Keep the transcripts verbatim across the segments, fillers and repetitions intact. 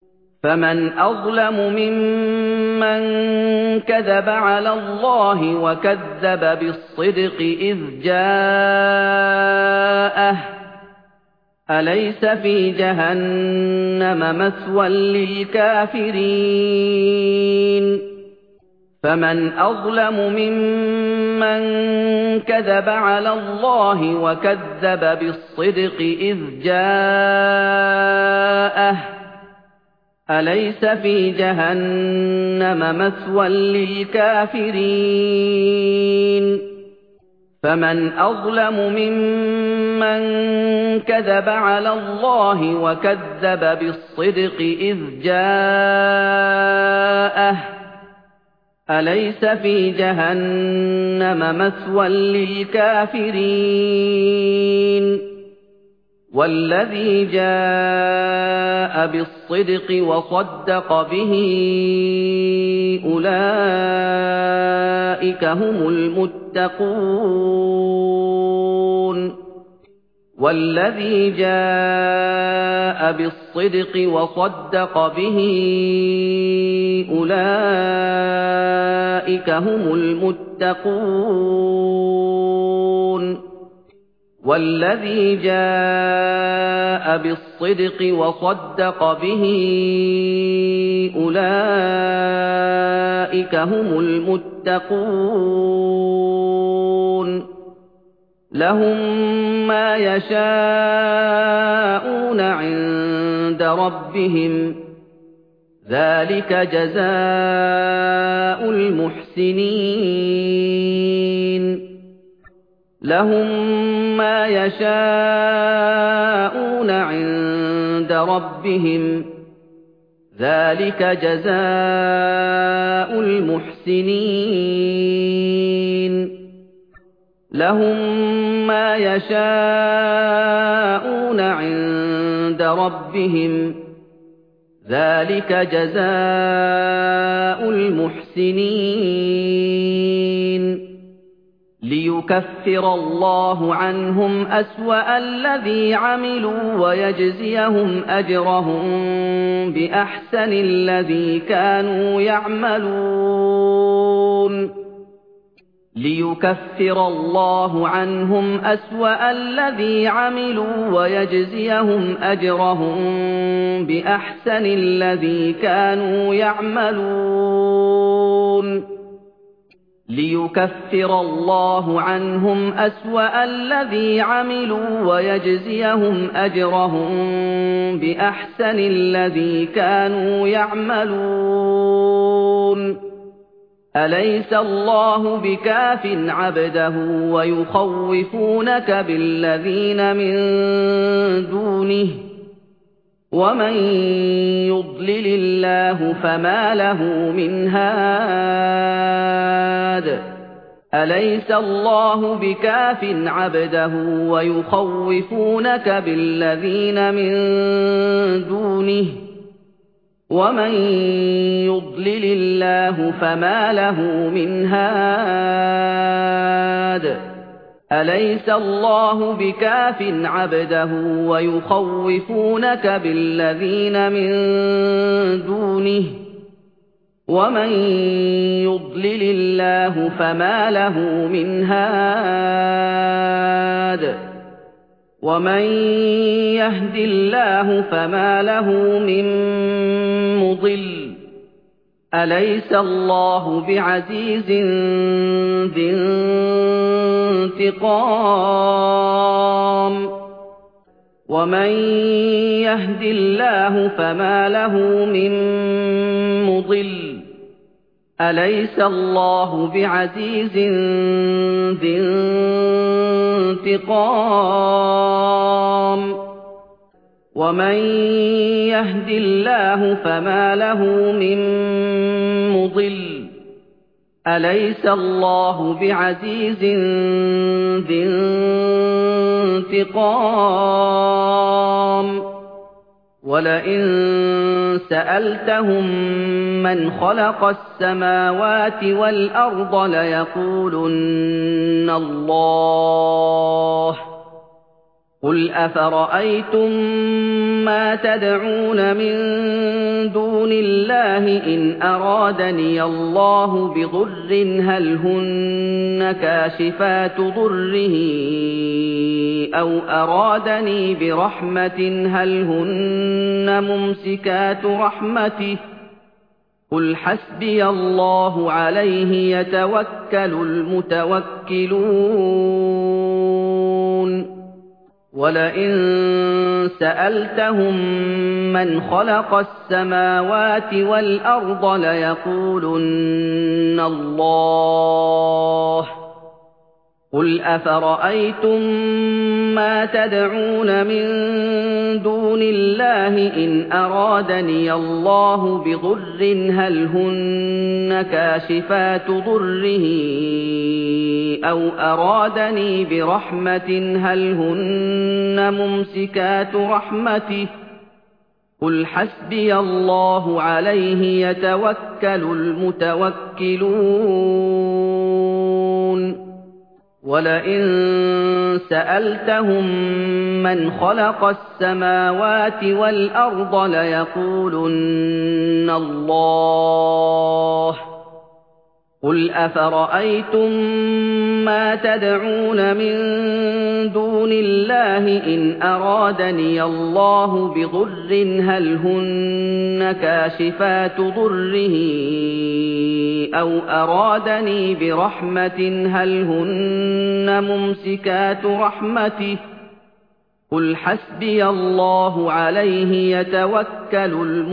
فمن أظلم ممن كذب على الله وكذب بالصدق إذ جاءه أليس في جهنم مثوى للكافرين فمن أظلم ممن كذب على الله وكذب بالصدق إذ جاءه أليس في جهنم مثوى للكافرين فمن أظلم ممن كذب على الله وكذب بالصدق إذ جاءه أليس في جهنم مثوى للكافرين والذي جاء بالصدق وصدق به أولئك هم المتقون والذي جاء بالصدق وصدق به أولئك هم المتقون والذي جاء بالصدق وصدق به أولئك هم المتقون لهم ما يشاءون عند ربهم ذلك جزاء المحسنين لهم ما يشاءون عند ربهم ذلك جزاء المحسنين لهم ما يشاءون عند ربهم ذلك جزاء المحسنين ليكفر الله عنهم أسوأ الذي عملوا ويجزيهم أجرهم بأحسن الذي كانوا يعملون ليكفر الله عنهم أسوأ الذي عملوا ويجزيهم أجرهم بأحسن الذي كانوا يعملون ليكفر الله عنهم أسوأ الذي عملوا ويجزيهم أجرهم بأحسن الذي كانوا يعملون أليس الله بكاف عبده ويخوفونك بالذين من دونه ومن يضلل الله فما له من هاد أليس الله بكاف عبده ويخوفونك بالذين من دونه ومن يضلل الله فما له من هاد أليس الله بكاف عبده ويخوفونك بالذين من دونه ومن يضلل الله فما له من هاد ومن يهد الله فما له من مضل أليس الله بعزيز ذي انتقام ومن يهد الله فما له من مضل أليس الله بعزيز ذي انتقام ومن يهد الله فما له من مضل أليس الله بعزيز ذي انتقام ولئن سألتهم من خلق السماوات والأرض ليقولن الله قُلْ أَفَرَأَيْتُم مَّا تَدْعُونَ مِن دُونِ اللَّهِ إِنْ أَرَادَنِيَ اللَّهُ بِضُرٍّ هَلْ هُنَّ كَاشِفَاتُ ضُرِّهِ أَوْ أَرَادَنِي بِرَحْمَةٍ هَلْ هُنَّ مُمْسِكَاتُ رَحْمَتِهِ قُلْ حَسْبِيَ اللَّهُ عَلَيْهِ يَتَوَكَّلُ الْمُتَوَكِّلُونَ وَلَئِن سَأَلْتَهُم مَّنْ خَلَقَ السَّمَاوَاتِ وَالْأَرْضَ لَيَقُولُنَّ اللَّهُ قُلْ أَفَرَأَيْتُم مَّا تَدْعُونَ مِن دُونِ اللَّهِ إِنْ أَرَادَنِيَ اللَّهُ بِضُرٍّ هَلْ هُنَّ كَاشِفَاتُ ضُرِّهِ أَوْ أَرَادَنِي بِرَحْمَةٍ هَلْ هُنَّ مُمْسِكَاتُ رَحْمَتِهِ قُلْ حَسْبِيَ اللَّهُ عَلَيْهِ يَتَوَكَّلُ الْمُتَوَكِّلُونَ وَلَئِن سَأَلْتَهُم مَّنْ خَلَقَ السَّمَاوَاتِ وَالْأَرْضَ لَيَقُولُنَّ اللَّهُ قُلْ أَفَرَأَيْتُم مَّا تَدْعُونَ مِن دُونِ اللَّهِ إِنْ أَرَادَنِيَ اللَّهُ بِضُرٍّ هَلْ هُنَّ كَاشِفَاتُ ضُرِّهِ أَوْ أَرَادَنِي بِرَحْمَةٍ هَلْ هُنَّ مُمْسِكَاتُ رَحْمَتِهِ قُلْ حَسْبِيَ اللَّهُ عَلَيْهِ يَتَوَكَّلُ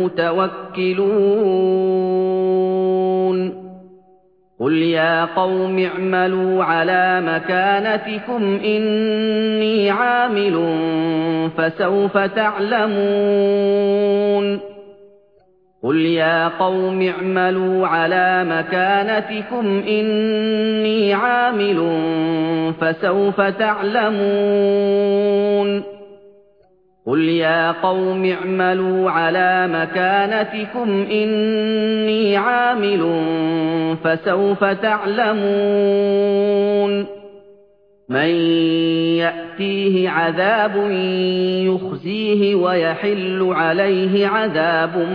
الْمُتَوَكِّلُونَ قُلْ يَا قَوْمِ اعْمَلُوا عَلَىٰ مَكَانَتِكُمْ إِنِّي عَامِلٌ فَسَوْفَ تَعْلَمُونَ قُلْ يَا قَوْمِ اعْمَلُوا عَلَىٰ مَكَانَتِكُمْ إِنِّي عَامِلٌ فَسَوْفَ تَعْلَمُونَ قُلْ يَا قَوْمِ اعْمَلُوا عَلَىٰ مَكَانَتِكُمْ إِنِّي عَامِلٌ فَسَوْفَ تَعْلَمُونَ مَن يَأْتِيهِ عَذَابٌ يُخْزِيهِ وَيَحِلُّ عَلَيْهِ عَذَابٌ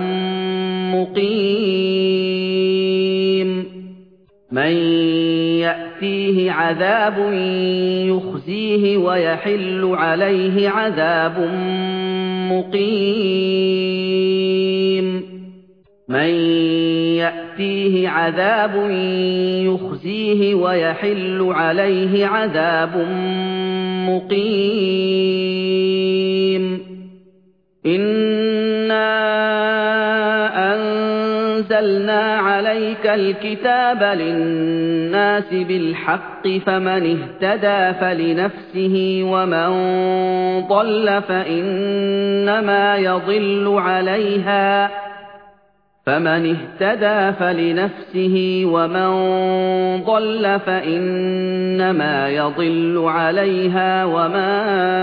مُّقِيمٌ مَن يَأْتِيهِ عَذَابٌ يُخْزِيهِ وَيَحِلُّ عَلَيْهِ عَذَابٌ مُّقِيمٌ مَن يَأْتِيهِ عَذَابٌ يُخْزِيهِ وَيَحِلُّ عَلَيْهِ عَذَابٌ مُّقِيمٌ إِنَّا أَنزَلْنَا عَلَيْكَ الْكِتَابَ لِلنَّاسِ بِالْحَقِّ فَمَنِ اهْتَدَىٰ فَلِنَفْسِهِ وَمَن ضَلَّ فَإِنَّمَا يَضِلُّ عَلَيْهَا فَمَنِ اهْتَدَىٰ فَلِنَفْسِهِ وَمَن ضَلَّ فَإِنَّمَا يَضِلُّ عَلَيْهَا وَمَا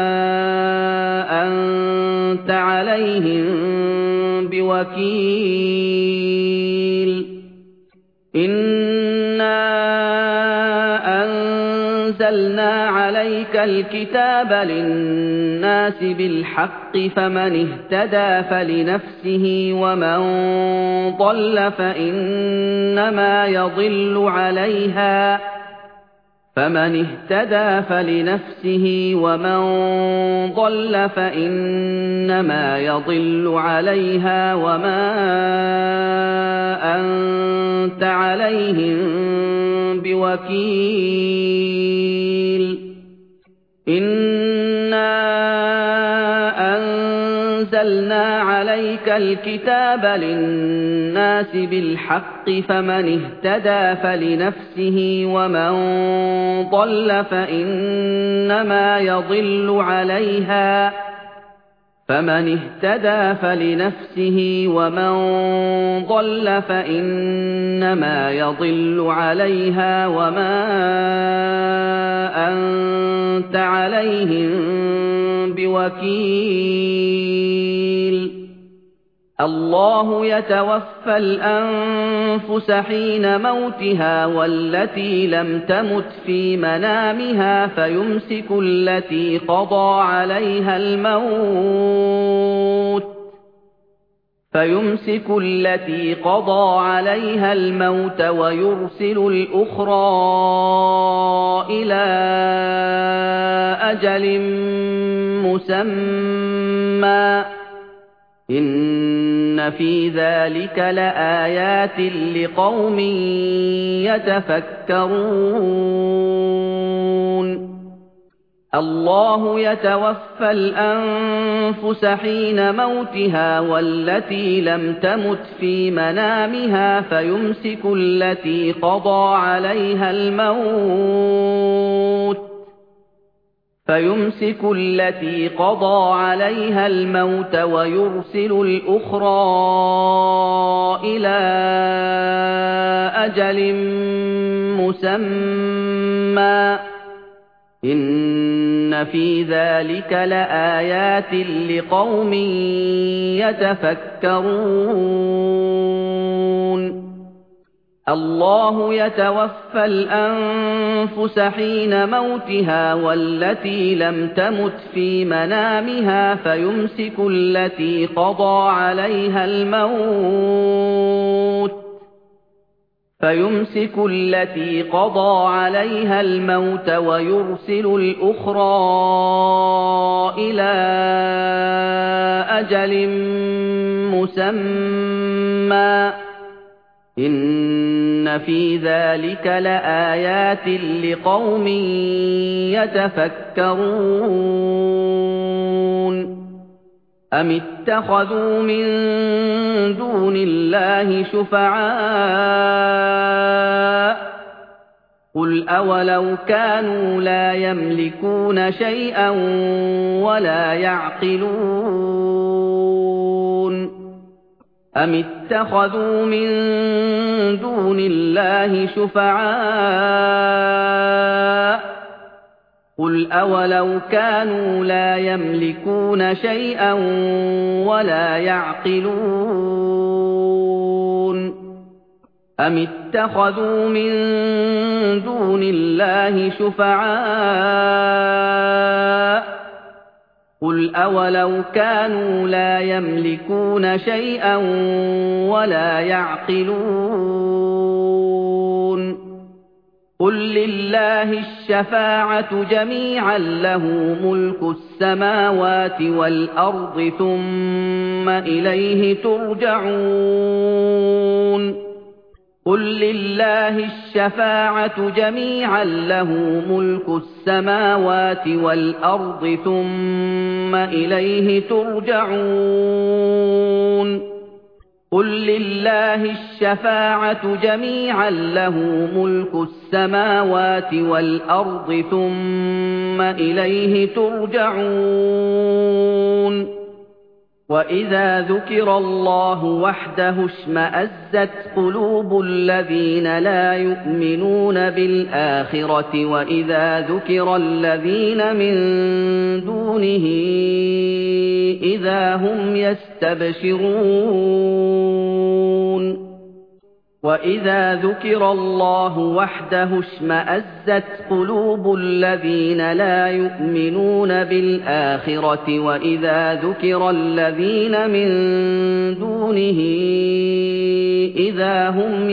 أَنتَ عَلَيْهِم بِوَكِيلٍ إِنَّا أَنزَلْنَا عَلَيْكَ الْكِتَابَ لِلنَّاسِ بِالْحَقِّ فَمَنِ اهْتَدَىٰ فَلِنَفْسِهِ وَمَن ضَلَّ فَإِنَّمَا يَضِلُّ عَلَيْهَا فَمَنِ اهْتَدَىٰ فَلِنَفْسِهِ وَمَن ضَلَّ فَإِنَّمَا يَضِلُّ عَلَيْهَا وَمَا أَنتَ عَلَيْهِم بِوَكِيلٍ إِنَّا أَنزَلْنَا عَلَيْكَ الْكِتَابَ لِلنَّاسِ بِالْحَقِّ فَمَنِ اهْتَدَىٰ فَلِنَفْسِهِ وَمَن ضَلَّ فَإِنَّمَا يَضِلُّ عَلَيْهَا فَمَنِ اهْتَدَىٰ فَلِنَفْسِهِ وَمَن ضَلَّ فَإِنَّمَا يَضِلُّ عَلَيْهَا وَمَا أَنتَ عَلَيْهِم بِوَكِيلٍ الله يتوفى الأنفس حين موتها والتي لم تمت في منامها فيمسك التي قضى عليها الموت فيمسك التي قضى عليها الموت ويرسل الأخرى إلى أجل مسمى إن في ذلك لآيات لقوم يتفكرون الله يتوفى الأنفس حين موتها والتي لم تمت في منامها فيمسك التي قضى عليها الموت فيمسك التي قضى عليها الموت ويرسل الأخرى إلى أجل مسمى إن في ذلك لآيات لقوم يتفكرون الله يتوفى الأنفس حين موتها والتي لم تمت في منامها فيمسك التي قضى عليها الموت فيمسك التي قضى عليها الموت ويرسل الأخرى إلى أجل مسمى إن في ذلك لآيات لقوم يتفكرون أم اتخذوا من دون الله شفعاء قل أولو كانوا لا يملكون شيئا ولا يعقلون أم اتخذوا من دون الله شفعاء قل أولو كانوا لا يملكون شيئا ولا يعقلون أم اتخذوا من دون الله شفعاء قل أولو كانوا لا يملكون شيئا ولا يعقلون قل لله الشفاعة جميعا له ملك السماوات والأرض ثم إليه ترجعون قل لله الشفاعة جميعا له ملك السماوات والأرض ثم إليه ترجعون قل لله الشفاعة جميعا له ملك السماوات والأرض ثم إليه ترجعون وإذا ذكر الله وحده اشمأزت قلوب الذين لا يؤمنون بالآخرة وإذا ذكر الذين من دونه إذا هم يستبشرون وإذا ذكر الله وحده اشمأزت قلوب الذين لا يؤمنون بالآخرة وإذا ذكر الذين من دونه إذا هم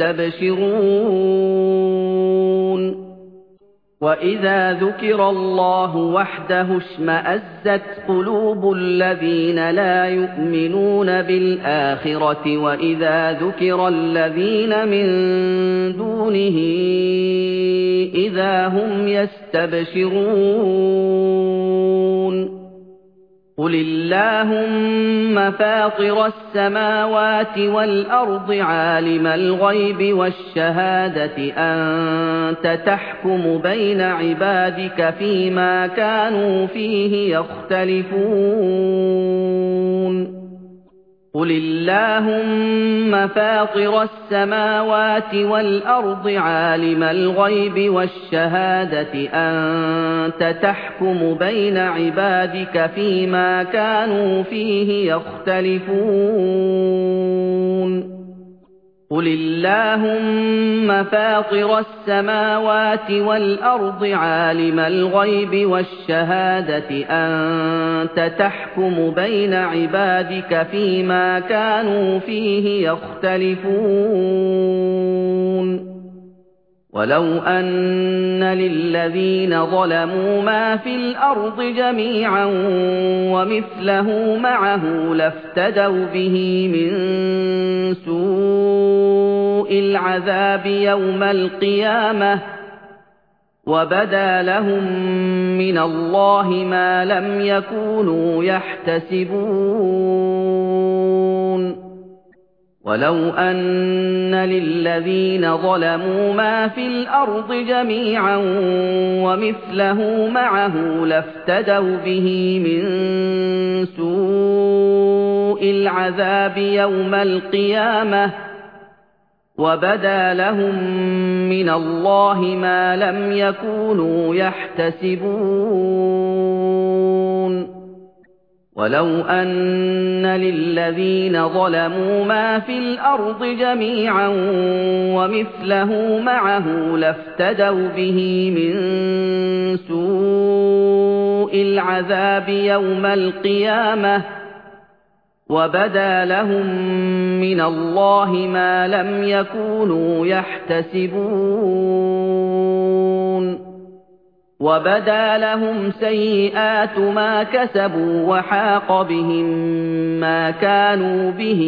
يستبشرون وإذا ذكر الله وحده اشمأزت قلوب الذين لا يؤمنون بالآخرة وإذا ذكر الذين من دونه إذا هم يستبشرون قل اللهم فاطر السماوات والأرض عالم الغيب والشهادة أنت تحكم بين عبادك فيما كانوا فيه يختلفون قُلِ اللَّهُمَّ فَاطِرَ السَّمَاوَاتِ وَالْأَرْضِ عَالِمَ الْغَيْبِ وَالشَّهَادَةِ أَنتَ تَحْكُمُ بَيْنَ عِبَادِكَ فِيمَا كَانُوا فِيهِ يَخْتَلِفُونَ قُلِ اللَّهُمَّ فَاطِرَ السَّمَاوَاتِ وَالْأَرْضِ عَالِمَ الْغَيْبِ وَالشَّهَادَةِ أَنتَ تَحْكُمُ بَيْنَ عِبَادِكَ فِيمَا كَانُوا فِيهِ يَخْتَلِفُونَ وَلَوْ أَنَّ لِلَّذِينَ ظَلَمُوا مَا فِي الْأَرْضِ جَمِيعًا وَمِثْلَهُ مَعَهُ لَافْتَدَوْا بِهِ مِن سُوءِ الْعَذَابِ يَوْمَ الْقِيَامَةِ وَبَدَا لَهُم مِّنَ اللَّهِ مَا لَمْ يَكُونُوا يَحْتَسِبُونَ وَلَوْ أَنَّ لِلَّذِينَ ظَلَمُوا مَا فِي الْأَرْضِ جَمِيعًا وَمِثْلَهُ مَعَهُ لَافْتَدَوْا بِهِ مِن سُوءِ الْعَذَابِ يَوْمَ الْقِيَامَةِ وَبَدَا لَهُم مِّنَ اللَّهِ مَا لَمْ يَكُونُوا يَحْتَسِبُونَ وَلَوْ أَنَّ لِلَّذِينَ ظَلَمُوا مَا فِي الْأَرْضِ جَمِيعًا وَمِثْلَهُ مَعَهُ لَافْتَدَوْا بِهِ مِن سُوءِ الْعَذَابِ يَوْمَ الْقِيَامَةِ وَبَدَا لَهُم مِّنَ اللَّهِ مَا لَمْ يَكُونُوا يَحْتَسِبُونَ وَبَدَا لَهُمْ سَيِّئَاتُ مَا كَسَبُوا وَحَاقَ بِهِم مَّا كَانُوا بِهِ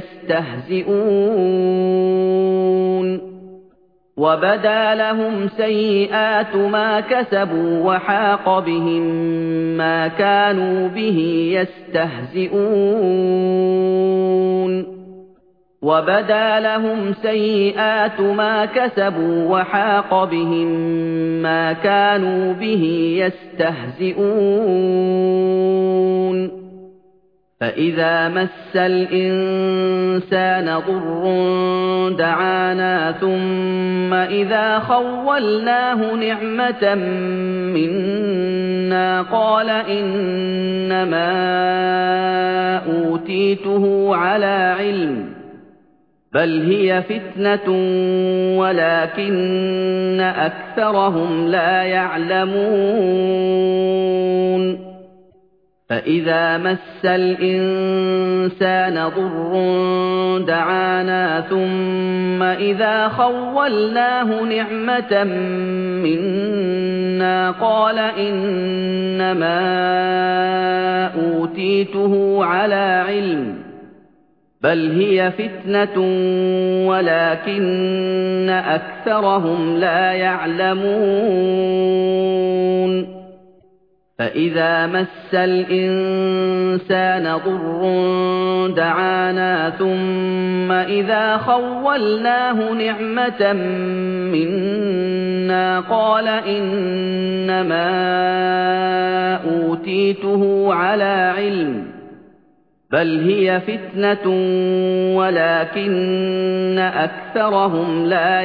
يَسْتَهْزِئُونَ وَبَدَا لَهُمْ سَيِّئَاتُ مَا كَسَبُوا وَحَاقَ بِهِم مَّا كَانُوا بِهِ يَسْتَهْزِئُونَ وَبَدَا لَهُمْ سَيِّئَاتُ مَا كَسَبُوا وَحَاقَ بِهِم مَّا كَانُوا بِهِ يَسْتَهْزِئُونَ فَإِذَا مَسَّ الْإِنسَانَ ضُرٌّ دَعَانَا ثُمَّ إِذَا خَوَّلْنَاهُ نِعْمَةً مِّنَّا قَالَ إِنَّمَا أُوتِيتُهُ عَلَىٰ عِلْمٍ بَلْ هِيَ فِتْنَةٌ وَلَٰكِنَّ أَكْثَرَهُمْ لَا يَعْلَمُونَ فَإِذَا مَسَّ الْإِنسَانَ ضُرٌّ دَعَانَا ثُمَّ إِذَا خَوَّلْنَاهُ نِعْمَةً مِّنَّا قَالَ إِنَّمَا أُوتِيتُهُ عَلَىٰ عِلْمٍ بَلْ هِيَ فِتْنَةٌ وَلَٰكِنَّ أَكْثَرَهُمْ لَا يَعْلَمُونَ فَإِذَا مَسَّ الْإِنسَانَ ضُرٌّ دَعَانَا ثُمَّ إِذَا خَوَّلْنَاهُ نِعْمَةً مِّنَّا قَالَ إِنَّمَا أُوتِيتُهُ عَلَىٰ عِلْمٍ بَلْ هِيَ فِتْنَةٌ وَلَٰكِنَّ أَكْثَرَهُمْ لَا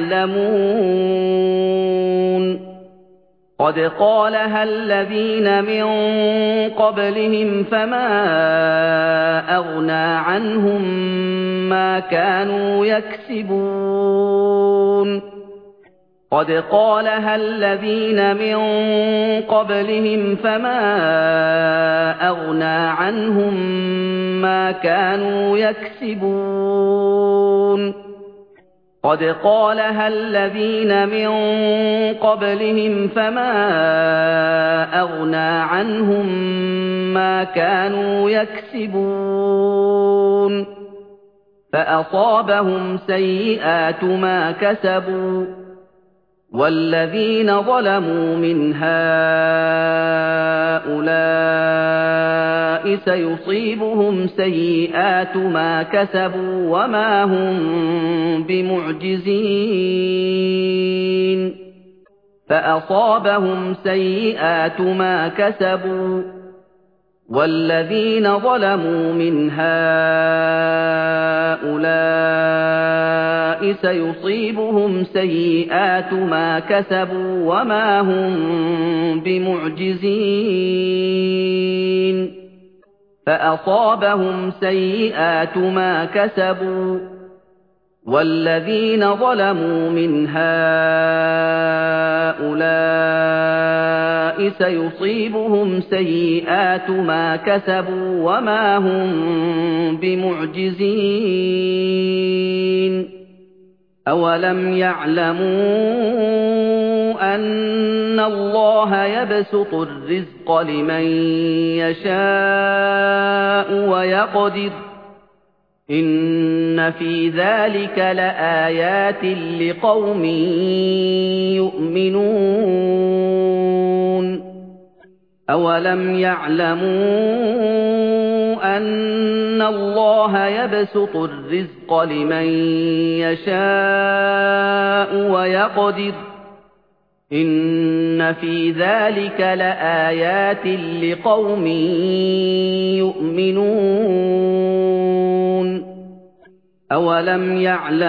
يَعْلَمُونَ قَدْ قَالَهَا الَّذِينَ مِن قَبْلِهِمْ فَمَا أَغْنَىٰ عَنْهُم مَّا كَانُوا يَكْسِبُونَ قَدْ قَالَهَا الَّذِينَ مِن قَبْلِهِمْ فَمَا أَغْنَىٰ عَنْهُم مَّا كَانُوا يَكْسِبُونَ قَدْ قَالَهَا الَّذِينَ مِن قَبْلِهِمْ فَمَا أَغْنَىٰ عَنْهُم مَّا كَانُوا يَكْسِبُونَ فَأَصَابَهُمْ سَيِّئَاتُ مَا كَسَبُوا وَالَّذِينَ ظَلَمُوا مِنْ هَٰؤُلَاءِ سَيُصِيبُهُمْ سَيِّئَاتُ مَا كَسَبُوا وَمَا هُم بِمُعْجِزِينَ فَأَصَابَهُمْ سَيِّئَاتُ مَا كَسَبُوا وَالَّذِينَ ظَلَمُوا مِنْ هَٰؤُلَاءِ سَيُصِيبُهُمْ سَيِّئَاتُ مَا كَسَبُوا وَمَا هُم بِمُعْجِزِينَ فَأَصَابَهُمْ سَيِّئَاتُ مَا كَسَبُوا ۚ وَالَّذِينَ ظَلَمُوا مِنْ هَٰؤُلَاءِ سَيُصِيبُهُمْ سَيِّئَاتُ مَا كَسَبُوا وَمَا هُم بِمُعْجِزِينَ أَوَلَمْ يَعْلَمُوا أَنَّ اللَّهَ يَبْسُطُ الرِّزْقَ لِمَن يَشَاءُ وَيَقْدِرُ ۚ إِنَّ فِي ذَٰلِكَ لَآيَاتٍ لِّقَوْمٍ يُؤْمِنُونَ أَوَلَمْ يَعْلَمُوا أَنَّ اللَّهَ يَبْسُطُ الرِّزْقَ لِمَن يَشَاءُ وَيَقْدِرُ ۚ إِنَّ فِي ذَٰلِكَ لَآيَاتٍ لِّقَوْمٍ يُؤْمِنُونَ أَوَلَمْ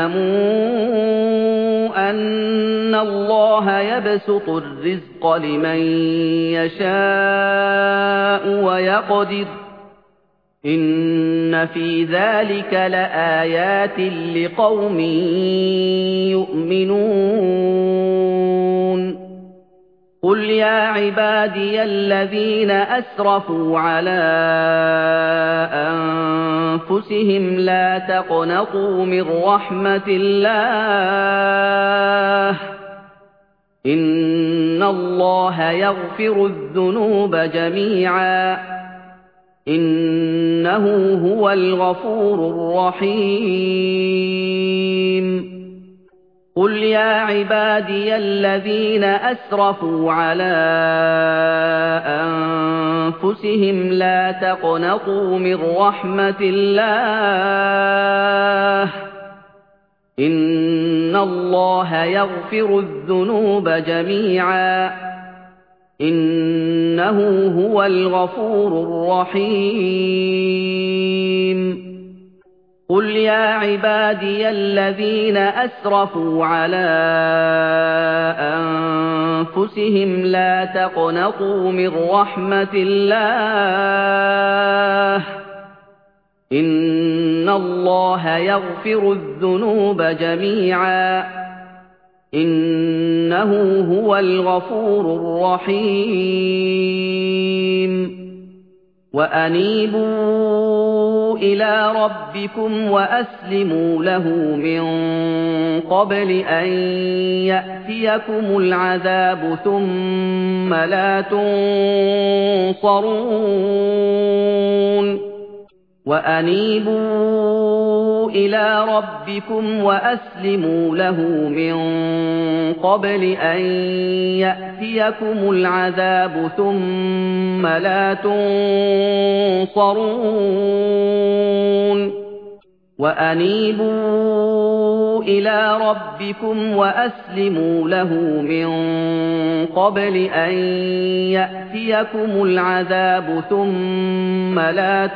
يَعْلَمُوا أَنَّ اللَّهَ يَبْسُطُ الرِّزْقَ لِمَن يَشَاءُ وَيَقْدِرُ ۚ إِنَّ فِي ذَٰلِكَ لَآيَاتٍ لِّقَوْمٍ يُؤْمِنُونَ قُلْ يَا عِبَادِيَ الَّذِينَ أَسْرَفُوا عَلَىٰ أَنفُسِهِمْ لَا تَقْنَطُوا مِن رَّحْمَةِ اللَّهِ ۚ إِنَّ اللَّهَ يَغْفِرُ الذُّنُوبَ جَمِيعًا ۚ إِنَّهُ هُوَ الْغَفُورُ الرَّحِيمُ قُلْ يَا عِبَادِيَ الَّذِينَ أَسْرَفُوا عَلَىٰ أَنفُسِهِمْ لَا تَقْنَطُوا مِن رَّحْمَةِ اللَّهِ ۚ إِنَّ اللَّهَ يَغْفِرُ الذُّنُوبَ جَمِيعًا ۚ إِنَّهُ هُوَ الْغَفُورُ الرَّحِيمُ قُلْ يَا عِبَادِيَ الَّذِينَ أَسْرَفُوا عَلَىٰ أَنفُسِهِمْ لَا تَقْنَطُوا مِن رَّحْمَةِ اللَّهِ ۚ إِنَّ اللَّهَ يَغْفِرُ الذُّنُوبَ جَمِيعًا ۚ إِنَّهُ هُوَ الْغَفُورُ الرَّحِيمُ وَأَنِيبُوا إِلَىٰ رَبِّكُمْ وَأَسْلِمُوا لَهُ مِن قَبْلِ أَن يَأْتِيَكُمُ الْعَذَابُ ثُمَّ لَا تُنصَرُونَ وَأَنِيبُوا إِلَىٰ رَبِّكُمْ وَأَسْلِمُوا لَهُ مِن قَبْلِ أَن يَأْتِيَكُمُ الْعَذَابُ ثُمَّ لَا تُنصَرُونَ وَأَنِيبُوا إِلَىٰ رَبِّكُمْ وَأَسْلِمُوا لَهُ مِن قَبْلِ أَن يَأْتِيَكُمُ الْعَذَابُ ثُمَّ لَا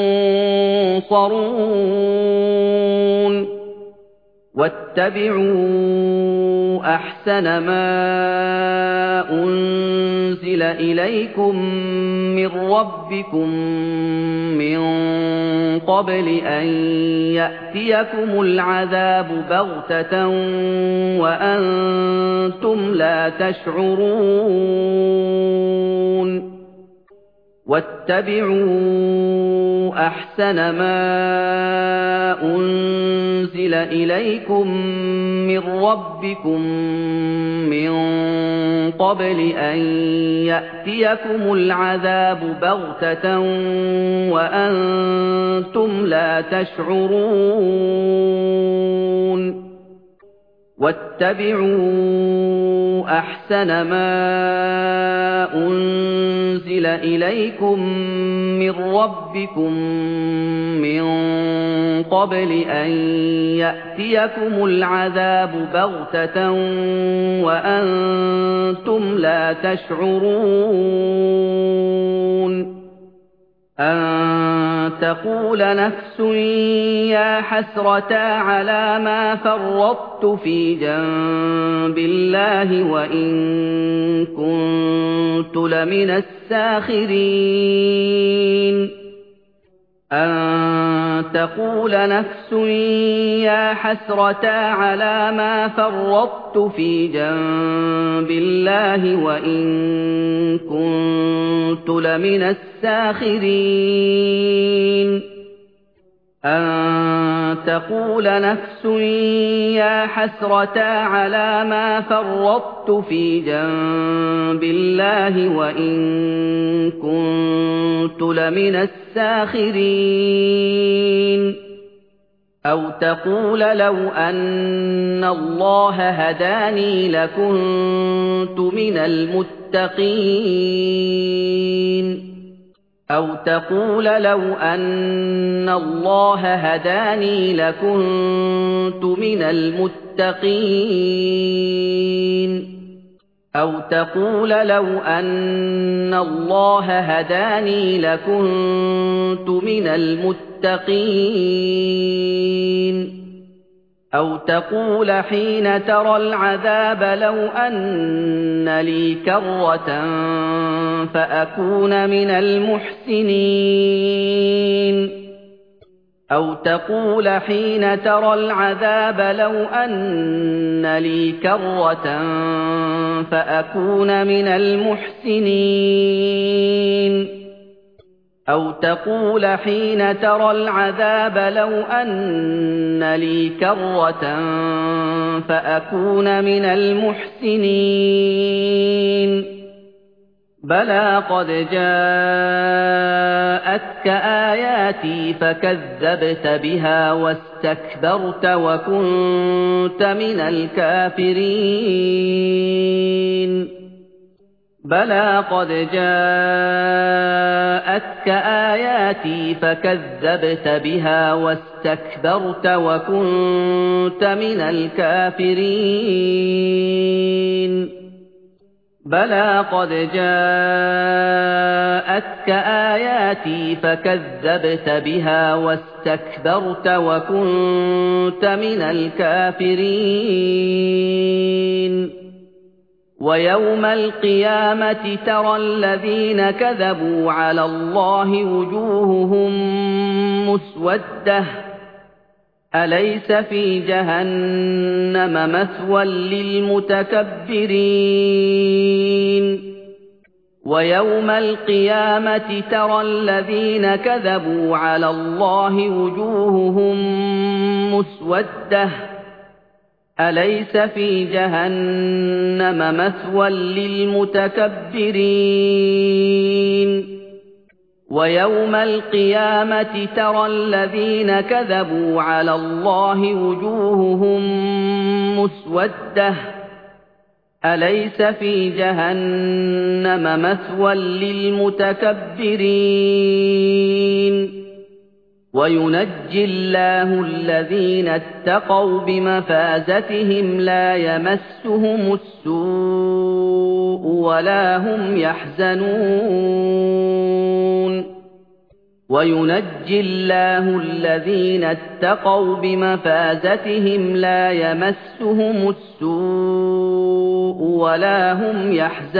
تُنصَرُونَ وَاتَّبِعُوا أَحْسَنَ مَا أُنزِلَ إِلَيْكُم مِّن رَّبِّكُم مِّن قَبْلِ أَن يَأْتِيَكُمُ الْعَذَابُ بَغْتَةً وَأَنتُمْ لَا تَشْعُرُونَ وَاتَّبِعُوا أَحْسَنَ مَا أُنزِلَ إِلَيْكُم مِّن رَّبِّكُم مِّن قَبْلِ أَن يَأْتِيَكُمُ الْعَذَابُ بَغْتَةً وَأَنتُمْ لَا تَشْعُرُونَ وَاتَّبِعُوا أَحْسَنَ مَا أُنزِلَ إِلَيْكُم مِّن رَّبِّكُم مِّن قَبْلِ أَن يَأْتِيَكُمُ الْعَذَابُ بَغْتَةً وَأَنتُمْ لَا تَشْعُرُونَ أَن تَقُولَ نَفْسٌ يَا حَسْرَتَا عَلَىٰ مَا فَرَّطتُ فِي جَنبِ اللَّهِ وَإِن كُنتُ لَمِنَ السَّاخِرِينَ أَن تَقُولَ نَفْسٌ يَا حَسْرَتَا عَلَىٰ مَا فَرَّطتُ فِي جَنبِ اللَّهِ وَإِن كُنتُ لَمِنَ السَّاخِرِينَ أَن تَقُولَ نَفْسٌ يَا حَسْرَتَا عَلَىٰ مَا فَرَّطتُ فِي جَنبِ اللَّهِ وَإِن كُنتُ لَمِنَ السَّاخِرِينَ أَوْ تَقُولَ لَوْ أَنَّ اللَّهَ هَدَانِي لَكُنتُ مِنَ الْمُتَّقِينَ أَوْ تَقُولَ لَوْ أَنَّ اللَّهَ هَدَانِي لَكُنتُ مِنَ الْمُتَّقِينَ أَوْ تَقُولَ لَوْ أَنَّ اللَّهَ هَدَانِي لَكُنتُ مِنَ الْمُتَّقِينَ أَوْ تَقُولَ حِينَ تَرَى الْعَذَابَ لَوْ أَنَّ لِي كَرَّةً فَأَكُونَ مِنَ الْمُحْسِنِينَ أَوْ تَقُولَ حِينَ تَرَى الْعَذَابَ لَوْ أَنَّ لِي كَرَّةً فَأَكُونَ مِنَ الْمُحْسِنِينَ أَوْ تَقُولَ حِينَ تَرَى الْعَذَابَ لَوْ أَنَّ لِي كَرَّةً فَأَكُونَ مِنَ الْمُحْسِنِينَ بَلَىٰ قَدْ جَاءَتْكَ آيَاتِي فَكَذَّبْتَ بِهَا وَاسْتَكْبَرْتَ وَكُنتَ مِنَ الْكَافِرِينَ بَلَىٰ قَدْ جَاءَتْكَ آيَاتِي فَكَذَّبْتَ بِهَا وَاسْتَكْبَرْتَ وَكُنتَ مِنَ الْكَافِرِينَ بَلَىٰ قَدْ جَاءَتْكَ آيَاتِي فَكَذَّبْتَ بِهَا وَاسْتَكْبَرْتَ وَكُنتَ مِنَ الْكَافِرِينَ وَيَوْمَ الْقِيَامَةِ تَرَى الَّذِينَ كَذَبُوا عَلَى اللَّهِ وُجُوهُهُم مُّسْوَدَّةٌ أَلَيْسَ فِي جَهَنَّمَ مَثْوًى لِّلْمُتَكَبِّرِينَ وَيَوْمَ الْقِيَامَةِ تَرَى الَّذِينَ كَذَبُوا عَلَى اللَّهِ وُجُوهُهُم مُّسْوَدَّةٌ أَلَيْسَ فِي جَهَنَّمَ مَثْوًى لِّلْمُتَكَبِّرِينَ وَيَوْمَ الْقِيَامَةِ تَرَى الَّذِينَ كَذَبُوا عَلَى اللَّهِ وُجُوهُهُم مُّسْوَدَّةٌ أَلَيْسَ فِي جَهَنَّمَ مَثْوًى لِّلْمُتَكَبِّرِينَ وَيُنَجِّي اللَّهُ الَّذِينَ اتَّقَوْا بِمَفَازَتِهِمْ لَا يَمَسُّهُمُ السُّوءُ وَلَا هُمْ يَحْزَنُونَ وَيُنَجِّي اللَّهُ الَّذِينَ اتَّقَوْا بِمَفَازَتِهِمْ لَا يَمَسُّهُمُ السُّوءُ وَلَا هُمْ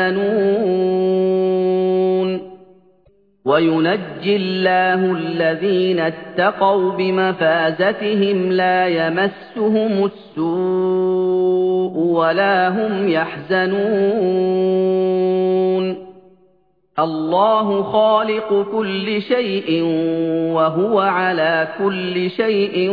يَحْزَنُونَ وَيُنَجِّي اللَّهُ الَّذِينَ اتَّقَوْا بِمَفَازَتِهِمْ لَا يَمَسُّهُمُ السُّوءُ وَلَا هُمْ يَحْزَنُونَ اللَّهُ خَالِقُ كُلِّ شَيْءٍ وَهُوَ عَلَىٰ كُلِّ شَيْءٍ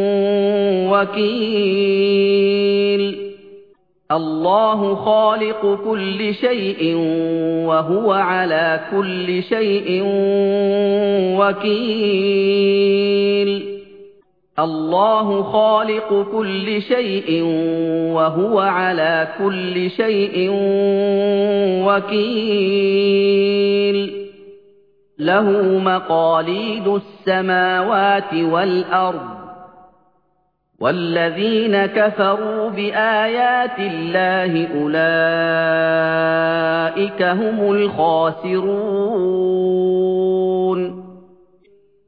وَكِيلٌ اللَّهُ خَالِقُ كُلِّ شَيْءٍ وَهُوَ عَلَىٰ كُلِّ شَيْءٍ وَكِيلٌ اللَّهُ خَالِقُ كُلِّ شَيْءٍ وَهُوَ عَلَىٰ كُلِّ شَيْءٍ وَكِيلٌ لَّهُ مَقَالِيدُ السَّمَاوَاتِ وَالْأَرْضِ وَالَّذِينَ كَفَرُوا بِآيَاتِ اللَّهِ أُولَٰئِكَ هُمُ الْخَاسِرُونَ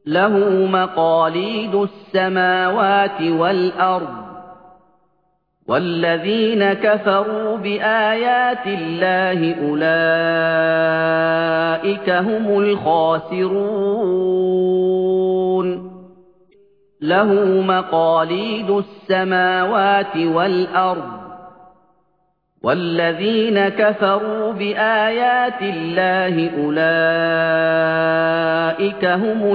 لَهُ مَقَالِيدُ السَّمَاوَاتِ وَالْأَرْضِ ۗ وَالَّذِينَ كَفَرُوا بِآيَاتِ اللَّهِ أُولَٰئِكَ هُمُ الْخَاسِرُونَ لَهُ مَقَالِيدُ السَّمَاوَاتِ وَالْأَرْضِ ۗ وَالَّذِينَ كَفَرُوا بِآيَاتِ اللَّهِ أُولَٰئِكَ هُمُ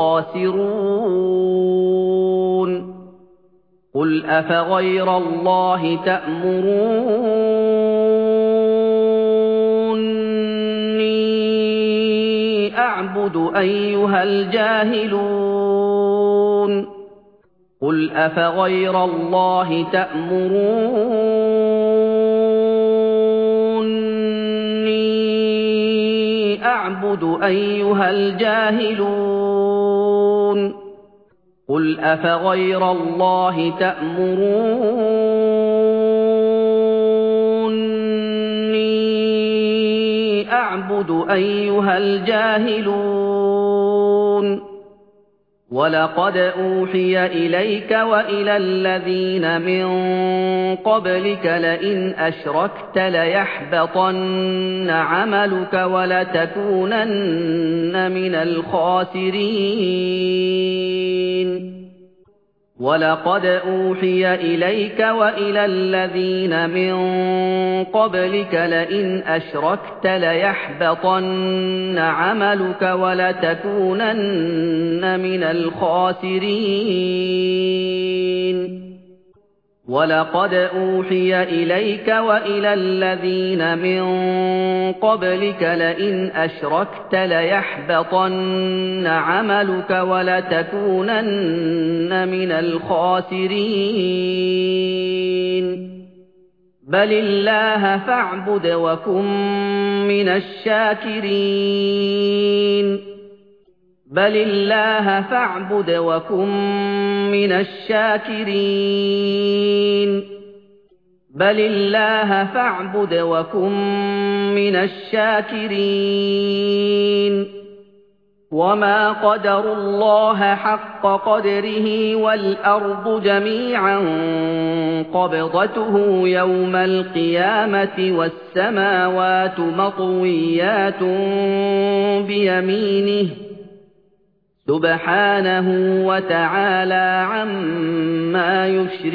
الْخَاسِرُونَ قُلْ أَفَغَيْرَ اللَّهِ تَأْمُرُونِّي أَعْبُدُ أَيُّهَا الْجَاهِلُونَ قُلْ أَفَغَيْرَ اللَّهِ تَأْمُرُونِّي أَعْبُدُ أَيُّهَا الْجَاهِلُونَ قُلْ أَفَغَيْرَ اللَّهِ تَأْمُرُونِّي أَعْبُدُ أَيُّهَا الْجَاهِلُونَ وَلَقَدْ أُوحِيَ إِلَيْكَ وَإِلَى الَّذِينَ مِن قَبْلِكَ لَئِنْ أَشْرَكْتَ لَيَحْبَطَنَّ عَمَلُكَ وَلَتَكُونَنَّ مِنَ الْخَاسِرِينَ وَلَقَدْ أُوحِيَ إِلَيْكَ وَإِلَى الَّذِينَ مِن قَبْلِكَ لَئِنْ أَشْرَكْتَ لَيَحْبَطَنَّ عَمَلُكَ وَلَتَكُونَنَّ مِنَ الْخَاسِرِينَ وَلَقَدْ أُوحِيَ إِلَيْكَ وَإِلَى الَّذِينَ مِن قَبْلِكَ لَئِنْ أَشْرَكْتَ لَيَحْبَطَنَّ عَمَلُكَ وَلَتَكُونَنَّ مِنَ الْخَاسِرِينَ بَلِ اللَّهَ فَاعْبُدْ وَكُن مِّنَ الشَّاكِرِينَ بَلِ اللَّهَ فَاعْبُدْ وَكُن مِّنَ الشَّاكِرِينَ بَلِ اللَّهَ فَاعْبُدْ وَكُن مِّنَ الشَّاكِرِينَ وَمَا قَدَرُوا اللَّهَ حَقَّ قَدْرِهِ وَالْأَرْضُ جَمِيعًا قَبْضَتُهُ يَوْمَ الْقِيَامَةِ وَالسَّمَاوَاتُ مَطْوِيَّاتٌ بِيَمِينِهِ سُبْحَانَهُ وَتَعَالَىٰ عَمَّا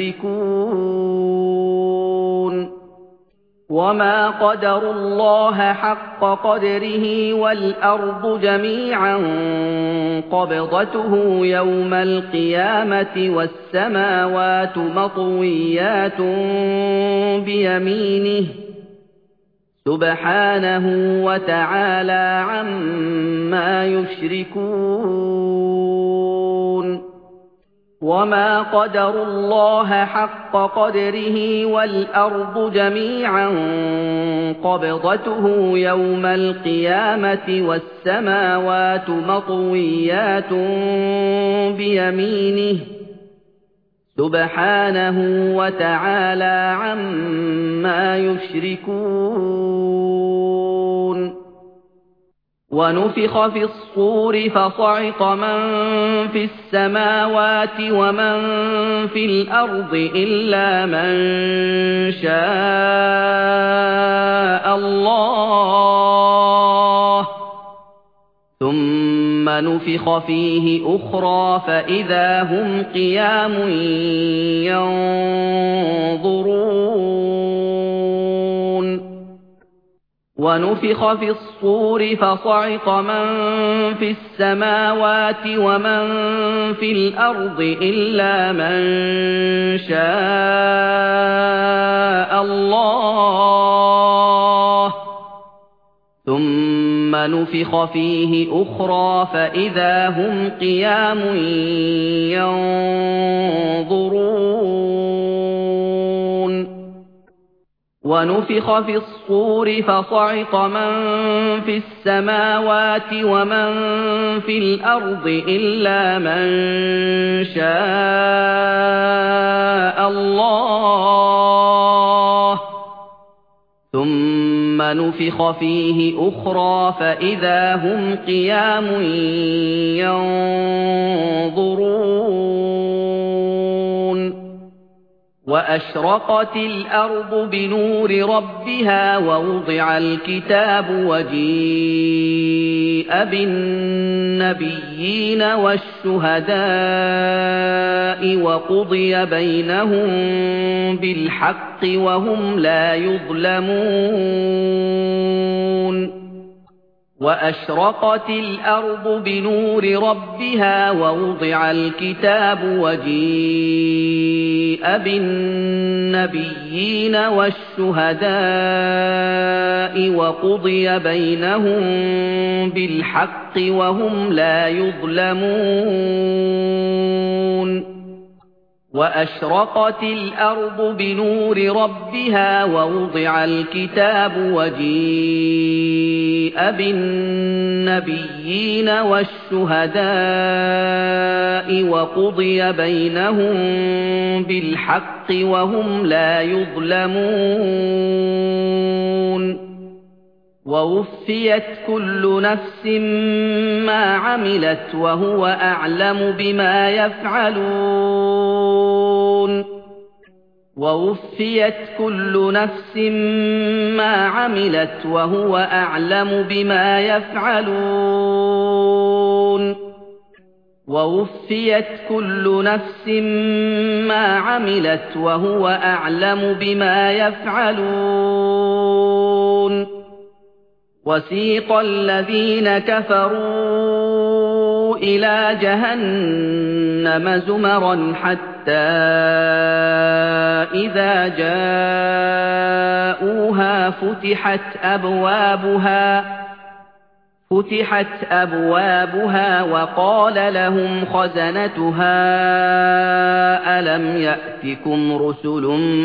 يُشْرِكُونَ وَمَا قَدَرُوا اللَّهَ حَقَّ قَدْرِهِ وَالْأَرْضُ جَمِيعًا قَبْضَتُهُ يَوْمَ الْقِيَامَةِ وَالسَّمَاوَاتُ مَطْوِيَّاتٌ بِيَمِينِهِ سُبْحَانَهُ وَتَعَالَىٰ عَمَّا يُشْرِكُونَ وَمَا قَدَرُوا اللَّهَ حَقَّ قَدْرِهِ وَالْأَرْضُ جَمِيعًا قَبْضَتُهُ يَوْمَ الْقِيَامَةِ وَالسَّمَاوَاتُ مَطْوِيَّاتٌ بِيَمِينِهِ سُبْحَانَهُ وَتَعَالَىٰ عَمَّا يُشْرِكُونَ وَنُفِخَ فِي الصُّورِ فَصَعِقَ مَن فِي السَّمَاوَاتِ وَمَن فِي الْأَرْضِ إِلَّا مَن شَاءَ اللَّهُ ثُمَّ نُفِخَ فِيهِ أُخْرَىٰ فَإِذَا هُمْ قِيَامٌ يَنظُرُونَ وَنُفِخَ فِي الصُّورِ فَصَعِقَ مَن فِي السَّمَاوَاتِ وَمَن فِي الْأَرْضِ إِلَّا مَن شَاءَ اللَّهُ ثُمَّ نُفِخَ فِيهِ أُخْرَىٰ فَإِذَا هُمْ قِيَامٌ يَنظُرُونَ وَنُفِخَ فِي الصُّورِ فَصَعِقَ مَن فِي السَّمَاوَاتِ وَمَن فِي الْأَرْضِ إِلَّا مَن شَاءَ اللَّهُ ثُمَّ ثُمَّ نُفِخَ فِيهِ أُخْرَىٰ فَإِذَا هُمْ قِيَامٌ يَنظُرُونَ وَأَشْرَقَتِ الْأَرْضُ بِنُورِ رَبِّهَا وَوُضِعَ الْكِتَابُ وَجِيءَ بِالنَّبِيِّينَ وَالشُّهَدَاءِ وَقُضِيَ بَيْنَهُم بِالْحَقِّ وَهُمْ لَا يُظْلَمُونَ وَأَشْرَقَتِ الْأَرْضُ بِنُورِ رَبِّهَا وَوُضِعَ الْكِتَابُ وَجِيءَ بِالنَّبِيِّينَ وَالشُّهَدَاءِ وَقُضِيَ بَيْنَهُم بِالْحَقِّ وَهُمْ لَا يُظْلَمُونَ وَأَشْرَقَتِ الْأَرْضُ بِنُورِ رَبِّهَا وَوُضِعَ الْكِتَابُ وَجِيءَ بِالنَّبِيِّينَ وَالشُّهَدَاءِ وَقُضِيَ بَيْنَهُم بِالْحَقِّ وَهُمْ لَا يُظْلَمُونَ وَوُفِّيَتْ كُلُّ نَفْسٍ مَّا عَمِلَتْ وَهُوَ أَعْلَمُ بِمَا يَفْعَلُونَ وَوُفِّيَتْ كُلُّ نَفْسٍ مَّا عَمِلَتْ وَهُوَ أَعْلَمُ بِمَا يَفْعَلُونَ وَوُفِّيَتْ كُلُّ نَفْسٍ مَّا عَمِلَتْ وَهُوَ أَعْلَمُ بِمَا يَفْعَلُونَ وَسِيقَ الَّذِينَ كَفَرُوا إِلَىٰ جَهَنَّمَ زُمَرًا حَتَّىٰ إِذَا جَاءُوهَا فُتِحَتْ أَبْوَابُهَا فُتِحَتْ أَبْوَابُهَا وَقَالَ لَهُمْ خَزَنَتُهَا أَلَمْ يَأْتِكُمْ رُسُلٌ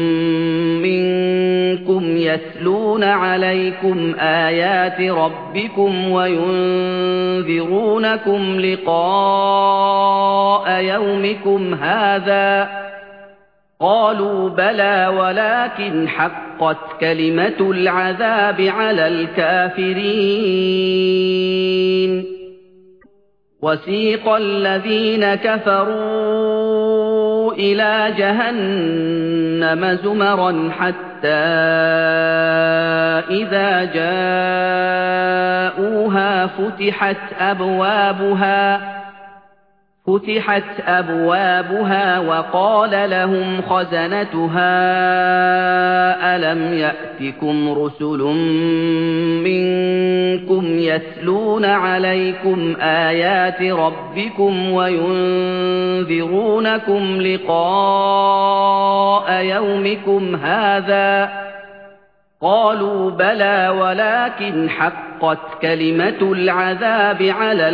مِّنكُمْ يَتْلُونَ عَلَيْكُمْ آيَاتِ رَبِّكُمْ وَيُنذِرُونَكُمْ لِقَاءَ يَوْمِكُمْ هَٰذَا ۚ قَالُوا بَلَىٰ وَلَٰكِنْ حَقَّتْ كَلِمَةُ الْعَذَابِ عَلَى الْكَافِرِينَ وَسِيقَ الَّذِينَ كَفَرُوا إِلَىٰ جَهَنَّمَ زُمَرًا حَتَّىٰ إِذَا جَاءُوهَا فُتِحَتْ أَبْوَابُهَا فُتِحَتْ أَبْوَابُهَا وَقَالَ لَهُمْ خَزَنَتُهَا أَلَمْ يَأْتِكُمْ رُسُلٌ مِّنكُمْ يَتْلُونَ عَلَيْكُمْ آيَاتِ رَبِّكُمْ وَيُنذِرُونَكُمْ لِقَاءَ يَوْمِكُمْ هَٰذَا ۚ قَالُوا بَلَىٰ وَلَٰكِنْ حَقَّتْ كَلِمَةُ الْعَذَابِ عَلَى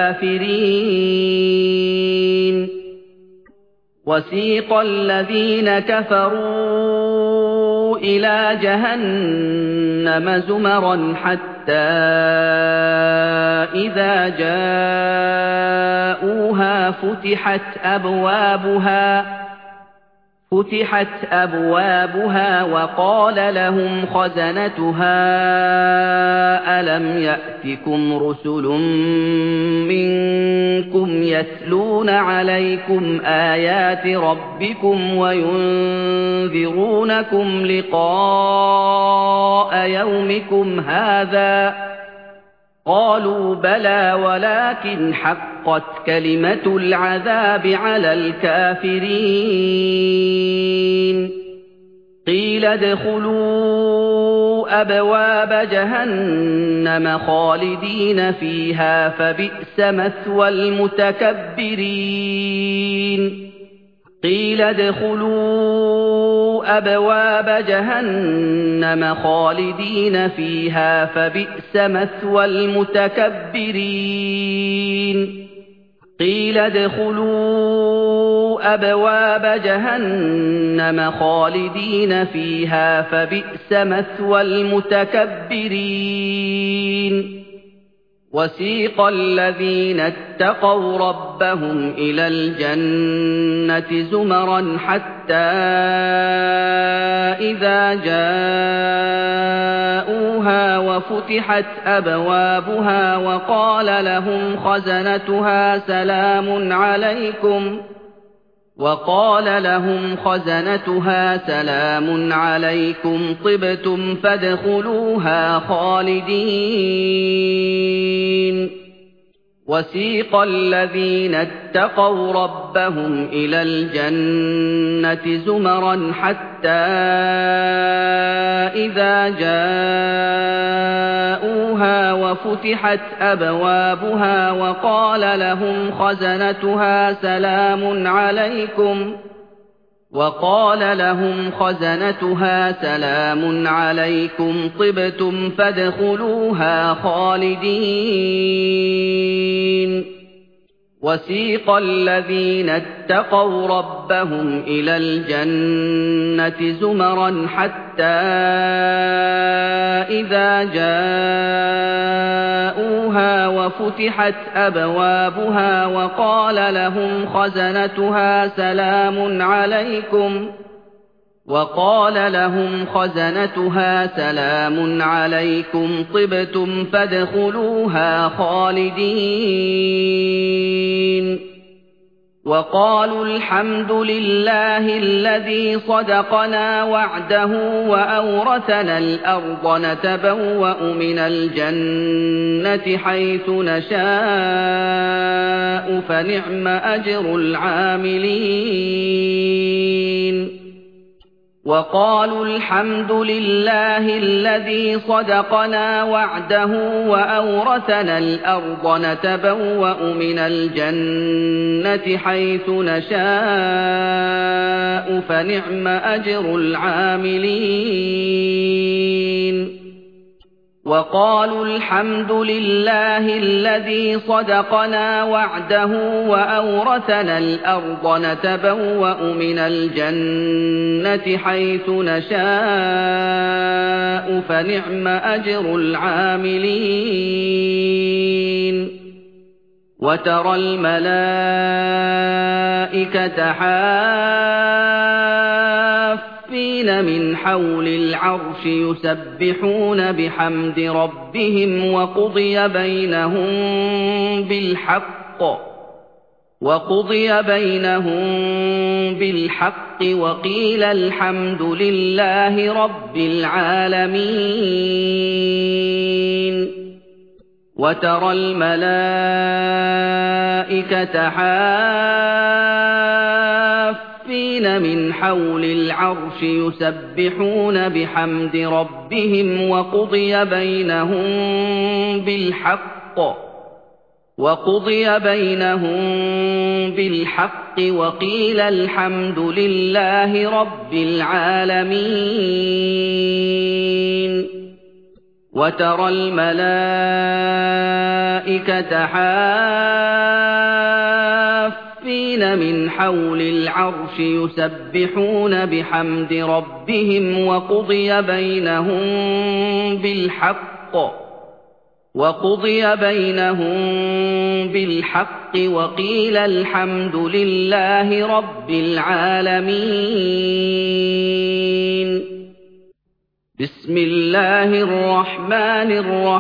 الْكَافِرِينَ وَسِيقَ الَّذِينَ كَفَرُوا إِلَىٰ جَهَنَّمَ زُمَرًا حَتَّىٰ إِذَا جَاءُوهَا فُتِحَتْ أَبْوَابُهَا فُتِحَتْ أَبْوَابُهَا وَقَالَ لَهُمْ خَزَنَتُهَا أَلَمْ يَأْتِكُمْ رُسُلٌ مِّنكُمْ يَتْلُونَ عَلَيْكُمْ آيَاتِ رَبِّكُمْ وَيُنذِرُونَكُمْ لِقَاءَ يَوْمِكُمْ هَٰذَا ۚ قَالُوا بَلَىٰ وَلَٰكِنْ حَقَّتْ كَلِمَةُ الْعَذَابِ عَلَى الْكَافِرِينَ قِيلَ ادْخُلُوا أَبْوَابَ جَهَنَّمَ خَالِدِينَ فِيهَا فَبِئْسَ مَثْوَى الْمُتَكَبِّرِينَ قِيلَ ادْخُلُوا أَبْوَابَ جَهَنَّمَ خَالِدِينَ فِيهَا فَبِئْسَ مَثْوَى الْمُتَكَبِّرِينَ قِيلَ ادْخُلُوا أَبْوَابَ جَهَنَّمَ خَالِدِينَ فِيهَا فَبِئْسَ مَثْوَى الْمُتَكَبِّرِينَ وَسِيقَ الَّذِينَ اتَّقَوْا رَبَّهُمْ إِلَى الْجَنَّةِ زُمَرًا حَتَّىٰ إِذَا جَاءُوهَا وَفُتِحَتْ أَبْوَابُهَا وَقَالَ لَهُمْ خَزَنَتُهَا سَلَامٌ عَلَيْكُمْ وَقَالَ لَهُمْ خَزَنَتُهَا سَلَامٌ عَلَيْكُمْ طِبْتُمْ فَادْخُلُوهَا خَالِدِينَ وَسِيقَ الَّذِينَ اتَّقَوْا رَبَّهُمْ إِلَى الْجَنَّةِ زُمَرًا حَتَّىٰ إِذَا جَاءُوهَا وَفُتِحَتْ أَبْوَابُهَا وَقَالَ لَهُمْ خَزَنَتُهَا سَلَامٌ عَلَيْكُمْ وَقَالَ لَهُمْ خَزَنَتُهَا سَلَامٌ عَلَيْكُمْ طِبْتُمْ فَادْخُلُوهَا خَالِدِينَ وَسِيقَ الَّذِينَ اتَّقَوْا رَبَّهُمْ إِلَى الْجَنَّةِ زُمَرًا حَتَّىٰ إِذَا جَاءُوهَا وَفُتِحَتْ أَبْوَابُهَا وَقَالَ لَهُمْ خَزَنَتُهَا سَلَامٌ عَلَيْكُمْ وَقَالَ لَهُمْ خَزَنَتُهَا سَلَامٌ عَلَيْكُمْ طِبْتُمْ فَادْخُلُوهَا خَالِدِينَ وَقَالُوا الْحَمْدُ لِلَّهِ الَّذِي صَدَقَنَا وَعْدَهُ وَأَوْرَثَنَا الْأَرْضَ نَتَبَوَّأُ مِنَ الْجَنَّةِ حَيْثُ نَشَاءُ فَنِعْمَ أَجْرُ الْعَامِلِينَ وَقَالُوا الْحَمْدُ لِلَّهِ الَّذِي صَدَقَنَا وَعْدَهُ وَأَوْرَثَنَا الْأَرْضَ نَتَبَوَّأُ مِنَ الْجَنَّةِ حَيْثُ نَشَاءُ فَنِعْمَ أَجْرُ الْعَامِلِينَ وَقَالُوا الْحَمْدُ لِلَّهِ الَّذِي صَدَقَنَا وَعْدَهُ وَأَوْرَثَنَا الْأَرْضَ نَتَبَوَّأُ مِنَ الْجَنَّةِ حَيْثُ نَشَاءُ فَنِعْمَ أَجْرُ الْعَامِلِينَ وَتَرَى الْمَلَائِكَةَ حَافِّينَ مِنْ حَوْلِ الْعَرْشِ يُسَبِّحُونَ بِحَمْدِ رَبِّهِمْ وَقُضِيَ بَيْنَهُم بِالْحَقِّ وَقُضِيَ بَيْنَهُم بِالْحَقِّ وَقِيلَ الْحَمْدُ لِلَّهِ رَبِّ الْعَالَمِينَ وَتَرَى الْمَلَائِكَةَ حَافِّينَ مِنْ حَوْلِ الْعَرْشِ يُسَبِّحُونَ بِحَمْدِ رَبِّهِمْ وَقُضِيَ بَيْنَهُم بِالْحَقِّ وَقُضِيَ بَيْنَهُم بِالْحَقِّ وَقِيلَ الْحَمْدُ لِلَّهِ رَبِّ الْعَالَمِينَ وَتَرَى الْمَلَائِكَةَ حَافِّينَ مِنْ حَوْلِ الْعَرْشِ يُسَبِّحُونَ بِحَمْدِ رَبِّهِمْ وَقُضِيَ بَيْنَهُم بِالْحَقِّ وَقُضِيَ بَيْنَهُم بِالْحَقِّ وَقِيلَ الْحَمْدُ لِلَّهِ رَبِّ الْعَالَمِينَ بسم الله الرحمن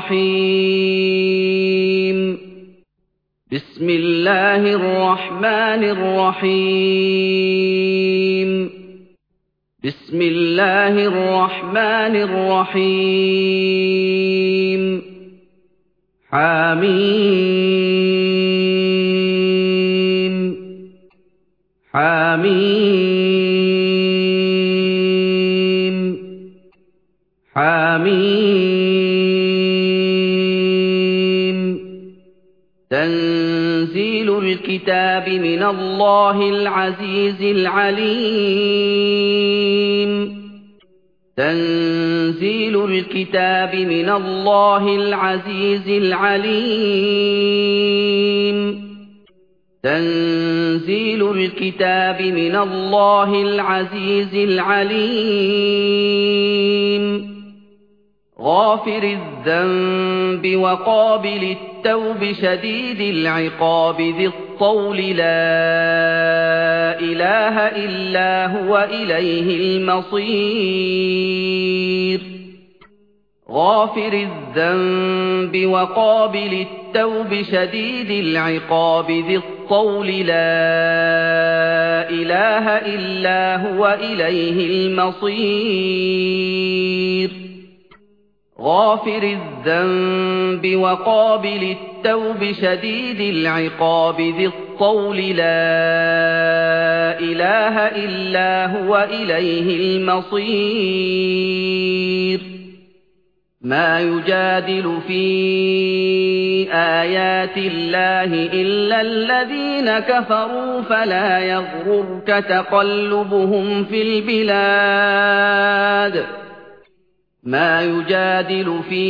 الرحيم بسم الله الرحمن الرحيم بسم الله الرحمن الرحيم حميم حميم حميم تنزيل الكتاب من الله العزيز العليم تنزيل الكتاب من الله العزيز العليم تنزيل الكتاب من الله العزيز العليم غافر الذنب وقابل التوب شديد العقاب ذي الطول لا إله إلا هو إليه المصير غافر الذنب وقابل التوب شديد العقاب ذي الطول لا إله إلا هو إليه المصير غافر الذنب وقابل التوب شديد العقاب ذي الطول لا إله إلا هو إليه المصير ما يجادل في آيات الله إلا الذين كفروا فلا يغررك تقلبهم في البلاد ما يجادل في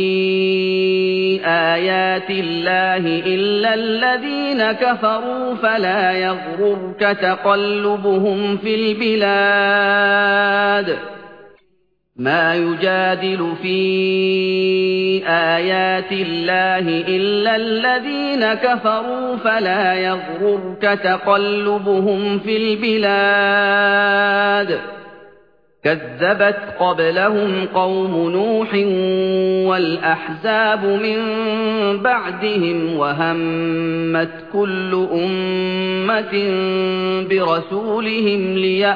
آيات الله إلا الذين كفروا فلا يغررك تقلبهم في البلاد ما يجادل في آيات الله إلا الذين كفروا فلا يغررك تقلبهم في البلاد كذبت قبلهم قوم نوح والأحزاب من بعدهم وهمت كل أمة برسولهم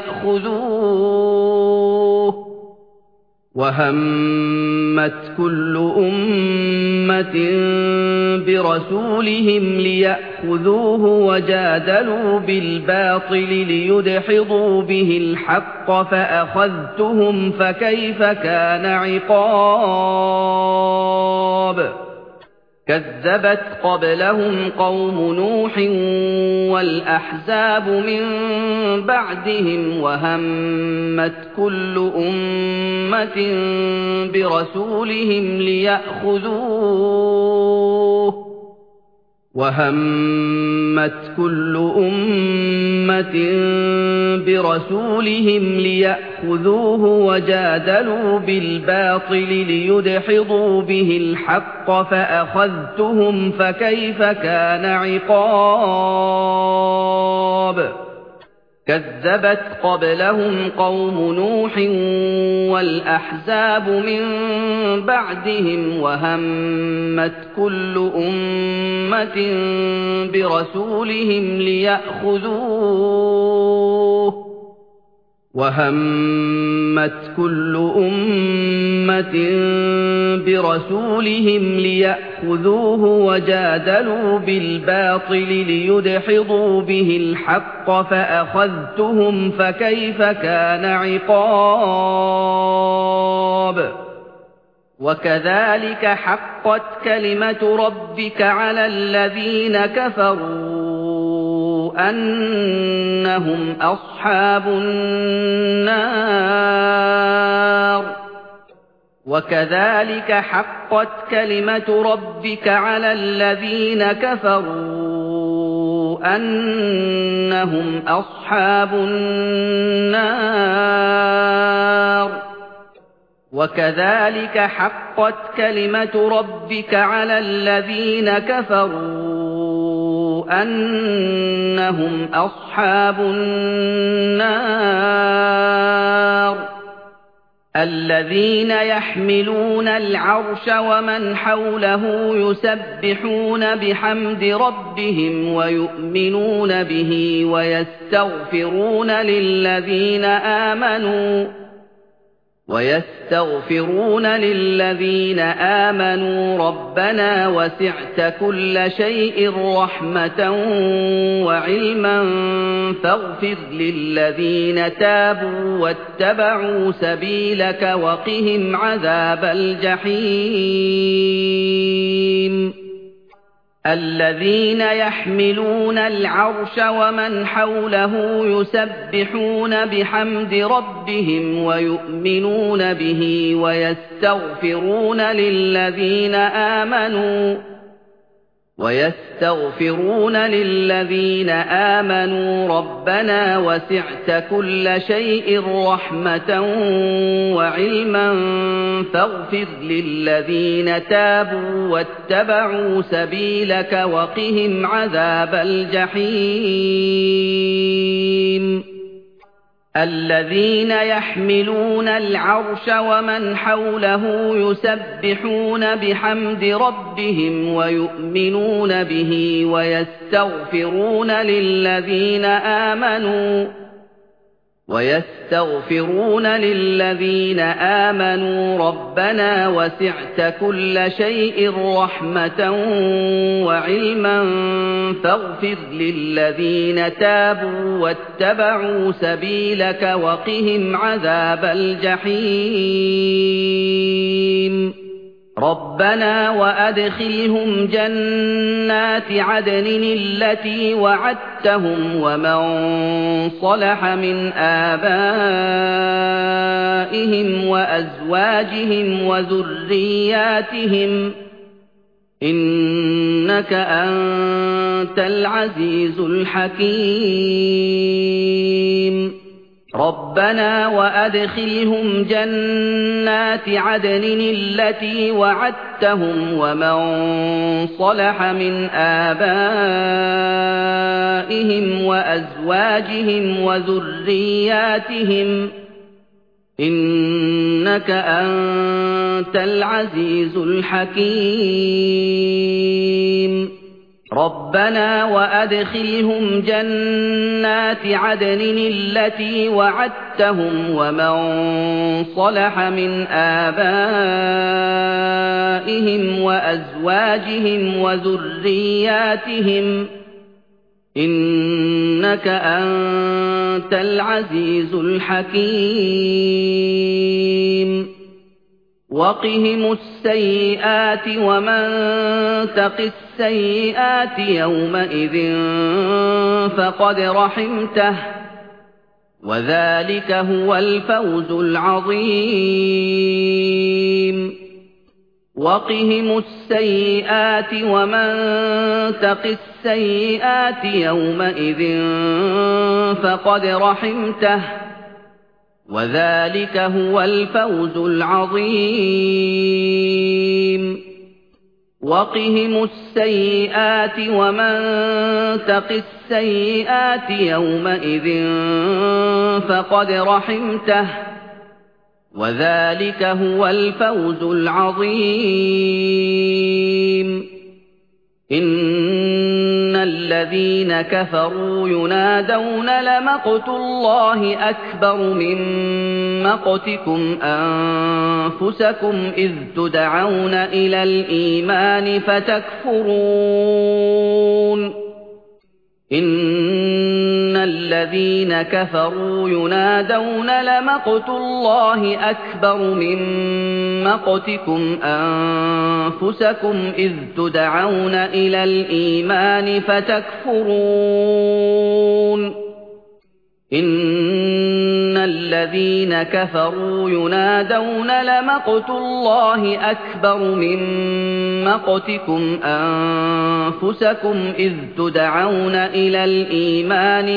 ليأخذوه وهمت كل أمة برسولهم ليأخذوه وجادلوا بالباطل ليدحضوا به الحق فأخذتهم فكيف كان عقاب كذبت قبلهم قوم نوح والأحزاب من بعدهم وهمت كل أمة برسولهم ليأخذوه وهمت كل أمة برسولهم ليأخذوه وجادلوا بالباطل ليدحضوا به الحق فأخذتهم فكيف كان عقاب كذبت قبلهم قوم نوح والأحزاب من بعدهم وهمت كل أمة برسولهم ليأخذوه وهمت كل أمة برسولهم ليأخذوه وجادلوا بالباطل ليدحضوا به الحق فأخذتهم فكيف كان عقاب وكذلك حقت كلمة ربك على الذين كفروا أنهم أصحاب النار وكذلك حقت كلمة ربك على الذين كفروا أنهم أصحاب النار وكذلك حقت كلمة ربك على الذين كفروا أنهم أصحاب النار الذين يحملون العرش ومن حوله يسبحون بحمد ربهم ويؤمنون به ويستغفرون للذين آمنوا ويستغفرون للذين آمنوا ربنا وسعت كل شيء رحمة وعلما فاغفر للذين تابوا واتبعوا سبيلك وقهم عذاب الجحيم الذين يحملون العرش ومن حوله يسبحون بحمد ربهم ويؤمنون به ويستغفرون للذين آمنوا وَيَسْتَغْفِرُونَ لِلَّذِينَ آمَنُوا رَبَّنَا وَسِعْتَ كُلَّ شَيْءٍ رَحْمَةً وَعِلْمًا فَاغْفِرْ لِلَّذِينَ تَابُوا وَاتَّبَعُوا سَبِيلَكَ وَقِهِمْ عَذَابَ الْجَحِيمِ الَّذِينَ يَحْمِلُونَ الْعَرْشَ وَمَنْ حَوْلَهُ يُسَبِّحُونَ بِحَمْدِ رَبِّهِمْ وَيُؤْمِنُونَ بِهِ وَيَسْتَغْفِرُونَ لِلَّذِينَ آمَنُوا وَيَسْتَغْفِرُونَ لِلَّذِينَ آمَنُوا رَبَّنَا وَسِعْتَ كُلَّ شَيْءٍ رَحْمَةً وَعِلْمًا فَاغْفِرْ لِلَّذِينَ تَابُوا وَاتَّبَعُوا سَبِيلَكَ وَقِهِمْ عَذَابَ الْجَحِيمِ رَبَّنَا وَأَدْخِلْهُمْ جَنَّاتِ عَدْنٍ الَّتِي وَعَدتَّهُمْ وَمَن صَلَحَ مِنْ آبَائِهِمْ وَأَزْوَاجِهِمْ وَذُرِّيَّاتِهِمْ ۚ إِنَّكَ أَنتَ الْعَزِيزُ الْحَكِيمُ رَبَّنَا وَأَدْخِلْهُمْ جَنَّاتِ عَدْنٍ الَّتِي وَعَدتَّهُمْ وَمَن صَلَحَ مِنْ آبَائِهِمْ وَأَزْوَاجِهِمْ وَذُرِّيَّاتِهِمْ ۚ إِنَّكَ أَنتَ الْعَزِيزُ الْحَكِيمُ رَبَّنَا وَأَدْخِلْهُمْ جَنَّاتِ عَدْنٍ الَّتِي وَعَدتَّهُمْ وَمَن صَلَحَ مِنْ آبَائِهِمْ وَأَزْوَاجِهِمْ وَذُرِّيَّاتِهِمْ ۚ إِنَّكَ أَنتَ الْعَزِيزُ الْحَكِيمُ وَقِهِمُ السَّيِّئَاتِ وَمَن تَقِ السَّيِّئَاتِ يَوْمَئِذٍ فَقَدْ رَحِمْتَهُ وَذَلِكَ هُوَ الْفَوْزُ الْعَظِيمُ وَقِهِمُ السَّيِّئَاتِ وَمَن تَقِ السَّيِّئَاتِ يَوْمَئِذٍ فَقَدْ رَحِمْتَهُ وَذَلِكَ هُوَ الْفَوْزُ الْعَظِيمُ وَقِهِمُ السَّيِّئَاتِ وَمَن تَقِ السَّيِّئَاتِ يَوْمَئِذٍ فَقَدْ رَحِمْتَهُ وَذَلِكَ هُوَ الْفَوْزُ الْعَظِيمُ إِنَّ الَّذِينَ كَفَرُوا يُنَادَوْنَ لَمَقْتُ اللَّهِ أَكْبَرُ مِن مَّقْتِكُمْ أَنفُسَكُمْ إِذْ تُدْعَوْنَ إِلَى الْإِيمَانِ فَتَكْفُرُونَ إِنَّ الَّذِينَ كَفَرُوا يُنَادَوْنَ لَمَقْتُ اللَّهِ أَكْبَرُ مِن مَّقْتِكُمْ أَنفُسَكُمْ إِذْ تُدْعَوْنَ إِلَى الْإِيمَانِ فَتَكْفُرُونَ إِنَّ الَّذِينَ كَفَرُوا يُنَادَوْنَ لَمَقْتُ اللَّهِ أَكْبَرُ مِن مَّقْتِكُمْ أَنفُسَكُمْ إِذْ تُدْعَوْنَ إِلَى الْإِيمَانِ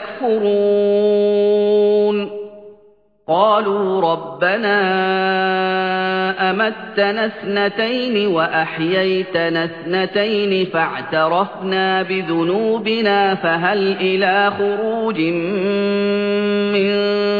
فَتَكْفُرُونَ قَالُوا رَبَّنَا أَمَتَّنَا اثْنَتَيْنِ وَأَحْيَيْتَنَا اثْنَتَيْنِ فَاعْتَرَفْنَا بِذُنُوبِنَا فَهَلْ إِلَىٰ خُرُوجٍ مِّن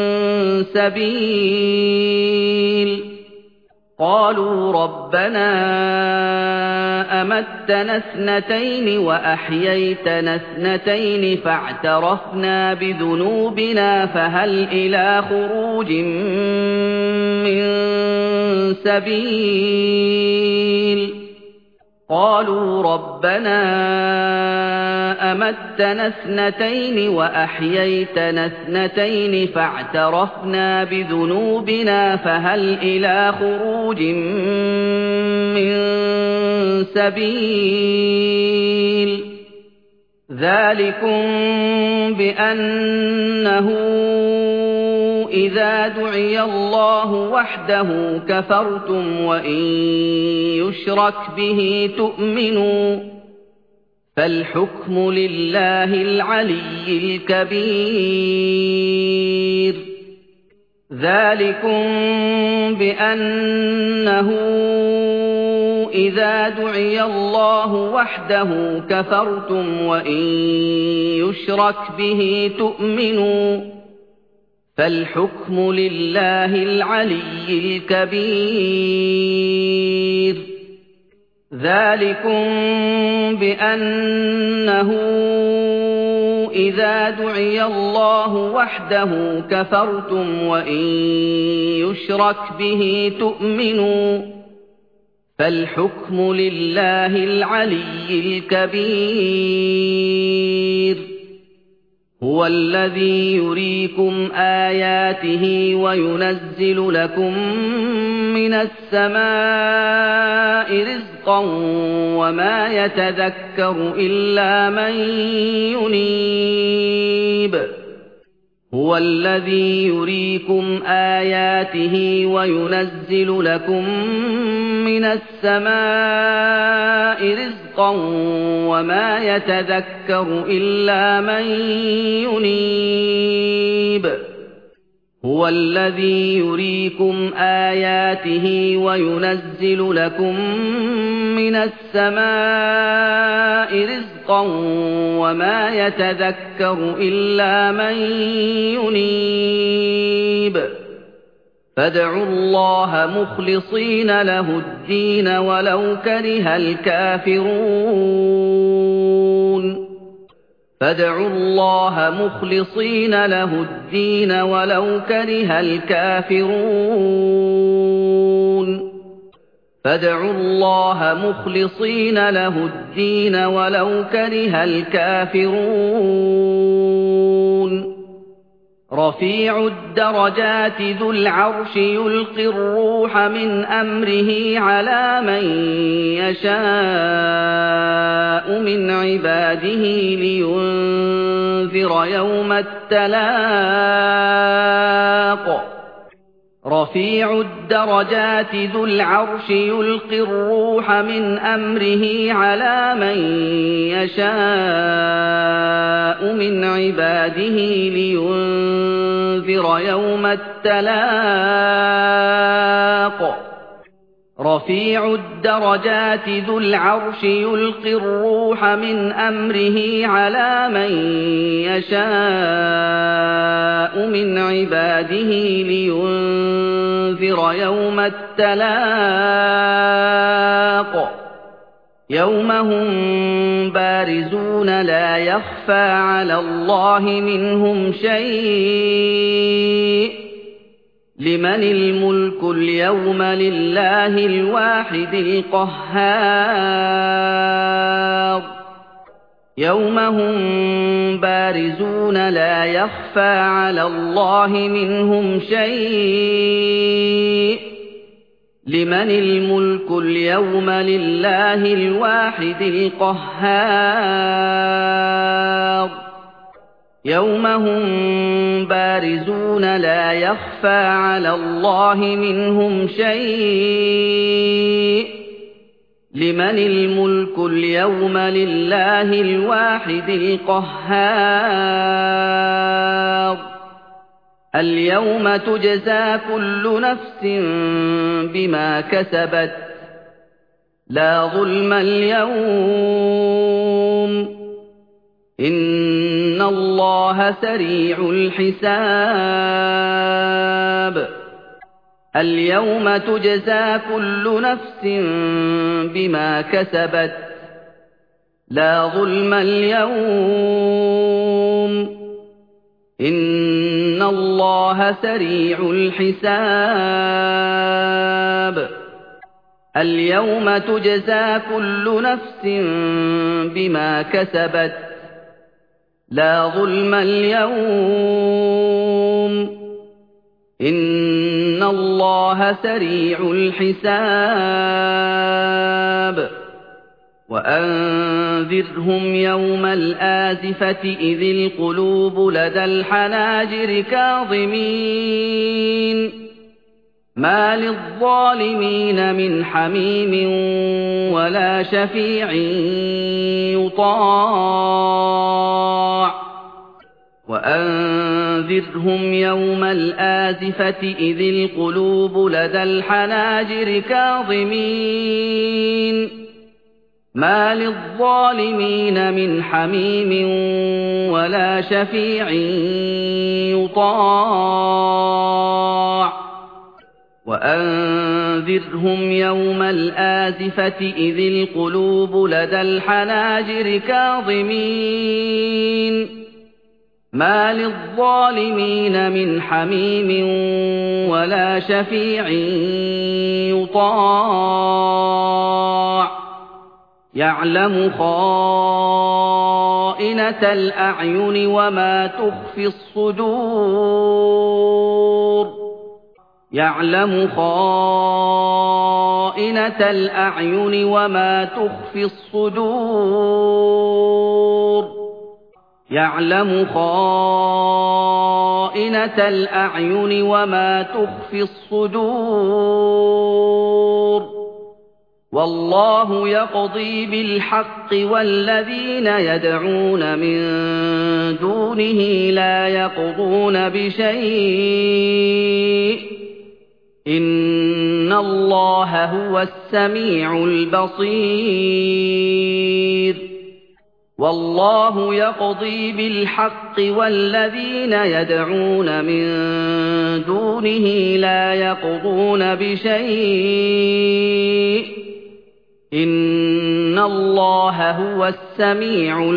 سَبِيلٍ قَالُوا رَبَّنَا أَمَتَّنَا اثْنَتَيْنِ وَأَحْيَيْتَنَا اثْنَتَيْنِ فَاعْتَرَفْنَا بِذُنُوبِنَا فَهَلْ إِلَىٰ خُرُوجٍ مِّن سَبِيلٍ قَالُوا رَبَّنَا أَمَتَّنَا اثْنَتَيْنِ وَأَحْيَيْتَنَا اثْنَتَيْنِ فَاعْتَرَفْنَا بِذُنُوبِنَا فَهَلْ إِلَىٰ خُرُوجٍ مِّن سَبِيلٍ ذَٰلِكُم بِأَنَّهُ إِذَا دُعِيَ اللَّهُ وَحْدَهُ كَفَرْتُمْ وَإِن يُشْرَكْ بِهِ تُؤْمِنُوا فالحكم لله العلي الكبير ذلكم بأنه إذا دعي الله وحده كفرتم وإن يشرك به تؤمنوا فالحكم لله العلي الكبير ذلكم بأنه إذا دعي الله وحده كفرتم وإن يشرك به تؤمنوا فالحكم لله العلي الكبير هو الذي يريكم آياته وينزل لكم من السماء رزقا وما يتذكر إلا من ينيب هو الذي يريكم آياته وينزل لكم من السماء رزقا وما يتذكر إلا من ينيب هو الذي يريكم آياته وينزل لكم من السماء رزقا وما يتذكر إلا من ينيب فادعوا الله مخلصين له الدين ولو كره الكافرون فادعوا الله مخلصين له الدين ولو كره الكافرون فادعوا الله مخلصين له الدين ولو كره الكافرون رفيع الدرجات ذو العرش يلقي الروح من أمره على من يشاء من عباده لينذر يوم التلاق رفيع الدرجات ذو العرش يلقي الروح من أمره على من يشاء من عباده لينذر يوم التلاق رفيع الدرجات ذو العرش يلقي الروح من أمره على من يشاء من عباده لينذر يوم التلاق يوم هم بارزون لا يخفى على الله منهم شيء لمن الملك اليوم لله الواحد القهار يوم هم بارزون لا يخفى على الله منهم شيء لمن الملك اليوم لله الواحد القهار يوم هم بارزون لا يخفى على الله منهم شيء لمن الملك اليوم لله الواحد القهار اليوم تجزى كل نفس بما كسبت لا ظلم اليوم إن الله سريع الحساب اليوم تجزى كل نفس بما كسبت لا ظلم اليوم إن الله سريع الحساب اليوم تجزى كل نفس بما كسبت لا ظلم اليوم إن الله سريع الحساب وأنذرهم يوم الآزفة إذ القلوب لدى الحناجر كاظمين مَا لِلظَّالِمِينَ مِنْ حَمِيمٍ وَلَا شَفِيعٍ يُطَاعُ وَأَنذِرْهُمْ يَوْمَ الْآزِفَةِ إِذِ الْقُلُوبُ لَدَى الْحَنَاجِرِ كَاظِمِينَ مَا لِلظَّالِمِينَ مِنْ حَمِيمٍ وَلَا شَفِيعٍ يُطَاعُ وَأَنذِرْهُمْ يَوْمَ الْآزِفَةِ إِذِ الْقُلُوبُ لَدَى الْحَنَاجِرِ كَاظِمِينَ مَا لِلظَّالِمِينَ مِنْ حَمِيمٍ وَلَا شَفِيعٍ يُطَاعُ يَعْلَمُ خَائِنَةَ الْأَعْيُنِ وَمَا تُخْفِي الصُّدُورُ يَعْلَمُ خَائِنَةَ الْأَعْيُنِ وَمَا تُخْفِي الصُّدُورُ يَعْلَمُ خَائِنَةَ الْأَعْيُنِ وَمَا تُخْفِي الصُّدُورُ وَاللَّهُ يَقْضِي بِالْحَقِّ وَالَّذِينَ يَدْعُونَ مِن دُونِهِ لَا يَقْضُونَ بِشَيْءٍ إِنَّ اللَّهَ هُوَ السَّمِيعُ الْبَصِيرُ وَاللَّهُ يَقْضِي بِالْحَقِّ وَالَّذِينَ يَدْعُونَ مِن دُونِهِ لَا يَقْضُونَ بِشَيْءٍ إِنَّ اللَّهَ هُوَ السَّمِيعُ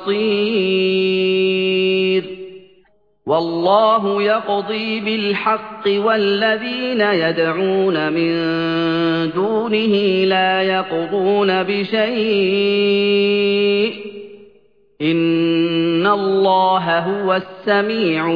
الْبَصِيرُ وَاللَّهُ يَقْضِي بِالْحَقِّ وَالَّذِينَ يَدْعُونَ مِن دُونِهِ لَا يَقْضُونَ بِشَيْءٍ إِنَّ اللَّهَ هُوَ السَّمِيعُ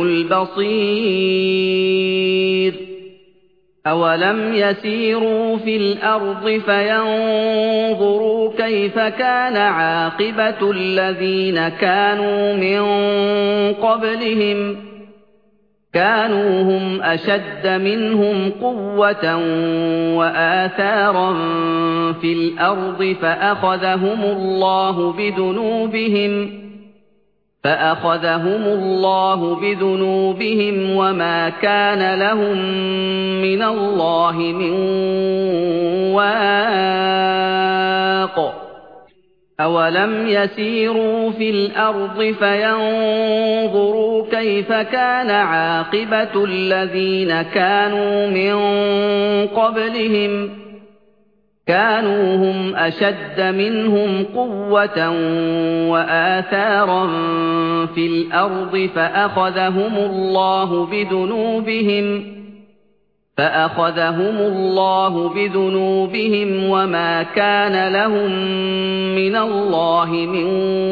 الْبَصِيرُ أَوَلَمْ يَسِيرُوا فِي الْأَرْضِ فَيَنظُرُوا كَيْفَ كَانَ عَاقِبَةُ الَّذِينَ كَانُوا مِن قَبْلِهِمْ كَانُوا هُمْ أَشَدَّ مِنْهُمْ قُوَّةً وَآثَارًا فِي الْأَرْضِ فَأَخَذَهُمُ اللَّهُ بِذُنُوبِهِمْ فَأَخَذَهُمُ اللَّهُ بِذُنُوبِهِمْ وَمَا كَانَ لَهُم مِّنَ اللَّهِ مِن وَاقٍ أَوَلَمْ يَسِيرُوا فِي الْأَرْضِ فَيَنظُرُوا كَيْفَ كَانَ عَاقِبَةُ الَّذِينَ كَانُوا مِن قَبْلِهِمْ كَانُوا هُمْ أَشَدَّ مِنْهُمْ قُوَّةً وَآثَارًا فِي الْأَرْضِ فَأَخَذَهُمُ اللَّهُ بِذُنُوبِهِمْ فَأَخَذَهُمُ اللَّهُ بِذُنُوبِهِمْ وَمَا كَانَ لَهُم مِّنَ اللَّهِ مِن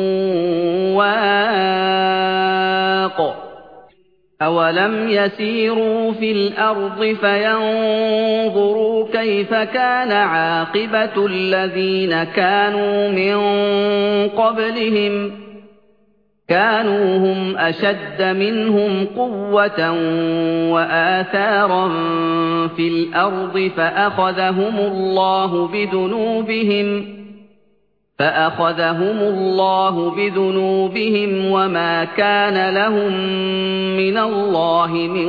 وَاقٍ أَوَلَمْ يَسِيرُوا فِي الْأَرْضِ فَيَنظُرُوا كَيْفَ كَانَ عَاقِبَةُ الَّذِينَ كَانُوا مِن قَبْلِهِمْ كَانُوا هُمْ أَشَدَّ مِنْهُمْ قُوَّةً وَآثَارًا فِي الْأَرْضِ فَأَخَذَهُمُ اللَّهُ بِذُنُوبِهِمْ فَأَخَذَهُمُ اللَّهُ بِذُنُوبِهِمْ وَمَا كَانَ لَهُم مِّنَ اللَّهِ مِن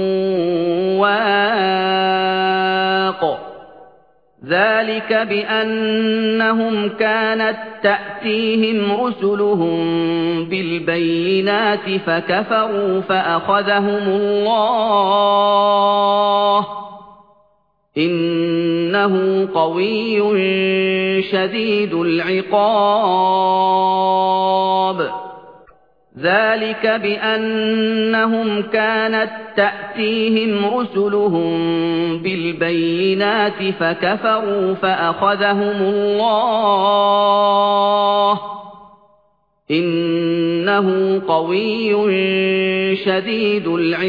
وَاقٍ ذَلِكَ بِأَنَّهُمْ كَانَتْ تَأْتِيهِمْ رُسُلُهُم بِالْبَيِّنَاتِ فَكَفَرُوا فَأَخَذَهُمُ اللَّهُ إِنَّهُ قَوِيٌّ شَدِيدُ الْعِقَابِ ذَلِكَ بِأَنَّهُمْ كَانَتْ تَأْتِيهِمْ رُسُلُهُم بِالْبَيِّنَاتِ فَكَفَرُوا فَأَخَذَهُمُ اللَّهُ إِنَّهُ قَوِيٌّ شَدِيدُ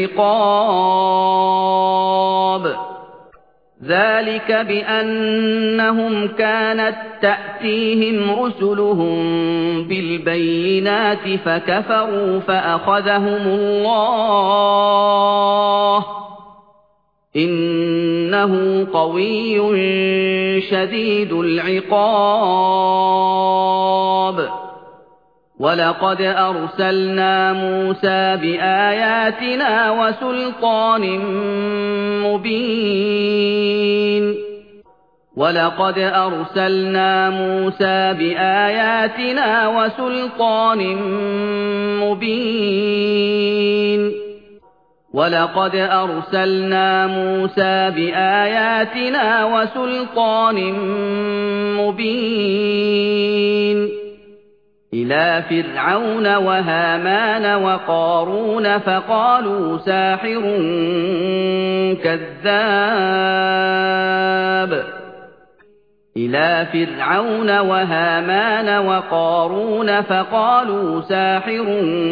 الْعِقَابِ ذَلِكَ بِأَنَّهُمْ كَانَتْ تَأْتِيهِمْ رُسُلُهُم بِالْبَيِّنَاتِ فَكَفَرُوا فَأَخَذَهُمُ اللَّهُ إِنَّهُ إِنَّهُ قَوِيٌّ شَدِيدُ الْعِقَابِ وَلَقَدْ أَرْسَلْنَا مُوسَىٰ بِآيَاتِنَا وَسُلْطَانٍ مُّبِينٍ وَلَقَدْ أَرْسَلْنَا مُوسَىٰ بِآيَاتِنَا وَسُلْطَانٍ مُّبِينٍ وَلَقَدْ أَرْسَلْنَا مُوسَىٰ بِآيَاتِنَا وَسُلْطَانٍ مُّبِينٍ إِلَىٰ فِرْعَوْنَ وَهَامَانَ وَقَارُونَ فَقَالُوا سَاحِرٌ كَذَّابٌ إِلَىٰ فِرْعَوْنَ وَهَامَانَ وَقَارُونَ فَقَالُوا سَاحِرٌ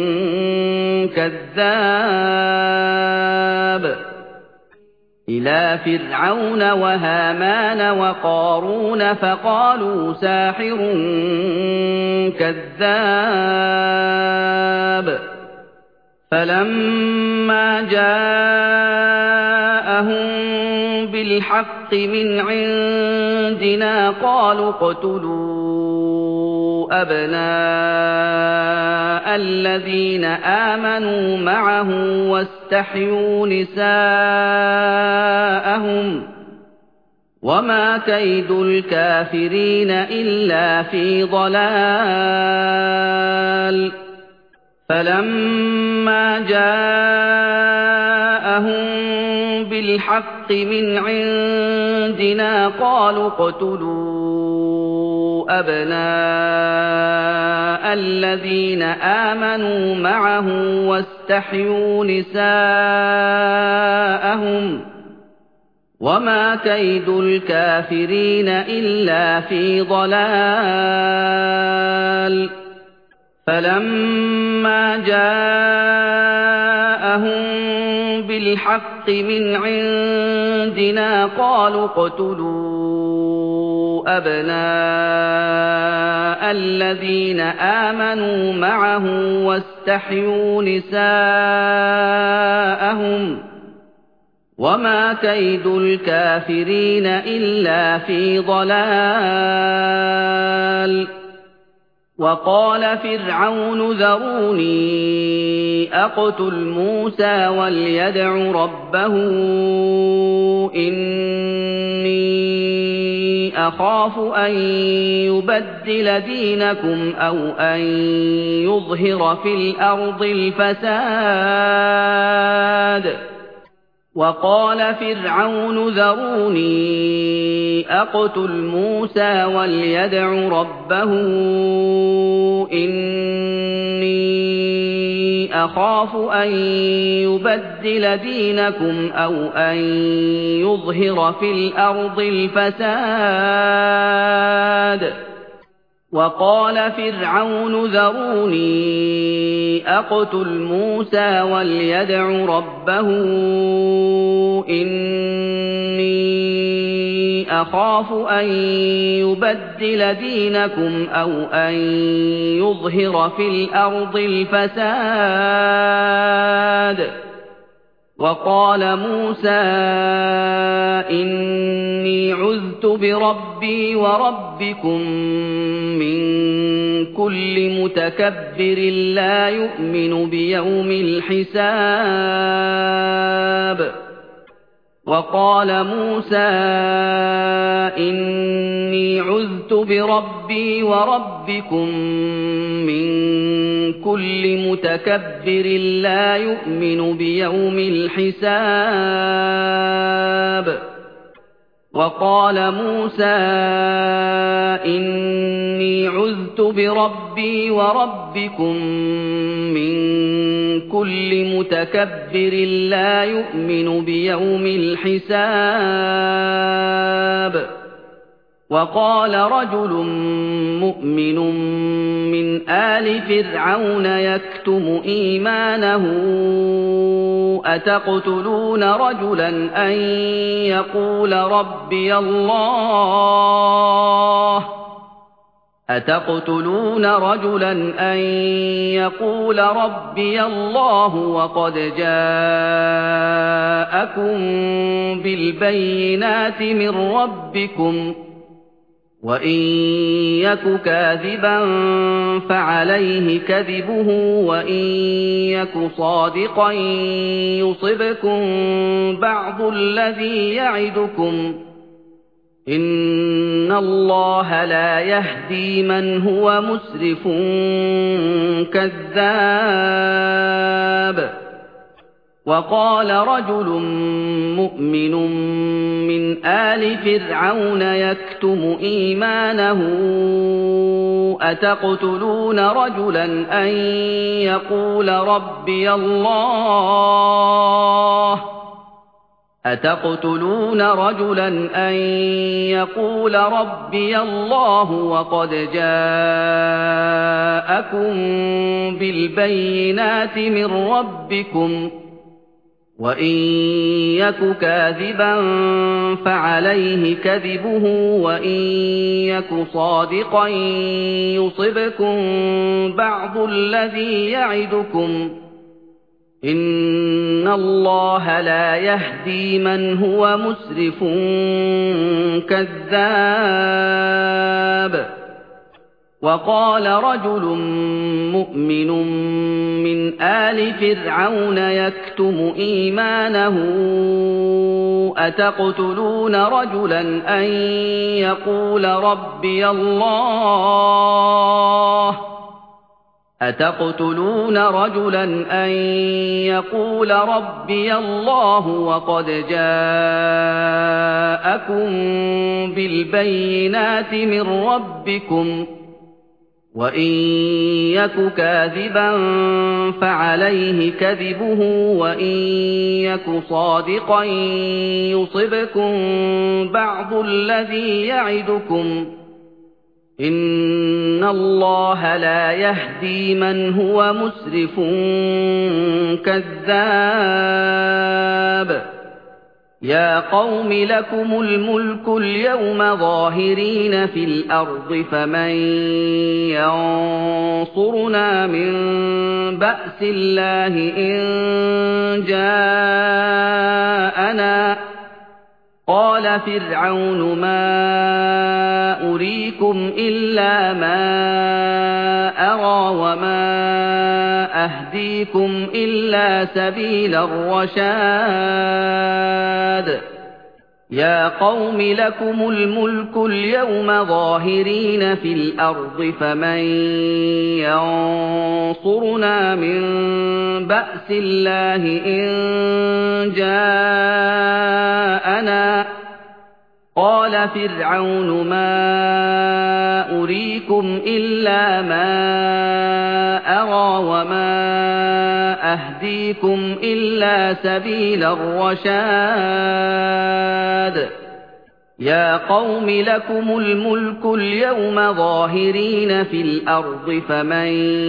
كَذَّابٌ إِلَىٰ فِرْعَوْنَ وَهَامَانَ وَقَارُونَ فَقَالُوا سَاحِرٌ كَذَّابٌ فَلَمَّا جَاءَهُم بِالْحَقِّ مِنْ عِندِنَا قَالُوا اقْتُلُوا أَبْنَاءَ الَّذِينَ آمَنُوا مَعَهُ وَاسْتَحْيُوا نِسَاءَهُمْ ۚ وَمَا كَيْدُ الْكَافِرِينَ إِلَّا فِي ضَلَالٍ فَلَمَّا جَاءَهُم بِالْحَقِّ مِنْ عِندِنَا قَالُوا اقْتُلُوا أَبْنَاءَ الَّذِينَ آمَنُوا مَعَهُ وَاسْتَحْيُوا نِسَاءَهُمْ ۚ وَمَا كَيْدُ الْكَافِرِينَ إِلَّا فِي ضَلَالٍ فَلَمَّا جَاءَهُم بِالْحَقِّ مِنْ عِندِنَا قَالُوا اقْتُلُوا أَبْنَاءَ الَّذِينَ آمَنُوا مَعَهُ وَاسْتَحْيُوا نِسَاءَهُمْ ۚ وَمَا كَيْدُ الْكَافِرِينَ إِلَّا فِي ضَلَالٍ وَقَالَ فِرْعَوْنُ ذَرُونِي أَقْتُلْ مُوسَىٰ وَلْيَدْعُ رَبَّهُ إِنِّي أَخَافُ أَن يُبَدِّلَ دِينَكُمْ أَوْ أَن يُظْهِرَ فِي الْأَرْضِ الْفَسَادَ وَقَالَ فِرْعَوْنُ ذَرُونِي أَقْتُلْ مُوسَىٰ وَلْيَدْعُ رَبَّهُ إِنِّي أَخَافُ أَن يُبَدِّلَ دِينَكُمْ أَوْ أَن يُظْهِرَ فِي الْأَرْضِ الْفَسَادَ وَقَالَ فِرْعَوْنُ ذَرُونِي أَقْتُلْ مُوسَىٰ وَلْيَدْعُ رَبَّهُ إِنِّي أَخَافُ أَن يُبَدِّلَ دِينَكُمْ أَوْ أَن يُظْهِرَ فِي الْأَرْضِ الْفَسَادَ وَقَالَ مُوسَىٰ إِنِّي عُذْتُ بِرَبِّي وَرَبِّكُم مِّن كُلِّ مُتَكَبِّرٍ لَّا يُؤْمِنُ بِيَوْمِ الْحِسَابِ وَقَالَ مُوسَىٰ إِنِّي عُذْتُ بِرَبِّي وَرَبِّكُم مِّن كُلِّ مُتَكَبِّرٍ لَّا يُؤْمِنُ بِيَوْمِ الْحِسَابِ وَقَالَ مُوسَىٰ إِنِّي عُذْتُ بِرَبِّي وَرَبِّكُم مِّن كُلِّ مُتَكَبِّرٍ لَّا يُؤْمِنُ بِيَوْمِ الْحِسَابِ وَقَالَ رَجُلٌ مُّؤْمِنٌ مِّنْ آلِ فِرْعَوْنَ يَكْتُمُ إِيمَانَهُ أَتَقْتُلُونَ رَجُلًا أَن يَقُولَ رَبِّيَ اللَّهُ أتقتلون رجلا أن يقول ربي الله وقد جاءكم بالبينات من ربكم وإن يك كاذبا فعليه كذبه وإن يك صادقا يصبكم بعض الذي يعدكم إن الله لا يهدي من هو مسرف كذاب وقال رجل مؤمن من آل فرعون يكتم إيمانه أتقتلون رجلا أن يقول ربي الله أتقتلون رجلا أن يقول ربي الله وقد جاءكم بالبينات من ربكم وإن يك كاذبا فعليه كذبه وإن يك صادقا يصبكم بعض الذي يعدكم إن الله لا يهدي من هو مسرف كذاب وقال رجل مؤمن من آل فرعون يكتم إيمانه أتقتلون رجلا أن يقول ربي الله أتقتلون رجلا أن يقول ربي الله وقد جاءكم بالبينات من ربكم وإن يك كاذبا فعليه كذبه وإن يك صادقا يصبكم بعض الذي يعدكم إن الله لا يهدي من هو مسرف كذاب يا قوم لكم الملك اليوم ظاهرين في الأرض فمن ينصرنا من بأس الله إن جاءنا قال فرعون ما أريكم إلا ما أرى وما أهديكم إلا سبيل الرشاد يا قوم لكم الملك اليوم ظاهرين في الأرض فمن ينصرنا من بأس الله إن جاءنا قال فرعون ما أريكم إلا ما أرى وما أهديكم إلا سبيل الرشاد يا قوم لكم الملك اليوم ظاهرين في الأرض فمن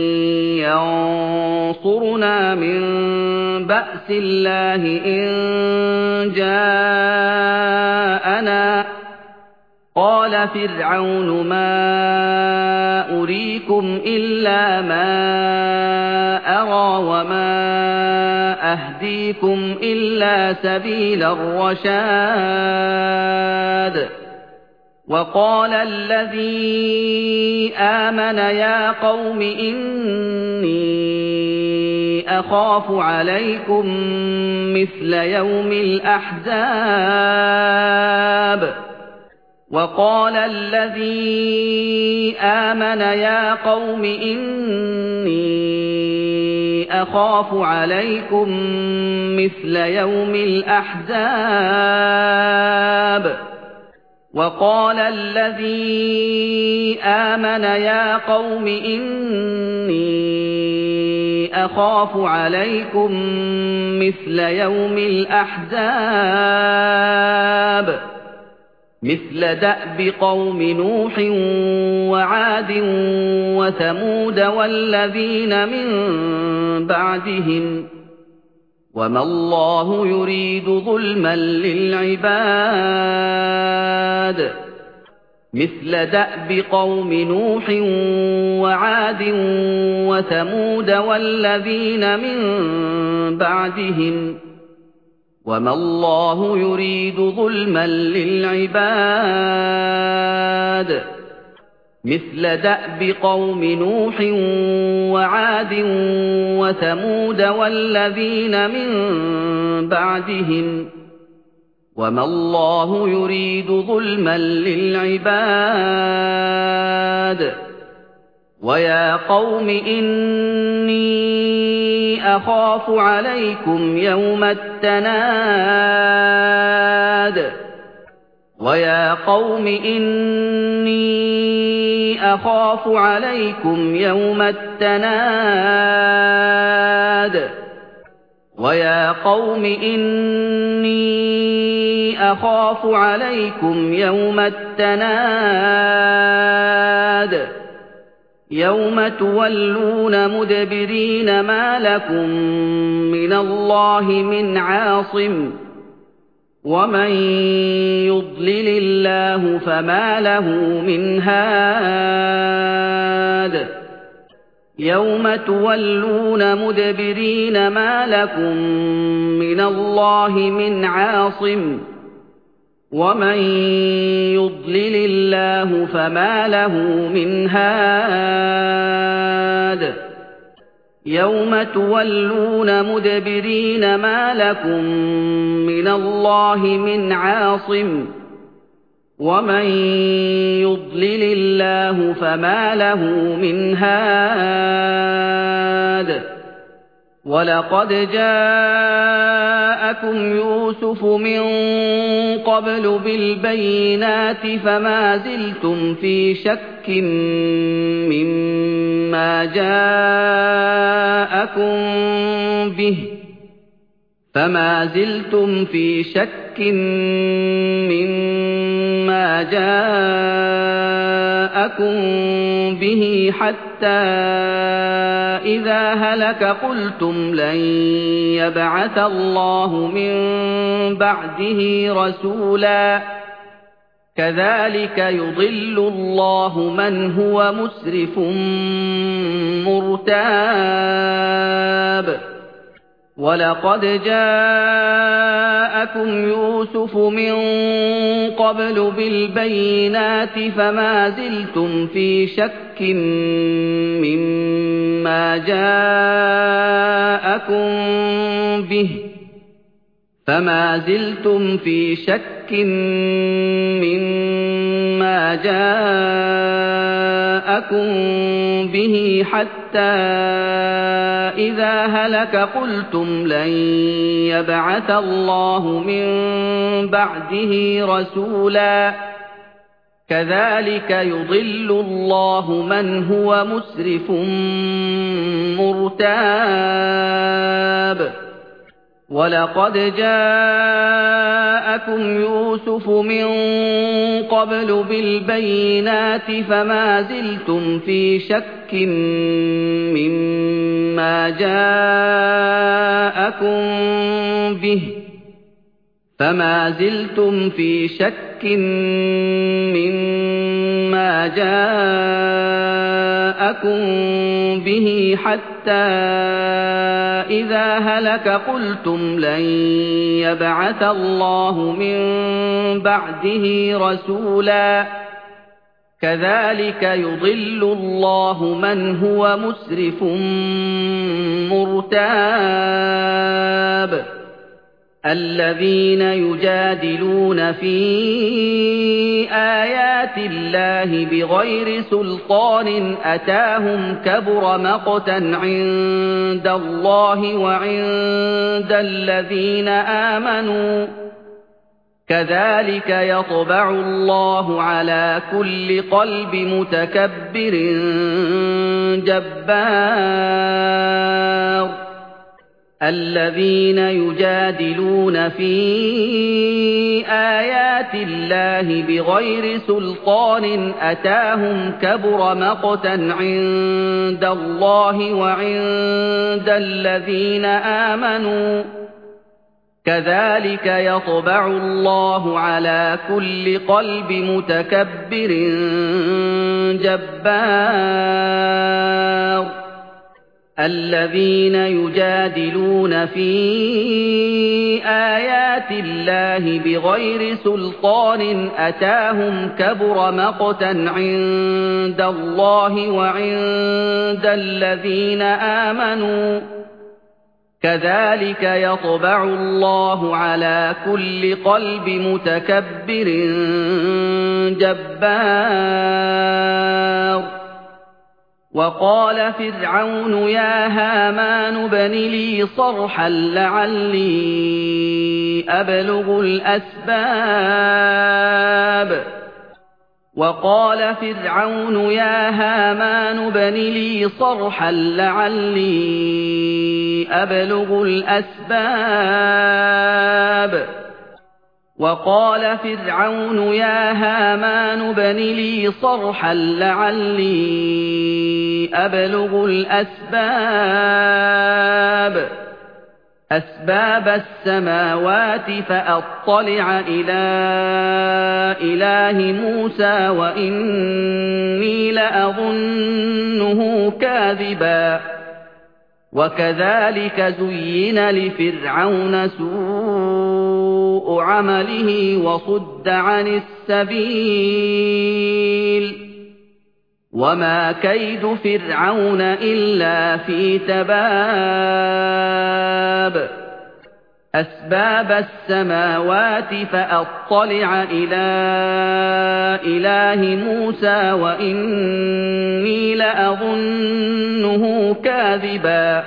ينصرنا من بأس الله إن جاءنا قال فرعون ما أريكم إلا ما أرى وما أهديكم إلا سبيل الرشاد وقال الذي آمن يا قوم إني أخاف عليكم مثل يوم الأحزاب وقال الذي آمن يا قوم إني أخاف عليكم مثل يوم الأحزاب وقال الذي آمن يا قوم إني أخاف عليكم مثل يوم الأحزاب مثل دأب قوم نوح وعاد وثمود والذين من بعدهم وما الله يريد ظلما للعباد مثل دأب قوم نوح وعاد وثمود والذين من بعدهم وما الله يريد ظلما للعباد مثل دأب قوم نوح وعاد وثمود والذين من بعدهم وما الله يريد ظلما للعباد ويا قوم إني أخاف عليكم يوم التناد ويا قوم إني أخاف عليكم يوم التناد ويا قوم إني أخاف عليكم يوم التناد يوم تولون مدبرين ما لكم من الله من عاصم ومن يضلل الله فما له من هاد يوم تولون مدبرين ما لكم من الله من عاصم ومن يضلل الله فما له من هاد يوم تولون مدبرين ما لكم من الله من عاصم ومن يضلل الله فما له من هاد ولقد جاءكم يوسف من قبل بالبينات فما زلتم في شك مما جاءكم به فما زلتم في شك مما جاءكم به حتى إذا هلك قلتم لن يبعث الله من بعده رسولا كذلك يضل الله من هو مسرف مرتاب ولقد جاءكم يوسف من قبل بالبينات فما زلتم في شك مما جاءكم به فما زلتم في شك مما جاءكم به حتى إذا هلك قلتم لن يبعث الله من بعده رسولا كذلك يضل الله من هو مسرف مرتاب ولقد جاءكم يوسف من قبل بالبينات فما زلتم في شك مما جاءكم به فما زلتم في شك مما جاءكم به حتى إذا هلك قلتم لن يبعث الله من بعده رسولا كذلك يضل الله من هو مسرف مرتاب الذين يجادلون في آيات الله بغير سلطان أتاهم كبر مقتا عند الله وعند الذين آمنوا كذلك يطبع الله على كل قلب متكبر جبار الذين يجادلون في آيات الله بغير سلطان أتاهم كبر مقتا عند الله وعند الذين آمنوا كذلك يطبع الله على كل قلب متكبر جبار الذين يجادلون في آيات الله بغير سلطان أتاهم كبر مقتا عند الله وعند الذين آمنوا كذلك يطبع الله على كل قلب متكبر جبار وقال فرعون يا هامان ابن لي صرحا لعلي أبلغ الأسباب وقال فرعون يا هامان ابن لي صرحا لعلي أبلغ الأسباب وقال فرعون يا هامان ابن لي صرحا لعلي أبلغ الأسباب أسباب السماوات فأطلع إلى إله موسى وإني لأظنه كاذبا وكذلك زين لفرعون سوء عمله وصد عن السبيل وما كيد فرعون إلا في تباب أسباب السماوات فأطلع إلى إله موسى وإني لأظنه كاذبا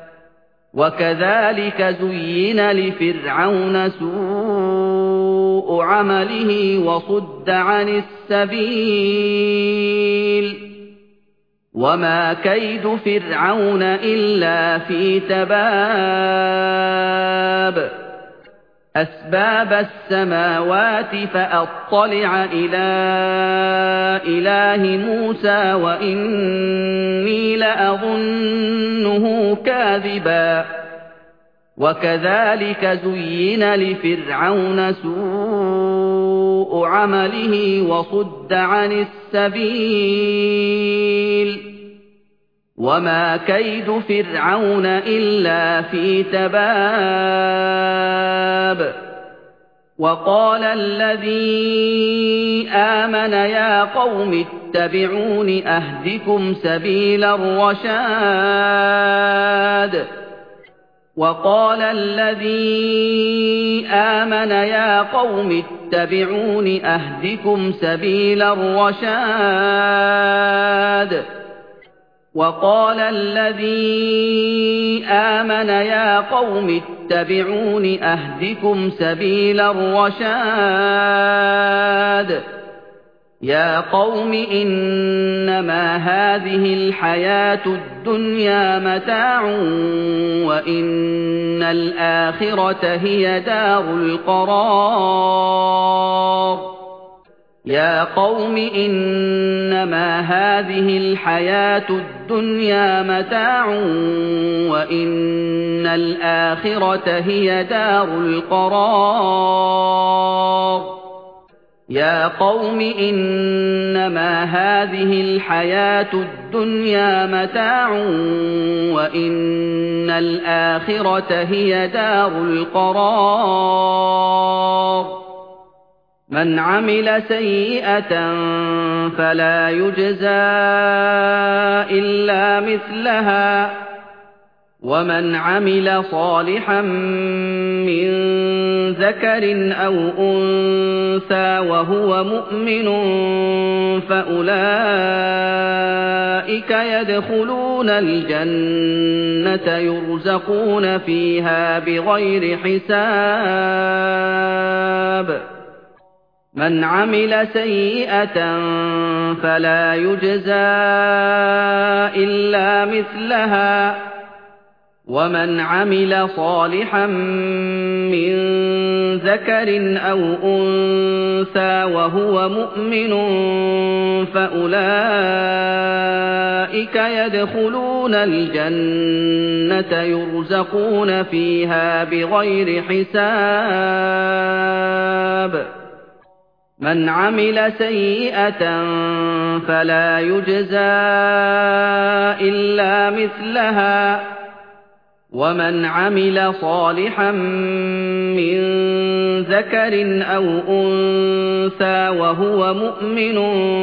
وكذلك زين لفرعون سوء عمله وصد عن السبيل وما كيد فرعون إلا في تباب أسباب السماوات فأطلع إلى إله موسى وإني لأظنه كاذبا وكذلك زين لفرعون سوء عمله وصد عن السبيل وما كيد فرعون إلا في تباب وقال الذي آمن يا قوم اتبعون أهدكم سبيل الرشاد وقال الذي آمن يا قوم اتبعون أهدكم سبيل الرشاد وقال الذي آمن يا قوم اتبعون أهدكم سبيل الرشاد يا قوم إنما هذه الحياة الدنيا متاع وإن الآخرة هي دار القرار يا قوم إنما هذه الحياة الدنيا متاع وإن الآخرة هي دار القرار يا قوم إنما هذه الحياة الدنيا متاع وإن الآخرة هي دار القرار من عمل سيئة فلا يجزى إلا مثلها ومن عمل صالحا من ذكر أو أنثى وهو مؤمن فأولئك يدخلون الجنة يرزقون فيها بغير حساب من عمل سيئة فلا يجزى إلا مثلها وَمَنْ عَمِلَ صَالِحًا مِّن ذَكَرٍ أَوْ أُنثَىٰ وَهُوَ مُؤْمِنٌ فَأُولَٰئِكَ يَدْخُلُونَ الْجَنَّةَ يُرْزَقُونَ فِيهَا بِغَيْرِ حِسَابٍ مَنْ عَمِلَ سَيِّئَةً فَلَا يُجْزَىٰ إِلَّا مِثْلَهَا وَمَنْ عَمِلَ صَالِحًا مِّن ذَكَرٍ أَوْ أُنثَىٰ وَهُوَ مُؤْمِنٌ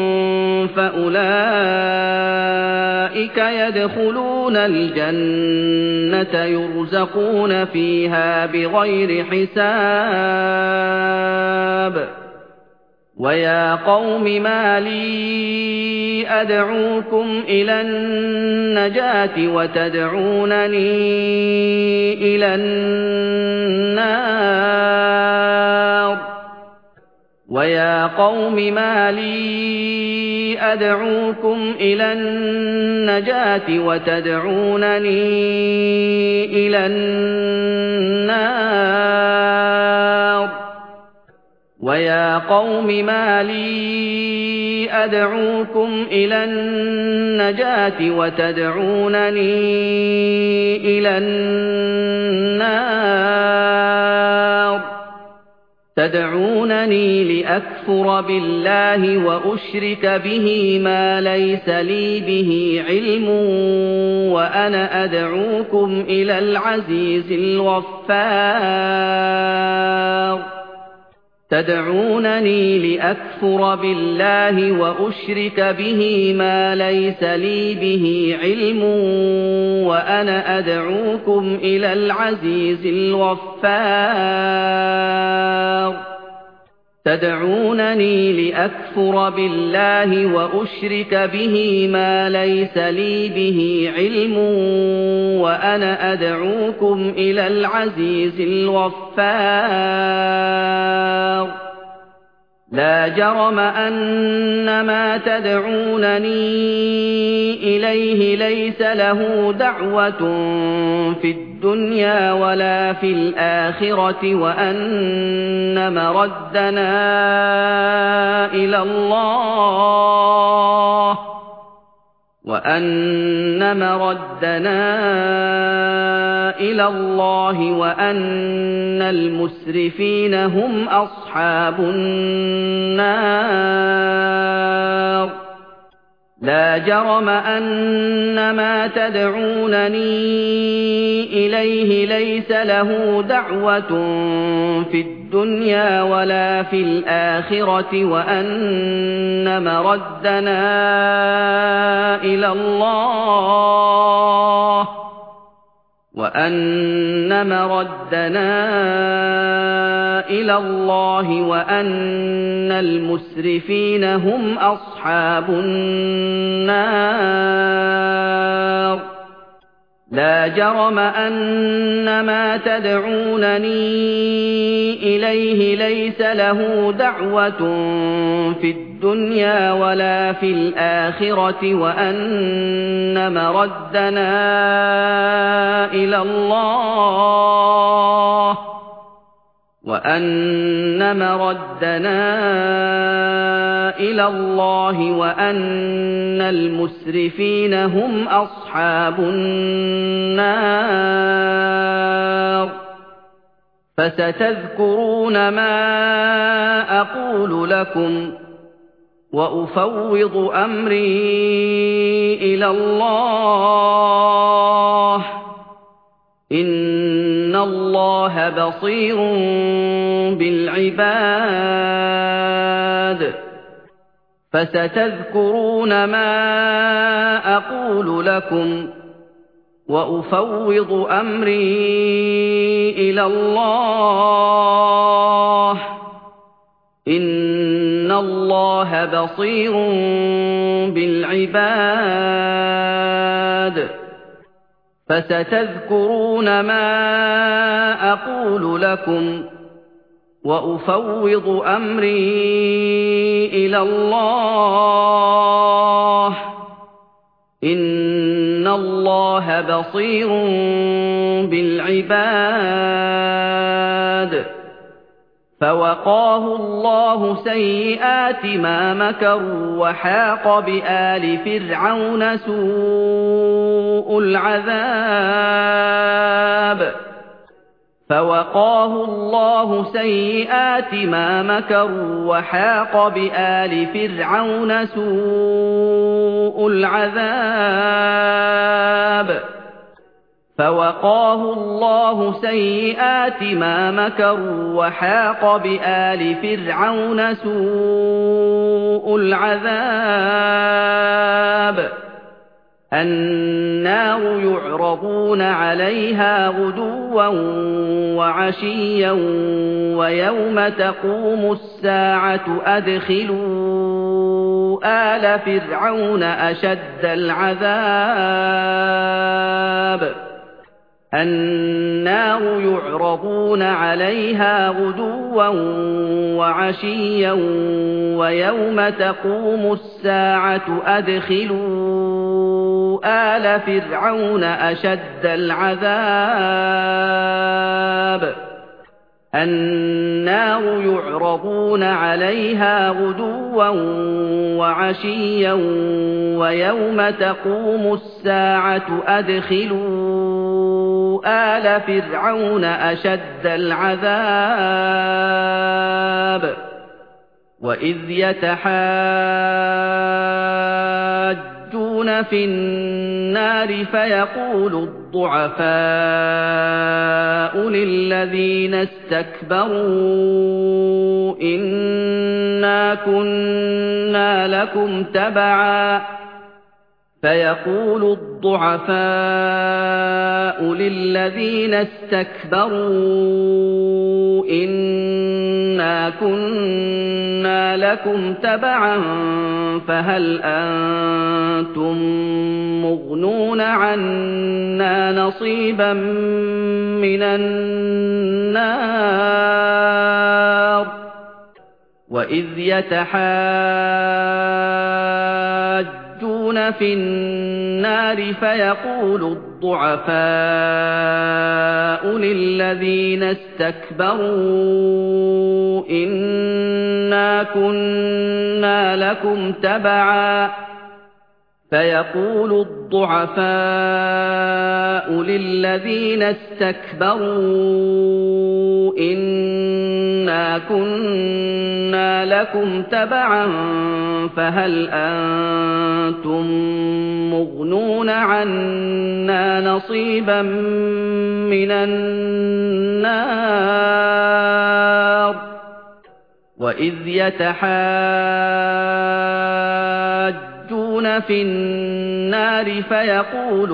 فَأُولَٰئِكَ يَدْخُلُونَ الْجَنَّةَ يُرْزَقُونَ فِيهَا بِغَيْرِ حِسَابٍ وَيَا قَوْمِ مَا لِي أَدْعُوكُمْ إِلَى النَّجَاةِ وَتَدْعُونَنِي إِلَى النَّارِ وَيَا قَوْمِ مَا لِي أَدْعُوكُمْ إِلَى النَّجَاةِ وَتَدْعُونَنِي إِلَى النَّارِ وَيَا قَوْمِ مَا لِي أَدْعُوكُمْ إِلَى النَّجَاةِ وَتَدْعُونَنِي إِلَى النَّارِ تَدْعُونَنِي لِأَكْفُرَ بِاللَّهِ وَأُشْرِكَ بِهِ مَا لَيْسَ لِي بِهِ عِلْمٌ وَأَنَا أَدْعُوكُمْ إِلَى الْعَزِيزِ الْغَفَّارِ تدعونني لأكفر بالله وأشرك به ما ليس لي به علم وأنا أدعوكم إلى العزيز الغفار تدعونني لأكفر بالله وأشرك به ما ليس لي به علم وأنا أدعوكم إلى العزيز الغفار لا جرم أن ما تدعونني إليه ليس له دعوة في الدنيا ولا في الآخرة وأن مردنا إلى الله وأن مردنا إلى الله وأن المسرفين هم أصحاب النار لا جرم أن ما تدعونني إليه ليس له دعوة في الدنيا ولا في الآخرة وأن مردنا إلى الله وأن مردنا إلى الله وأن المسرفين هم أصحاب النار لا جرم أن ما تدعونني إليه ليس له دعوة في الدنيا ولا في الآخرة وأن مردنا إلى الله وأن مردنا إلى الله وأن المسرفين هم أصحاب النار فستذكرون ما أقول لكم وأفوض أمري إلى الله إن الله بصير بالعباد فستذكرون ما أقول لكم وأفوض أمري إلى الله إن الله بصير بالعباد فستذكرون ما أقول لكم وأفوض أمري إلى الله إن اللَّهَ بَصِيرٌ بِالْعِبَادِ فَوَقَاهُ اللَّهُ سَيِّئَاتِ مَا مَكَرُوا وَحَاقَ بِآلِ فِرْعَوْنَ سُوءُ الْعَذَابِ فَوَقَاهُ اللَّهُ سَيِّئَاتِ مَا مَكَرُوا وَحَاقَ بِآلِ فِرْعَوْنَ سُوءُ الْعَذَابِ فَوَقَاهُ اللَّهُ سَيِّئَاتِ مَا مَكَرُوا وَحَاقَ بِآلِ فِرْعَوْنَ سُوءُ الْعَذَابِ النَّارُ يُعْرَضُونَ عَلَيْهَا غُدُوًّا وَعَشِيًّا وَيَوْمَ تَقُومُ السَّاعَةُ أَدْخِلُوا آلَ فِرْعَوْنَ أَشَدَّ الْعَذَابِ النَّارُ يُعْرَضُونَ عَلَيْهَا غُدُوًّا وَعَشِيًّا وَيَوْمَ تَقُومُ السَّاعَةُ أَدْخِلُوا آلَ فِرْعَوْنَ أَشَدَّ الْعَذَابِ النَّارُ يُعْرَضُونَ عَلَيْهَا غُدُوًّا وَعَشِيًّا وَيَوْمَ تَقُومُ السَّاعَةُ أَدْخِلُوا آلَ فِرْعَوْنَ أَشَدَّ الْعَذَابِ وَإِذْ يَتَحَاجُّونَ فِي النَّارِ فَيَقُولُ الضُّعَفَاءُ لِلَّذِينَ اسْتَكْبَرُوا إِنَّا كُنَّا لَكُمْ تَبَعًا فَيَقُولُ الضُّعَفَاءُ لِلَّذِينَ اسْتَكْبَرُوا إِنَّا كُنَّا لَكُمْ تَبَعًا فَهَلْ أَنتُم مُّغْنُونَ عَنَّا نَصِيبًا مِّنَ النَّارِ وَإِذْ يَتَحَاجُّونَ فِي النَّارِ فَيَقُولُ الضُّعَفَاءُ لِلَّذِينَ اسْتَكْبَرُوا إِنَّا كُنَّا لَكُمْ تَبَعًا فَيَقُولُ الضُّعَفَاءُ لِلَّذِينَ اسْتَكْبَرُوا إِنَّا كُنَّا لَكُمْ تَبَعًا فَهَلْ أَنتُم مُّغْنُونَ عَنَّا نَصِيبًا مِّنَ النَّارِ وَإِذْ يَتَحَاجُّونَ فِي النَّارِ فَيَقُولُ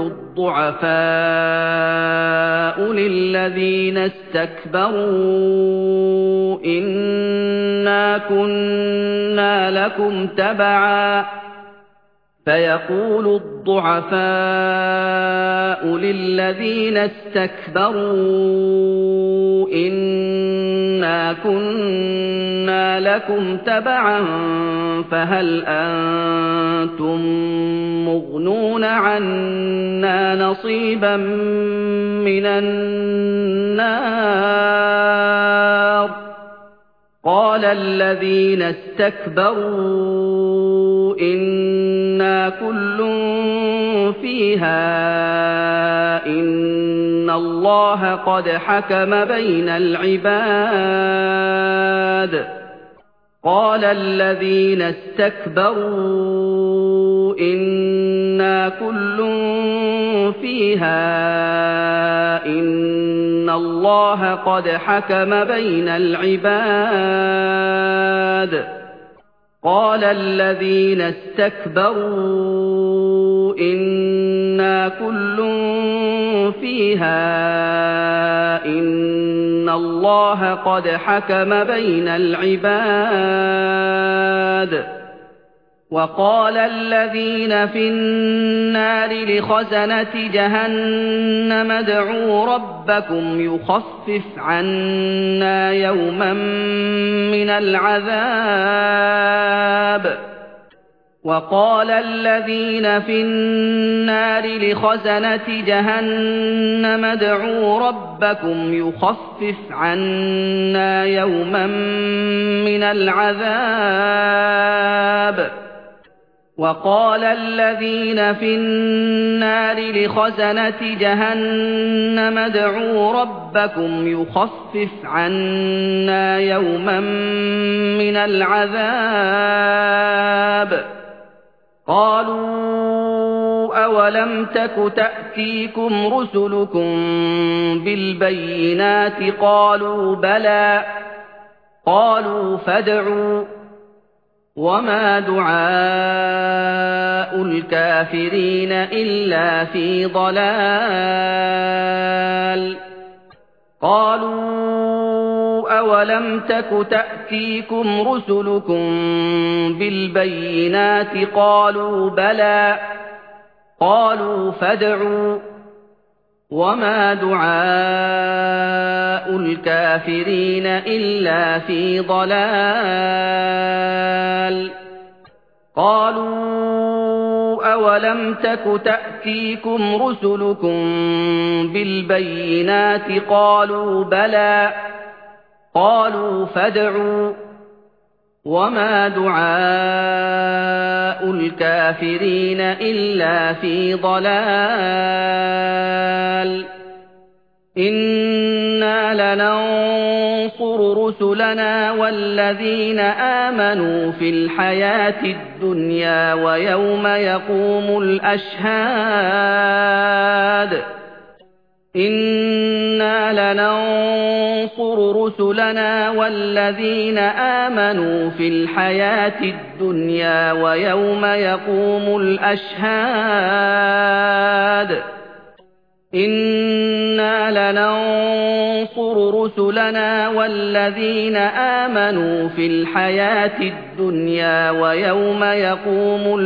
الضُّعَفَاءُ لِلَّذِينَ اسْتَكْبَرُوا إِنَّا كُنَّا لَكُمْ تَبَعًا فَيَقُولُ الضُّعَفَاءُ لِلَّذِينَ اسْتَكْبَرُوا إِنَّا كُنَّا لَكُمْ تَبَعًا فَهَلْ أَنتُم مُّغْنُونَ عَنَّا نَصِيبًا مِّنَ النَّارِ قَالَ الَّذِينَ اسْتَكْبَرُوا إِنَّا كُلٌّ فِيهَا إِنَّ اللَّهَ قَدْ حَكَمَ بَيْنَ الْعِبَادِ قَالَ الَّذِينَ اسْتَكْبَرُوا إِنَّا كُلٌّ فِيهَا إِنَّ اللَّهَ قَدْ حَكَمَ بَيْنَ الْعِبَادِ قَالَ الَّذِينَ اسْتَكْبَرُوا إِنَّا كُلٌّ فِيهَا إِنَّ اللَّهَ قَدْ حَكَمَ بَيْنَ الْعِبَادِ وَقَالَ الَّذِينَ فِي النَّارِ لِخَزَنَةِ جَهَنَّمَ ادْعُوا رَبَّكُمْ يُخَفِّفْ عَنَّا يَوْمًا مِّنَ الْعَذَابِ وقال الذين في النار لخزنة جهنم ادعوا ربكم يخفف عنا يوما من العذاب وقال الذين في النار لخزنة جهنم ادعوا ربكم يخفف عنا يوما من العذاب قالوا أولم تك تأتيكم رسلكم بالبينات قالوا بلى قالوا فادعوا وما دعاء الكافرين إلا في ضلال قالوا أولم تك تأتيكم رسلكم بالبينات قالوا بلى قالوا فادعوا وما دعاء الكافرين إلا في ضلال قالوا أولم تك تأتيكم رسلكم بالبينات قالوا بلى قالوا فادعوا وما دعاء الكافرين إلا في ضلال إنا لننصر رسلنا والذين آمنوا في الحياة الدنيا ويوم يقوم الأشهاد إنا لننصر رسلنا والذين آمنوا في الحياة الدنيا ويوم يقوم الأشهاد إنا لننصر رسلنا والذين آمنوا في الحياة الدنيا ويوم يقوم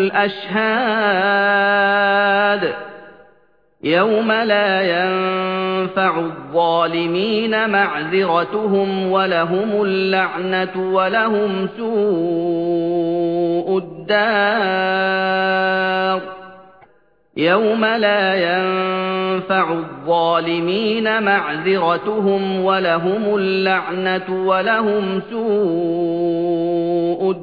الأشهاد يوم لا ينفع الظالمين معذرتهم ولهم اللعنة ولهم سوء الدار يوم لا ينفع الظالمين معذرتهم ولهم اللعنة ولهم سوء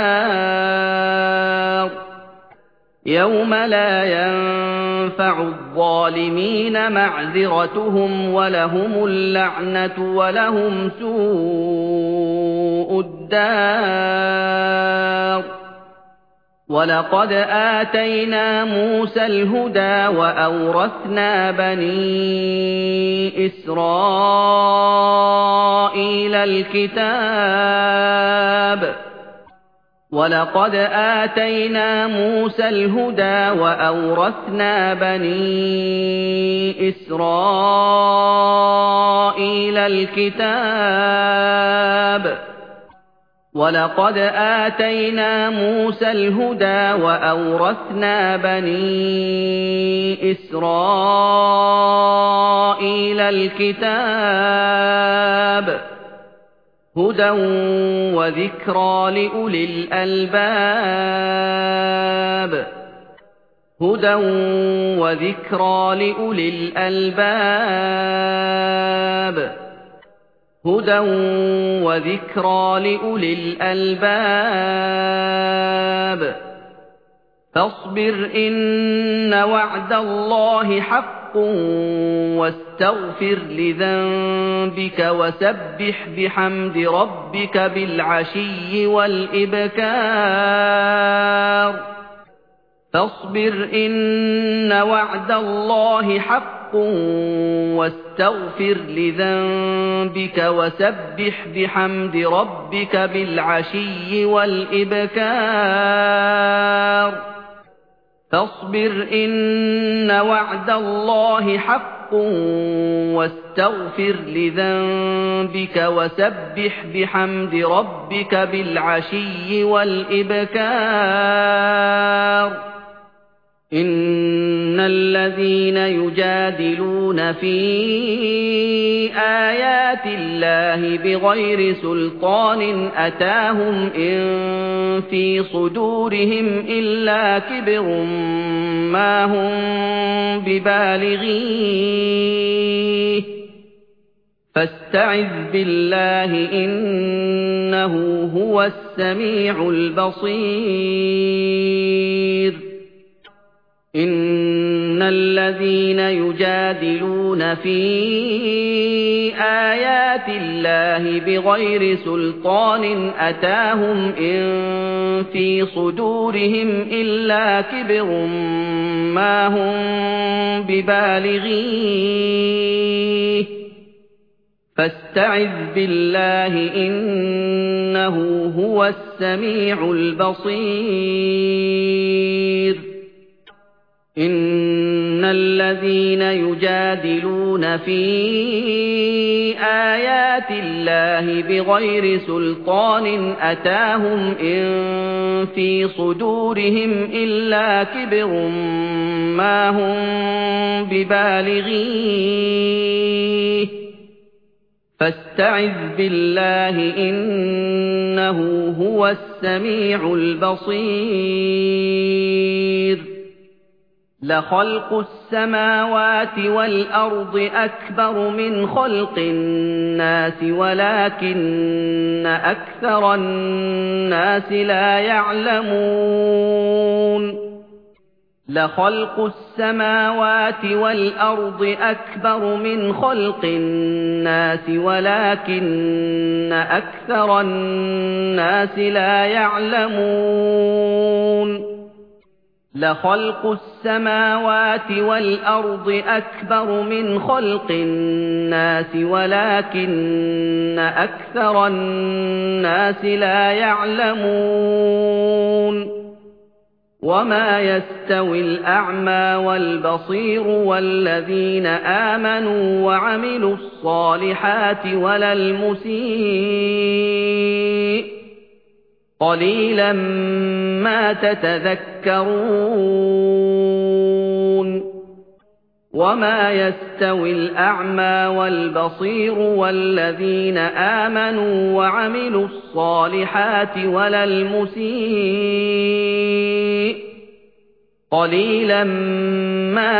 الدار يوم لا ينفع الظالمين معذرتهم ولهم اللعنة ولهم سوء الدار ولقد آتينا موسى الهدى وأورثنا بني إسرائيل الكتاب ولقد آتينا موسى الهدى وأورثنا بني إسرائيل الكتاب ولقد آتينا موسى الهدى وأورثنا بني إسرائيل الكتاب هدى وذكرى لأولي الألباب هدى وذكرى لأولي الألباب هدى وذكرى لأولي الألباب فاصبر إن وعد الله حق واستغفر لذنبك وسبح بحمد ربك بالعشي والإبكار فاصبر إن وعد الله حق واستغفر لذنبك وسبح بحمد ربك بالعشي والإبكار فاصبر إن وعد الله حق واستغفر لذنبك وسبح بحمد ربك بالعشي والإبكار إِنَّ الَّذِينَ يُجَادِلُونَ فِي آيَاتِ اللَّهِ بِغَيْرِ سُلْطَانٍ أَتَاهُمْ إِن فِي صُدُورِهِمْ إِلَّا كِبْرٌ مَّا هُم بِبَالِغِيهِ فَاسْتَعِذْ بِاللَّهِ ۖ إِنَّهُ هُوَ السَّمِيعُ الْبَصِيرُ إِنَّ الَّذِينَ يُجَادِلُونَ فِي آيَاتِ اللَّهِ بِغَيْرِ سُلْطَانٍ أَتَاهُمْ إِن فِي صُدُورِهِمْ إِلَّا كِبْرٌ مَّا هُم بِبَالِغِيهِ فَاسْتَعِذْ بِاللَّهِ ۖ إِنَّهُ هُوَ السَّمِيعُ الْبَصِيرُ إِنَّ الَّذِينَ يُجَادِلُونَ فِي آيَاتِ اللَّهِ بِغَيْرِ سُلْطَانٍ أَتَاهُمْ إِن فِي صُدُورِهِمْ إِلَّا كِبْرٌ مَّا هُم بِبَالِغِيهِ فَاسْتَعِذْ بِاللَّهِ ۖ إِنَّهُ هُوَ السَّمِيعُ الْبَصِيرُ لَخَلْقُ السَّمَاوَاتِ وَالْأَرْضِ أَكْبَرُ مِنْ خَلْقِ النَّاسِ وَلَكِنَّ أَكْثَرَ النَّاسِ لَا يَعْلَمُونَ لَخَلْقُ السَّمَاوَاتِ وَالْأَرْضِ أَكْبَرُ مِنْ خَلْقِ النَّاسِ وَلَكِنَّ أَكْثَرَ النَّاسِ لَا يَعْلَمُونَ لَخَلْقُ السَّمَاوَاتِ وَالْأَرْضِ أَكْبَرُ مِنْ خَلْقِ النَّاسِ وَلَكِنَّ أَكْثَرَ النَّاسِ لَا يَعْلَمُونَ وَمَا يَسْتَوِي الْأَعْمَى وَالْبَصِيرُ وَالَّذِينَ آمَنُوا وَعَمِلُوا الصَّالِحَاتِ وَلَا الْمُسِيءُ قَلِيلًا مَا تَتَذَكَّرُونَ وَمَا يَسْتَوِي الْأَعْمَى وَالْبَصِيرُ وَالَّذِينَ آمَنُوا وَعَمِلُوا الصَّالِحَاتِ وَلَا الْمُسِيءُ قَلِيلًا مَا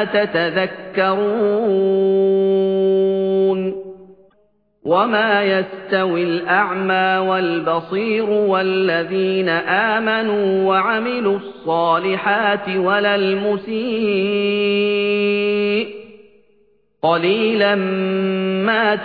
تَتَذَكَّرُونَ وَمَا يَسْتَوِي الْأَعْمَى وَالْبَصِيرُ وَالَّذِينَ آمَنُوا وَعَمِلُوا الصَّالِحَاتِ وَلَا الْمُسِيءُ قَلِيلًا مَا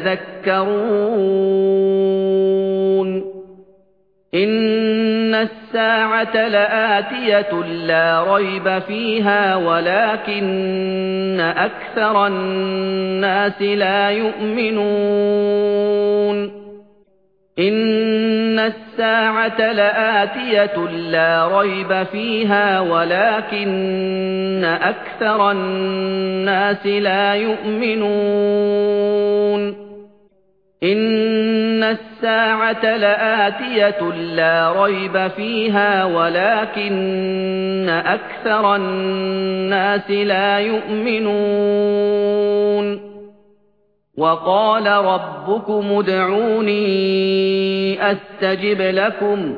تَتَذَكَّرُونَ إِنَّ السَّاعَةَ لَآتِيَةٌ لَا رَيْبَ فِيهَا وَلَكِنَّ أَكْثَرَ النَّاسِ لَا يُؤْمِنُونَ إِنَّ السَّاعَةَ لَآتِيَةٌ لَا رَيْبَ فِيهَا وَلَكِنَّ أَكْثَرَ النَّاسِ لَا يُؤْمِنُونَ إِنَّ السَّاعَةَ لَآتِيَةٌ لَا رَيْبَ فِيهَا وَلَكِنَّ أَكْثَرَ النَّاسِ لَا يُؤْمِنُونَ وَقَالَ رَبُّكُمُ ادْعُونِي أَسْتَجِبْ لَكُمْ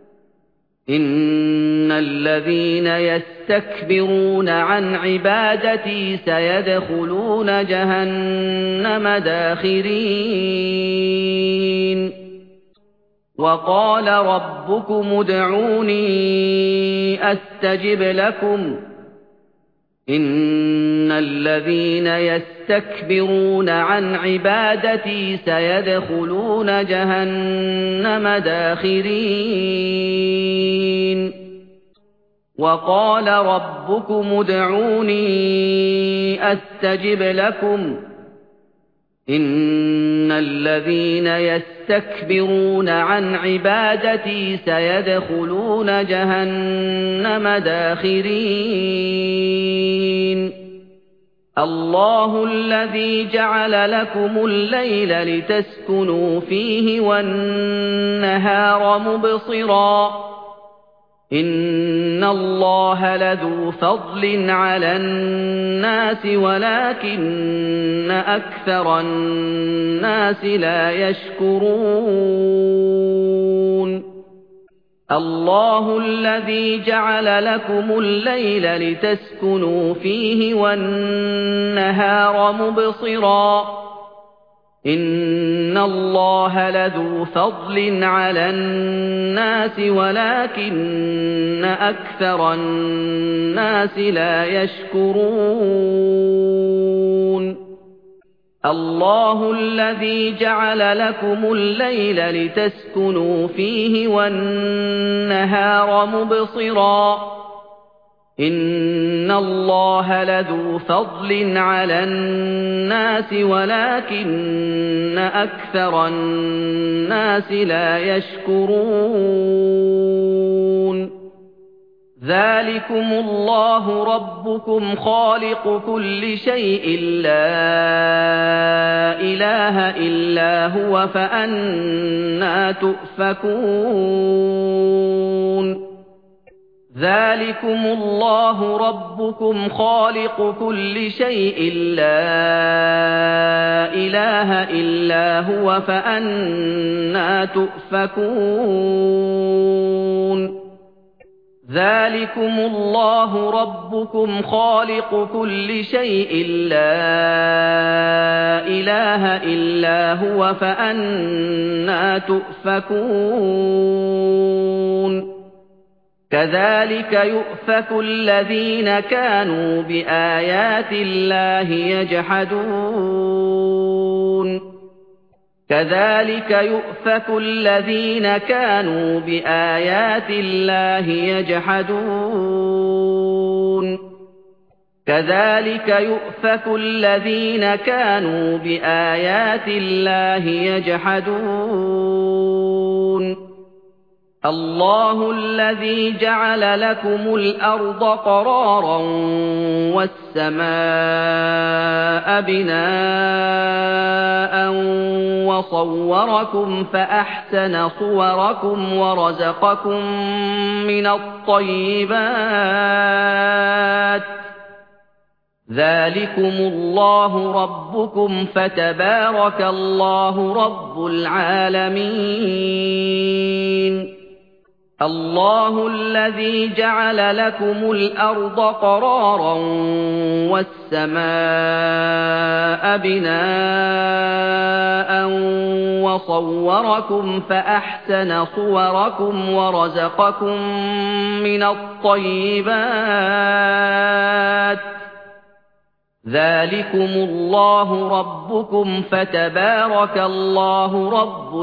إِنَّ الَّذِينَ يَسْتَكْبِرُونَ عَنْ عِبَادَتِي سَيَدْخُلُونَ جَهَنَّمَ دَاخِرِينَ وَقَالَ رَبُّكُمُ ادْعُونِي أَسْتَجِبْ لَكُمْ إِنَّ الَّذِينَ يَسْتَكْبِرُونَ عَنْ عِبَادَتِي سَيَدْخُلُونَ جَهَنَّمَ دَاخِرِينَ وَقَالَ رَبُّكُمُ ادْعُونِي أَسْتَجِبْ لَكُمْ إِنَّ الَّذِينَ يَسْتَكْبِرُونَ عَنْ عِبَادَتِي سَيَدْخُلُونَ جَهَنَّمَ دَاخِرِينَ اللَّهُ الَّذِي جَعَلَ لَكُمُ اللَّيْلَ لِتَسْكُنُوا فِيهِ وَالنَّهَارَ مُبْصِرًا إِنَّ اللَّهَ لَذُو فَضْلٍ عَلَى النَّاسِ وَلَكِنَّ أَكْثَرَ النَّاسِ لَا يَشْكُرُونَ اللَّهُ الَّذِي جَعَلَ لَكُمُ اللَّيْلَ لِتَسْكُنُوا فِيهِ وَالنَّهَارَ مُبْصِرًا إِنَّ اللَّهَ لَذُو فَضْلٍ عَلَى النَّاسِ وَلَكِنَّ أَكْثَرَ النَّاسِ لَا يَشْكُرُونَ اللَّهُ الَّذِي جَعَلَ لَكُمُ اللَّيْلَ لِتَسْكُنُوا فِيهِ وَالنَّهَارَ مُبْصِرًا إِنَّ اللَّهَ لَذُو فَضْلٍ عَلَى النَّاسِ وَلَكِنَّ أَكْثَرَ النَّاسِ لَا يَشْكُرُونَ ذَلِكُمُ اللَّهُ رَبُّكُمْ خَالِقُ كُلِّ شَيْءٍ لَّا إِلَٰهَ إِلَّا هُوَ فَأَنَّىٰ تُؤْفَكُونَ ذَلِكُمُ اللَّهُ رَبُّكُمْ خَالِقُ كُلِّ شَيْءٍ لَّا إِلَٰهَ إِلَّا هُوَ فَأَنَّىٰ تُؤْفَكُونَ ذَلِكُمُ اللَّهُ رَبُّكُمْ خَالِقُ كُلِّ شَيْءٍ لَّا إِلَٰهَ إِلَّا هُوَ فَأَنَّىٰ تُؤْفَكُونَ كَذَٰلِكَ يُؤْفَكُ الَّذِينَ كَانُوا بِآيَاتِ اللَّهِ يَجْحَدُونَ كَذَٰلِكَ يُؤْفَكُ الَّذِينَ كَانُوا بِآيَاتِ اللَّهِ يَجْحَدُونَ كَذَٰلِكَ يُؤْفَكُ الَّذِينَ كَانُوا بِآيَاتِ اللَّهِ يَجْحَدُونَ اللَّهُ الَّذِي جَعَلَ لَكُمُ الْأَرْضَ قَرَارًا وَالسَّمَاءَ بِنَاءً وَصَوَّرَكُمْ فَأَحْسَنَ صُوَرَكُمْ وَرَزَقَكُم مِّنَ الطَّيِّبَاتِ ذَلِكُمُ اللَّهُ رَبُّكُمْ فَتَبَارَكَ اللَّهُ رَبُّ الْعَالَمِينَ اللَّهُ الَّذِي جَعَلَ لَكُمُ الْأَرْضَ قَرَارًا وَالسَّمَاءَ بِنَاءً وَصَوَّرَكُمْ فَأَحْسَنَ صُوَرَكُمْ وَرَزَقَكُم مِّنَ الطَّيِّبَاتِ ذَلِكُمُ اللَّهُ رَبُّكُمْ فَتَبَارَكَ اللَّهُ رَبُّ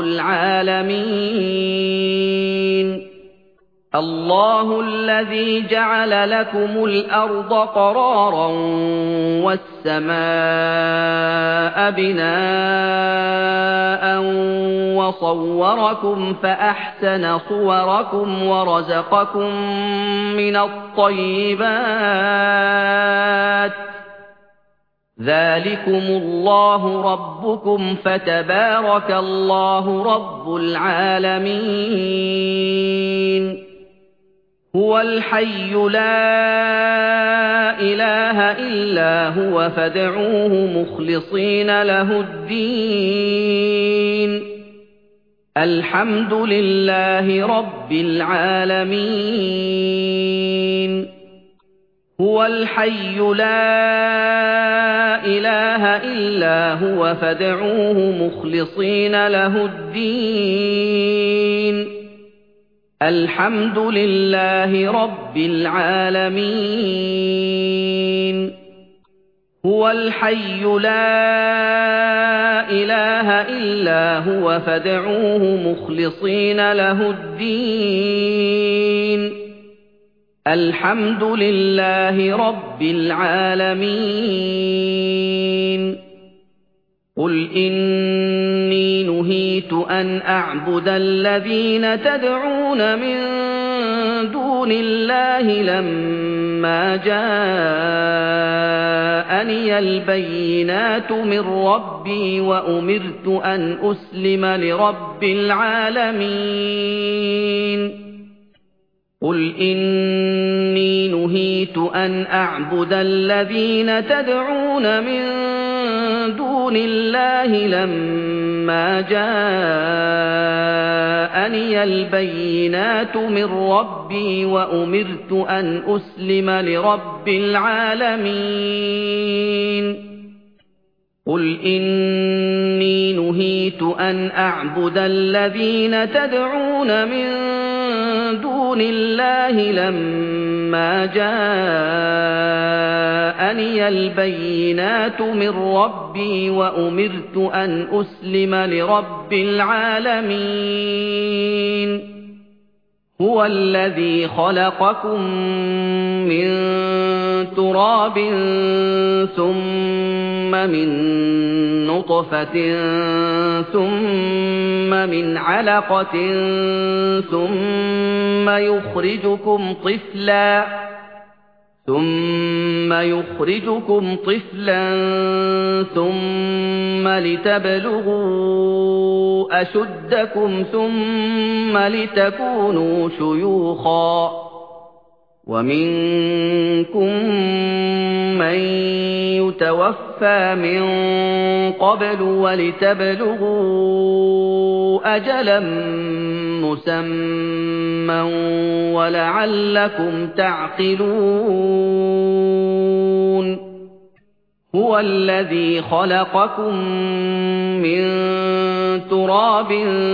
الْعَالَمِينَ اللَّهُ الَّذِي جَعَلَ لَكُمُ الْأَرْضَ قَرَارًا وَالسَّمَاءَ بِنَاءً وَصَوَّرَكُمْ فَأَحْسَنَ صُوَرَكُمْ وَرَزَقَكُم مِّنَ الطَّيِّبَاتِ ذَلِكُمُ اللَّهُ رَبُّكُمْ فَتَبَارَكَ اللَّهُ رَبُّ الْعَالَمِينَ هُوَ الْحَيُّ لَا إِلَٰهَ إِلَّا هُوَ فَادْعُوهُ مُخْلِصِينَ لَهُ الدِّينَ الْحَمْدُ لِلَّهِ رَبِّ الْعَالَمِينَ هُوَ الْحَيُّ لَا إِلَٰهَ إِلَّا هُوَ فَادْعُوهُ مُخْلِصِينَ لَهُ الدِّينَ الْحَمْدُ لِلَّهِ رَبِّ الْعَالَمِينَ هُوَ الْحَيُّ لَا إِلَٰهَ إِلَّا هُوَ فَادْعُوهُ مُخْلِصِينَ لَهُ الدِّينَ الْحَمْدُ لِلَّهِ رَبِّ الْعَالَمِينَ قُلْ إِنِّي نُهِيتُ أَنْ أَعْبُدَ الَّذِينَ تَدْعُونَ مِن دُونِ اللَّهِ لَمَّا جَاءَنِيَ الْبَيِّنَاتُ مِن رَّبِّي وَأُمِرْتُ أَنْ أُسْلِمَ لِرَبِّ الْعَالَمِينَ قُلْ إِنِّي نُهِيتُ أَنْ أَعْبُدَ الَّذِينَ تَدْعُونَ مِن دُونِ اللَّهِ لَمَّا جَاءَنِيَ الْبَيِّنَاتُ مِن رَّبِّي وَأُمِرْتُ أَنْ أُسْلِمَ لِرَبِّ الْعَالَمِينَ قُلْ إِنِّي نُهِيتُ أَنْ أَعْبُدَ الَّذِينَ تَدْعُونَ مِن دُونِ اللَّهِ لَمَّا جَاءَنِيَ الْبَيِّنَاتُ مِن رَّبِّي وَأُمِرْتُ أَنْ أُسْلِمَ لِرَبِّ الْعَالَمِينَ هُوَ الَّذِي خَلَقَكُم مِّن تُرَابٍ ثُمَّ مِن نُّطْفَةٍ ثُمَّ مِنْ عَلَقَةٍ ثُمَّ يُخْرِجُكُمْ طِفْلًا ثُمَّ يُخْرِجُكُمْ طِفْلًا ثُمَّ لِتَبْلُغُوا أَشُدَّكُمْ ثُمَّ لِتَكُونُوا شُيُوخًا وَمِنكُم مَّن يُتَوَفَّىٰ مِن قَبْلُ وَلِتَبْلُغُوا أَجَلًا مُّسَمًّى وَلَعَلَّكُمْ تَعْقِلُونَ هُوَ الَّذِي خَلَقَكُم مِّن تُرَابٍ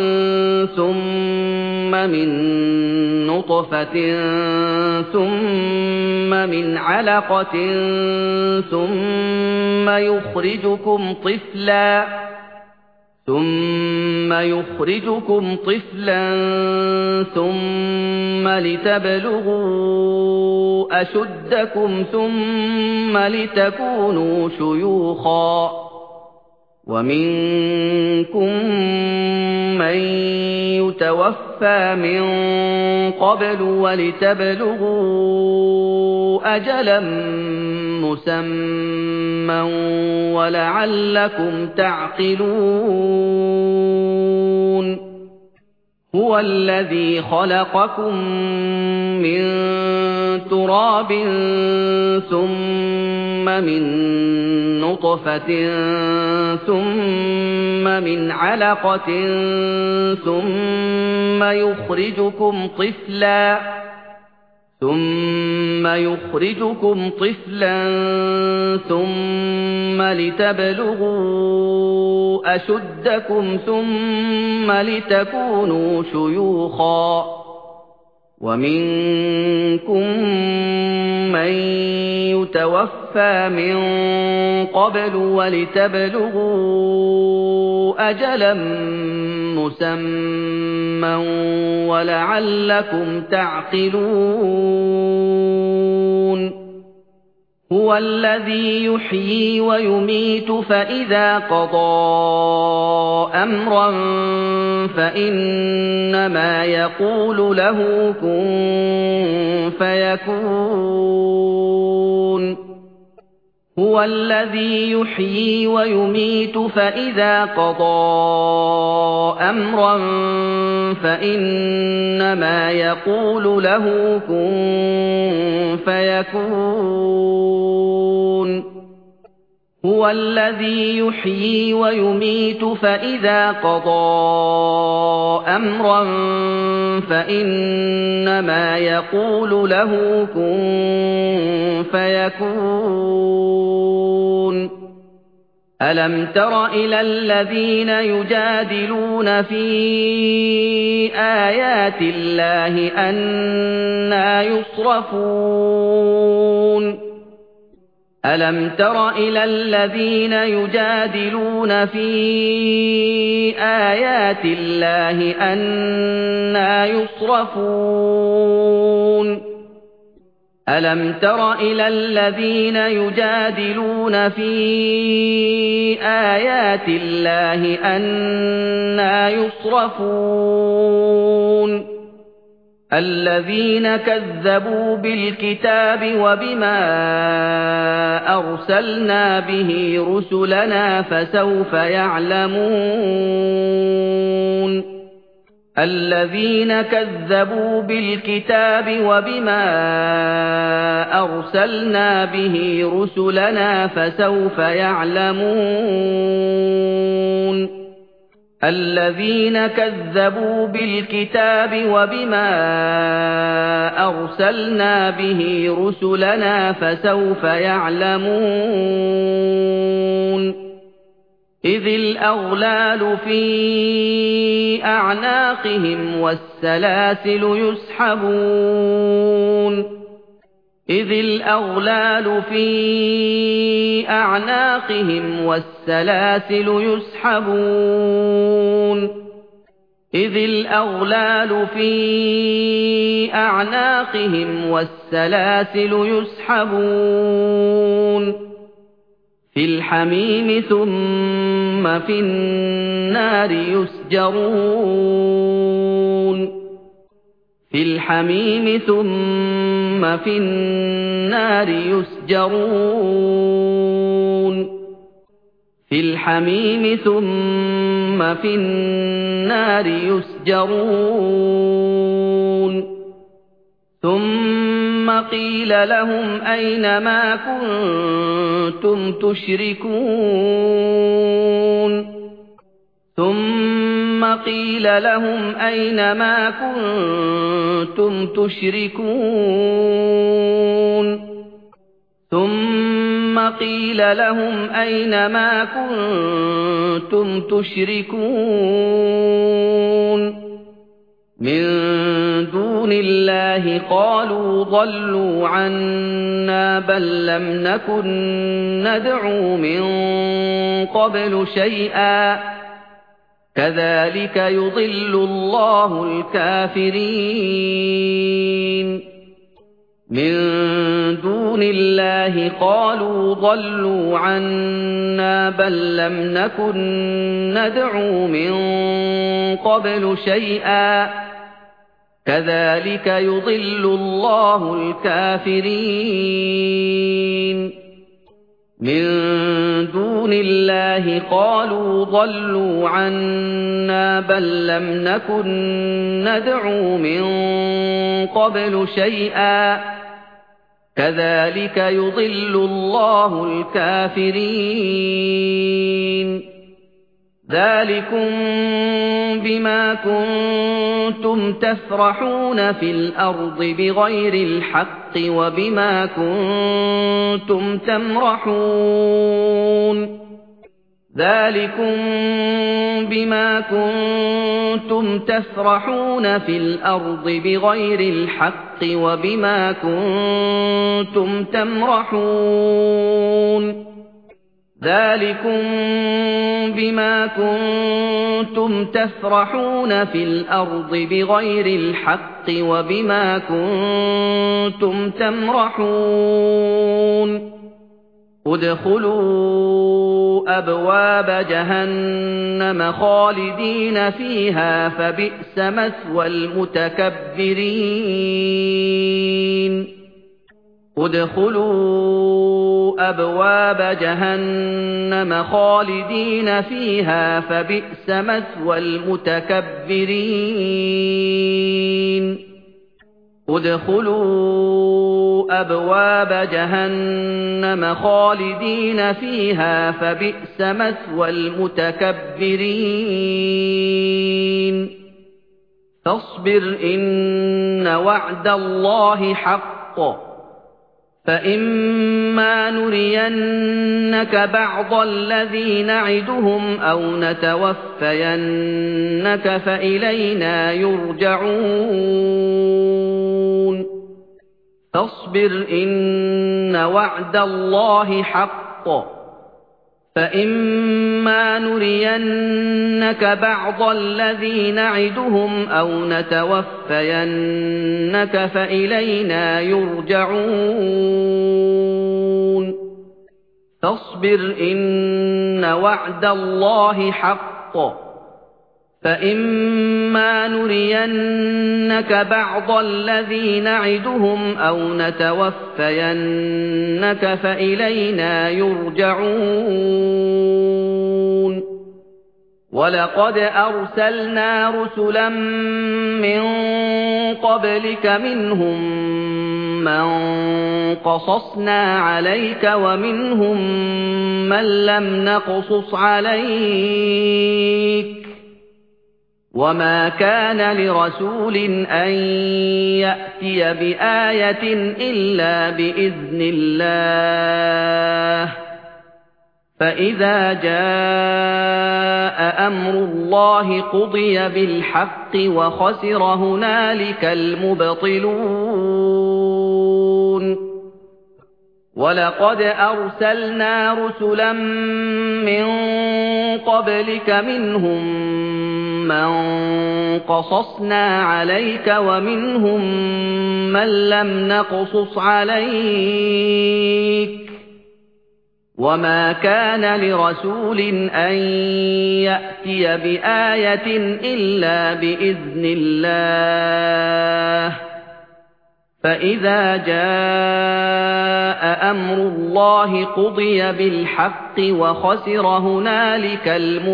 ثُمَّ مِن نُّطْفَةٍ ثُمَّ مِنْ عَلَقَةٍ ثُمَّ يُخْرِجُكُمْ طِفْلًا ثُمَّ يُخْرِجُكُمْ طِفْلًا ثُمَّ لِتَبْلُغُوا أَشُدَّكُمْ ثُمَّ لِتَكُونُوا شُيُوخًا وَمِنكُم مَّن يُتَوَفَّىٰ مِن قَبْلُ وَلِتَبْلُغُوا أَجَلًا مُّسَمًّى وَلَعَلَّكُمْ تَعْقِلُونَ هُوَ الَّذِي خَلَقَكُم مِّن تُرَابٍ ثُمَّ مِن نُّطْفَةٍ ثُمَّ مِنْ عَلَقَةٍ ثُمَّ يُخْرِجُكُمْ طِفْلًا ثُمَّ يُخْرِجُكُمْ طِفْلًا ثُمَّ لِتَبْلُغُوا أَشُدَّكُمْ ثُمَّ لِتَكُونُوا شُيُوخًا وَمِنكُم مَّن يُتَوَفَّىٰ مِن قَبْلُ وَلِتَبْلُغُوا أَجَلًا مُّسَمًّى وَلَعَلَّكُمْ تَعْقِلُونَ هُوَ الَّذِي يُحْيِي وَيُمِيتُ فَإِذَا قَضَىٰ أَمْرًا فَإِنَّمَا يَقُولُ لَهُ كُن فَيَكُونُ هُوَ الَّذِي يُحْيِي وَيُمِيتُ فَإِذَا قَضَىٰ أَمْرًا فَإِنَّمَا يَقُولُ لَهُ كُن فَيَكُونُ هُوَ الَّذِي يُحْيِي وَيُمِيتُ فَإِذَا قَضَىٰ أَمْرًا فَإِنَّمَا يَقُولُ لَهُ كُن فَيَكُونُ أَلَمْ تَرَ إِلَى الَّذِينَ يُجَادِلُونَ فِي آيَاتِ اللَّهِ أَنَّىٰ يُصْرَفُونَ أَلَمْ تَرَ إِلَى الَّذِينَ يُجَادِلُونَ فِي آيَاتِ اللَّهِ أَنَّىٰ يُصْرَفُونَ أَلَمْ تَرَ إِلَى الَّذِينَ يُجَادِلُونَ فِي آيَاتِ اللَّهِ أَنَّىٰ يُصْرَفُونَ الَّذِينَ كَذَّبُوا بِالْكِتَابِ وَبِمَا أَرْسَلْنَا بِهِ رُسُلَنَا فَسَوْفَ يَعْلَمُونَ الذين كذبوا بالكتاب وبما أرسلنا به رسلنا فسوف يعلمون الذين كذبوا بالكتاب وبما أرسلنا به رسلنا فسوف يعلمون إذ الأغلال في أعناقهم والسلاسل يسحبون إذ الأغلال في أعناقهم والسلاسل يسحبون إذ الأغلال في أعناقهم والسلاسل يسحبون في الحميم ثم في النار يسجرون في الحميم ثم في النار يسجرون في الحميم ثم في النار يسجرون ثم قيل لهم أين ما كنتم تشركون ثم قيل لهم أين ما كنتم تشركون ثم قيل لهم أين ما كنتم تشركون من دون الله قالوا ضلوا عنا بل لم نكن ندعو من قبل شيئا كذلك يضل الله الكافرين من دون الله قالوا ضلوا عنا بل لم نكن ندعو من قبل شيئا كذلك يضل الله الكافرين من دون الله قالوا ضلوا عنا بل لم نكن ندعو من قبل شيئا كذلك يضل الله الكافرين ذلكم بما كنتم تفرحون في الأرض بغير الحق وبما كنتم تمرحون ذلكم بما كنتم تفرحون في الأرض بغير الحق وبما كنتم تمرحون ذلكم بما كنتم تفرحون في الأرض بغير الحق وبما كنتم تمرحون ادخلوا أبواب جهنم خالدين فيها فبئس مثوى المتكبرين ادخلوا أبواب جهنم خالدين فيها فبئس مثوى المتكبرين ادخلوا أبواب جهنم خالدين فيها فبئس مثوى المتكبرين فاصبر إن وعد الله حق فإما نرينك بعض الذي نعدهم أو نتوفينك فإلينا يرجعون فاصبر إن وعد الله حق فإما نرينك بعض الذي نعدهم أو نتوفينك فإلينا يرجعون فاصبر إن وعد الله حق فإما نرينك بعض الذي نعدهم أو نتوفينك فإلينا يرجعون وَلَقَدْ أَرْسَلْنَا رُسُلًا مِّن قَبْلِكَ مِنْهُم مَّن قَصَصْنَا عَلَيْكَ وَمِنْهُم مَّن لَّمْ نَقْصُصْ عَلَيْكَ ۗ وَمَا كَانَ لِرَسُولٍ أَن يَأْتِيَ بِآيَةٍ إِلَّا بِإِذْنِ اللَّهِ ۚ فَإِذَا جَاءَ أَمْرُ اللَّهِ قُضِيَ بِالْحَقِّ وَخَسِرَ هُنَالِكَ الْمُبْطِلُونَ وَلَقَدْ أَرْسَلْنَا رُسُلًا مِّن قَبْلِكَ مِنْهُم مَّن قَصَصْنَا عَلَيْكَ وَمِنْهُم مَّن لَّمْ نَقْصُصْ عَلَيْكَ ۗ وَمَا كَانَ لِرَسُولٍ أَن يَأْتِيَ بِآيَةٍ إِلَّا بِإِذْنِ اللَّهِ ۚ فَإِذَا جَاءَ أَمْرُ اللَّهِ قُضِيَ بِالْحَقِّ وَخَسِرَ هُنَالِكَ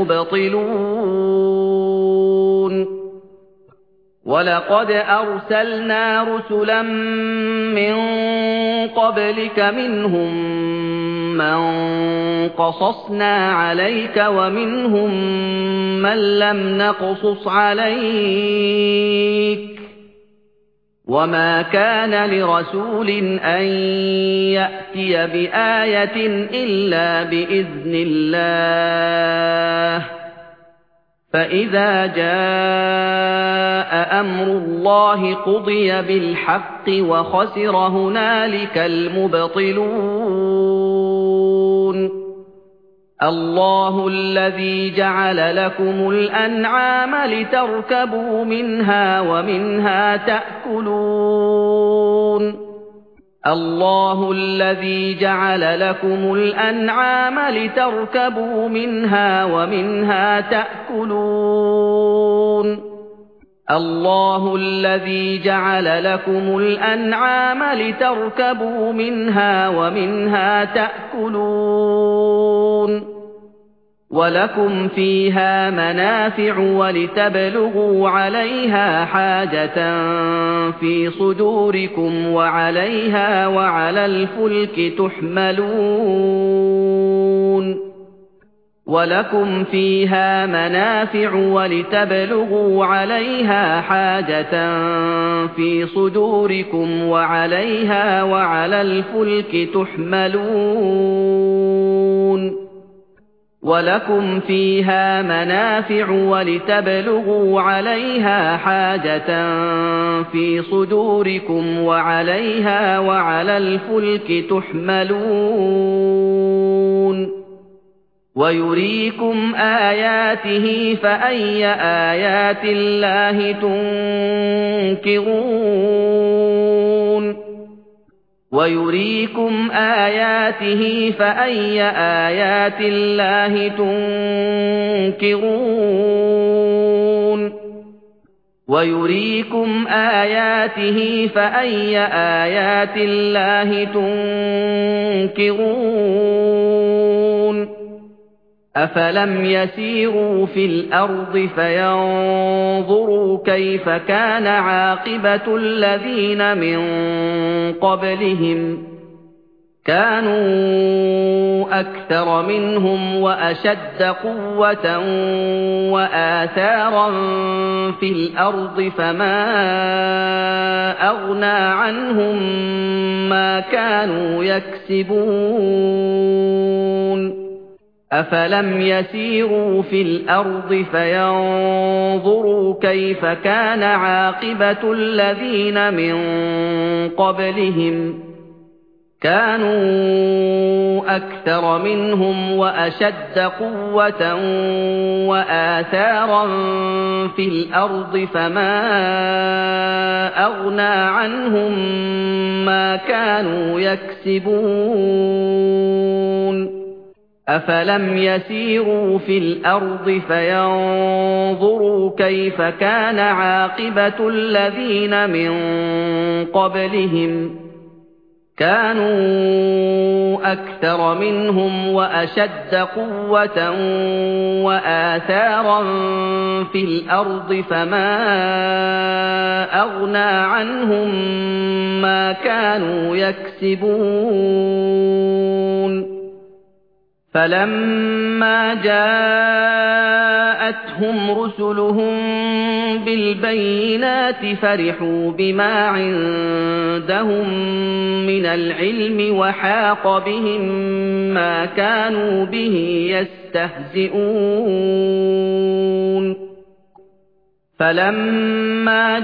الْمُبْطِلُونَ وَلَقَدْ أَرْسَلْنَا رُسُلًا مِّن قَبْلِكَ مِنْهُم مَّن قَصَصْنَا عَلَيْكَ وَمِنْهُم مَّن لَّمْ نَقْصُصْ عَلَيْكَ ۗ وَمَا كَانَ لِرَسُولٍ أَن يَأْتِيَ بِآيَةٍ إِلَّا بِإِذْنِ اللَّهِ ۚ فَإِذَا جَاءَ أَمْرُ اللَّهِ قُضِيَ بِالْحَقِّ وَخَسِرَ هُنَالِكَ الْمُبْطِلُونَ اللَّهُ الَّذِي جَعَلَ لَكُمُ الْأَنْعَامَ لِتَرْكَبُوا مِنْهَا وَمِنْهَا تَأْكُلُونَ اللَّهُ الَّذِي جَعَلَ لَكُمُ الْأَنْعَامَ لِتَرْكَبُوا مِنْهَا وَمِنْهَا تَأْكُلُونَ اللَّهُ الَّذِي جَعَلَ لَكُمُ الْأَنْعَامَ لِتَرْكَبُوا مِنْهَا وَمِنْهَا تَأْكُلُونَ وَلَكُمْ فِيهَا مَنَافِعُ وَلِتَبْلُغُوا عَلَيْهَا حَاجَةً فِي صُدُورِكُمْ وَعَلَيْهَا وَعَلَى الْفُلْكِ تُحْمَلُونَ وَلَكُمْ فِيهَا مَنَافِعُ وَلِتَبْلُغُوا عَلَيْهَا حَاجَةً فِي صُدُورِكُمْ وَعَلَيْهَا وَعَلَى الْفُلْكِ تُحْمَلُونَ وَلَكُمْ فِيهَا مَنَافِعُ وَلِتَبْلُغُوا عَلَيْهَا حَاجَةً فِي صُدُورِكُمْ وَعَلَيْهَا وَعَلَى الْفُلْكِ تُحْمَلُونَ وَيُرِيكُمْ آيَاتِهِ فَأَيَّ آيَاتِ اللَّهِ تُنكِرُونَ وَيُرِيكُمْ آيَاتِهِ فَأَيَّ آيَاتِ اللَّهِ تُنكِرُونَ وَيُرِيكُمْ آيَاتِهِ فَأَيَّ آيَاتِ اللَّهِ تُنكِرُونَ أَفَلَمْ يَسِيرُوا فِي الْأَرْضِ فَيَنظُرُوا كَيْفَ كَانَ عَاقِبَةُ الَّذِينَ مِن قَبْلِهِمْ كَانُوا أَكْثَرَ مِنْهُمْ وَأَشَدَّ قُوَّةً وَآثَارًا فِي الْأَرْضِ فَمَا أَغْنَىٰ عَنْهُم مَّا كَانُوا يَكْسِبُونَ أَفَلَمْ يَسِيرُوا فِي الْأَرْضِ فَيَنظُرُوا كَيْفَ كَانَ عَاقِبَةُ الَّذِينَ مِن قَبْلِهِمْ كَانُوا أَكْثَرَ مِنْهُمْ وَأَشَدَّ قُوَّةً وَآثَارًا فِي الْأَرْضِ فَمَا أَغْنَىٰ عَنْهُم مَّا كَانُوا يَكْسِبُونَ أَفَلَمْ يَسِيرُوا فِي الْأَرْضِ فَيَنظُرُوا كَيْفَ كَانَ عَاقِبَةُ الَّذِينَ مِن قَبْلِهِمْ كانوا أكثر منهم وأشد قوة وآثارا في الأرض فما أغنى عنهم ما كانوا يكسبون فلما جاءتهم رسلهم بالبينات فرحوا بما عندهم من العلم وحاق بهم ما كانوا به يستهزئون فلما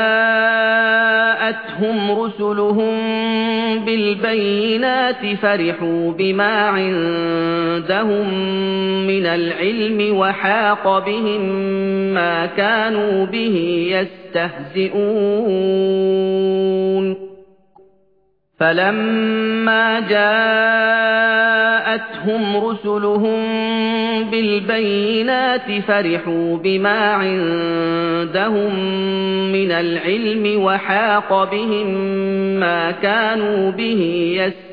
جاءتهم رسلهم بالبينات فرحوا بما عندهم من العلم وحاق بهم ما كانوا به يستهزئون فلما جاءتهم رسلهم بالبينات فرحوا بما عندهم من العلم وحاق بهم ما كانوا به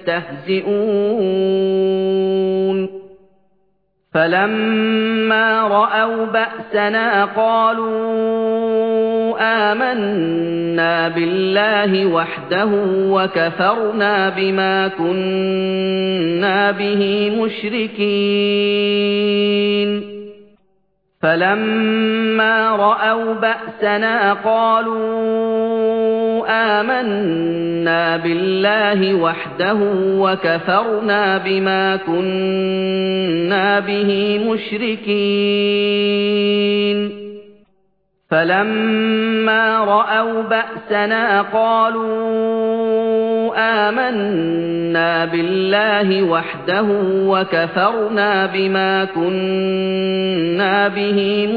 يستهزئون فلما رأوا بأسنا قالوا آمنا بالله وحده وكفرنا بما كنا به مشركين فلما رأوا بأسنا قالوا آمنا بالله وحده وكفرنا بما كنا به مشركين فلما رأوا بأسنا قالوا آمنا بالله وحده وكفرنا بما كنا به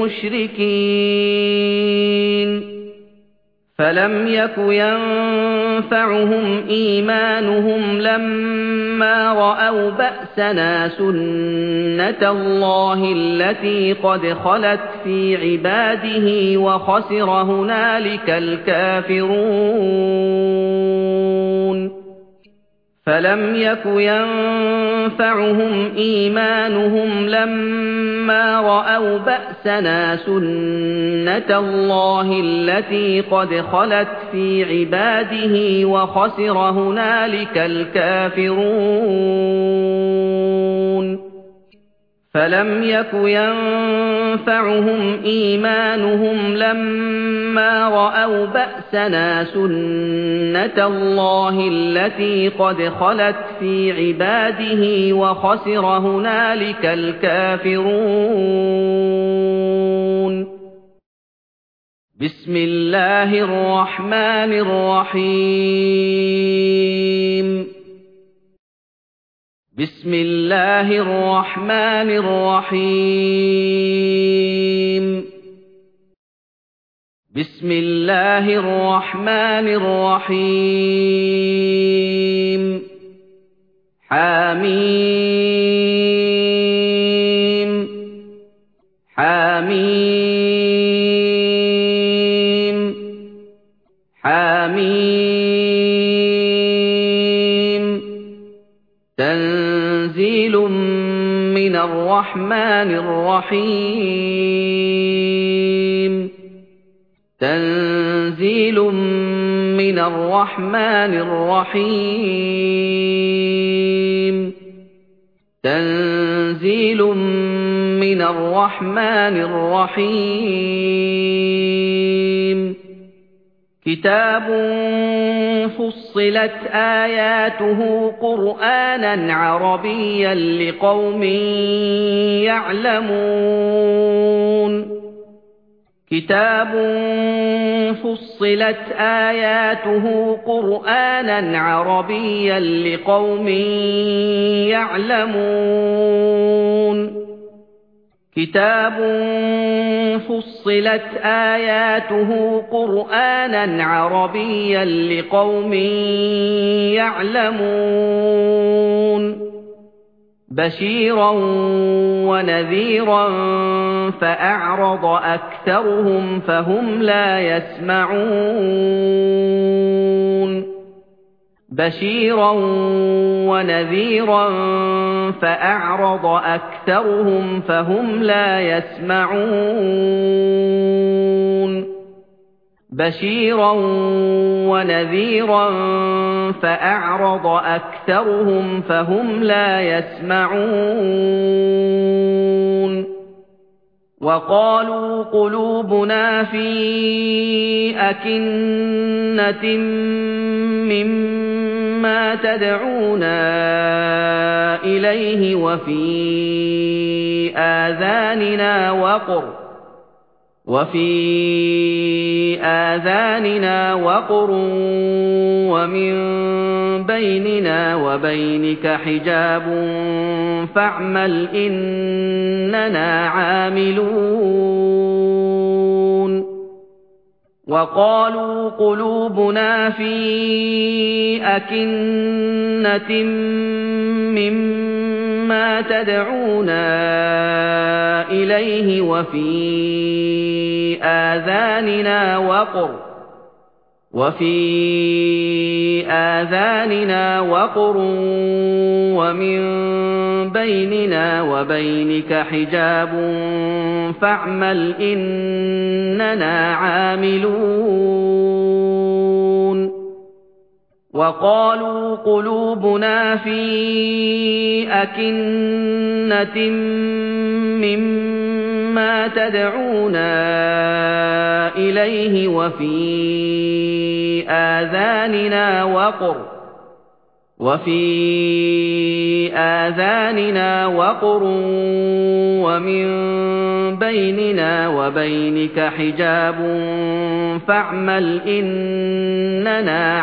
مشركين فلم يك ينفعهم إيمانهم لما رأوا بأسنا سنة الله التي قد خلت في عباده وخسر هنالك الكافرون فلم يك ينفعهم إيمانهم لما رأوا بأسنا سنة الله التي قد خلت في عباده وخسر هنالك الكافرون فلم يك ينفعهم إيمانهم لما رأوا بأسنا سنة الله التي قد خلت في عباده وخسر هنالك الكافرون بسم الله الرحمن الرحيم بسم الله الرحمن الرحيم بسم الله الرحمن الرحيم حميم حميم حميم تنزيل من الرحمن الرحيم تنزيل من الرحمن الرحيم تنزيل من الرحمن الرحيم كتاب فصلت آياته قرآنا عربيا لقوم يعلمون كتاب فصلت آياته قرآنا عربيا لقوم يعلمون كتاب فصلت آياته قرآنا عربيا لقوم يعلمون بشيرا ونذيرا فأعرض أكثرهم فهم لا يسمعون بَشِيرًا وَنَذِيرًا فَأَعْرَضَ أَكْثَرُهُمْ فَهُمْ لَا يَسْمَعُونَ بَشِيرًا وَنَذِيرًا فَأَعْرَضَ أَكْثَرُهُمْ فَهُمْ لَا يَسْمَعُونَ وَقَالُوا قُلُوبُنَا فِي أَكِنَّةٍ مِّمَّا تَدْعُونَا إِلَيْهِ وَفِي آذَانِنَا وَقْرٌ وَفِي آذَانِنَا وَقْرٌ وَمِن بَيْنِنَا وَبَيْنِكَ حِجَابٌ فَاعْمَلْ إِنَّنَا عَامِلُونَ وَقَالُوا قُلُوبُنَا فِي أَكِنَّةٍ مِّمَّا تَدْعُونَا إِلَيْهِ وَفِي آذَانِنَا وَقْرٌ وَفِي آذَانِنَا وَقْرٌ وَمِن بَيْنِنَا وَبَيْنِكَ حِجَابٌ فَاعْمَلْ إِنَّنَا عَامِلُونَ وَقَالُوا قُلُوبُنَا فِي أَكِنَّةٍ مِّمَّا تَدْعُونَا إِلَيْهِ وَفِي آذَانِنَا وَقْرٌ وَفِي آذَانِنَا وَقْرٌ وَمِن بَيْنِنَا وَبَيْنِكَ حِجَابٌ فَاعْمَلْ إِنَّنَا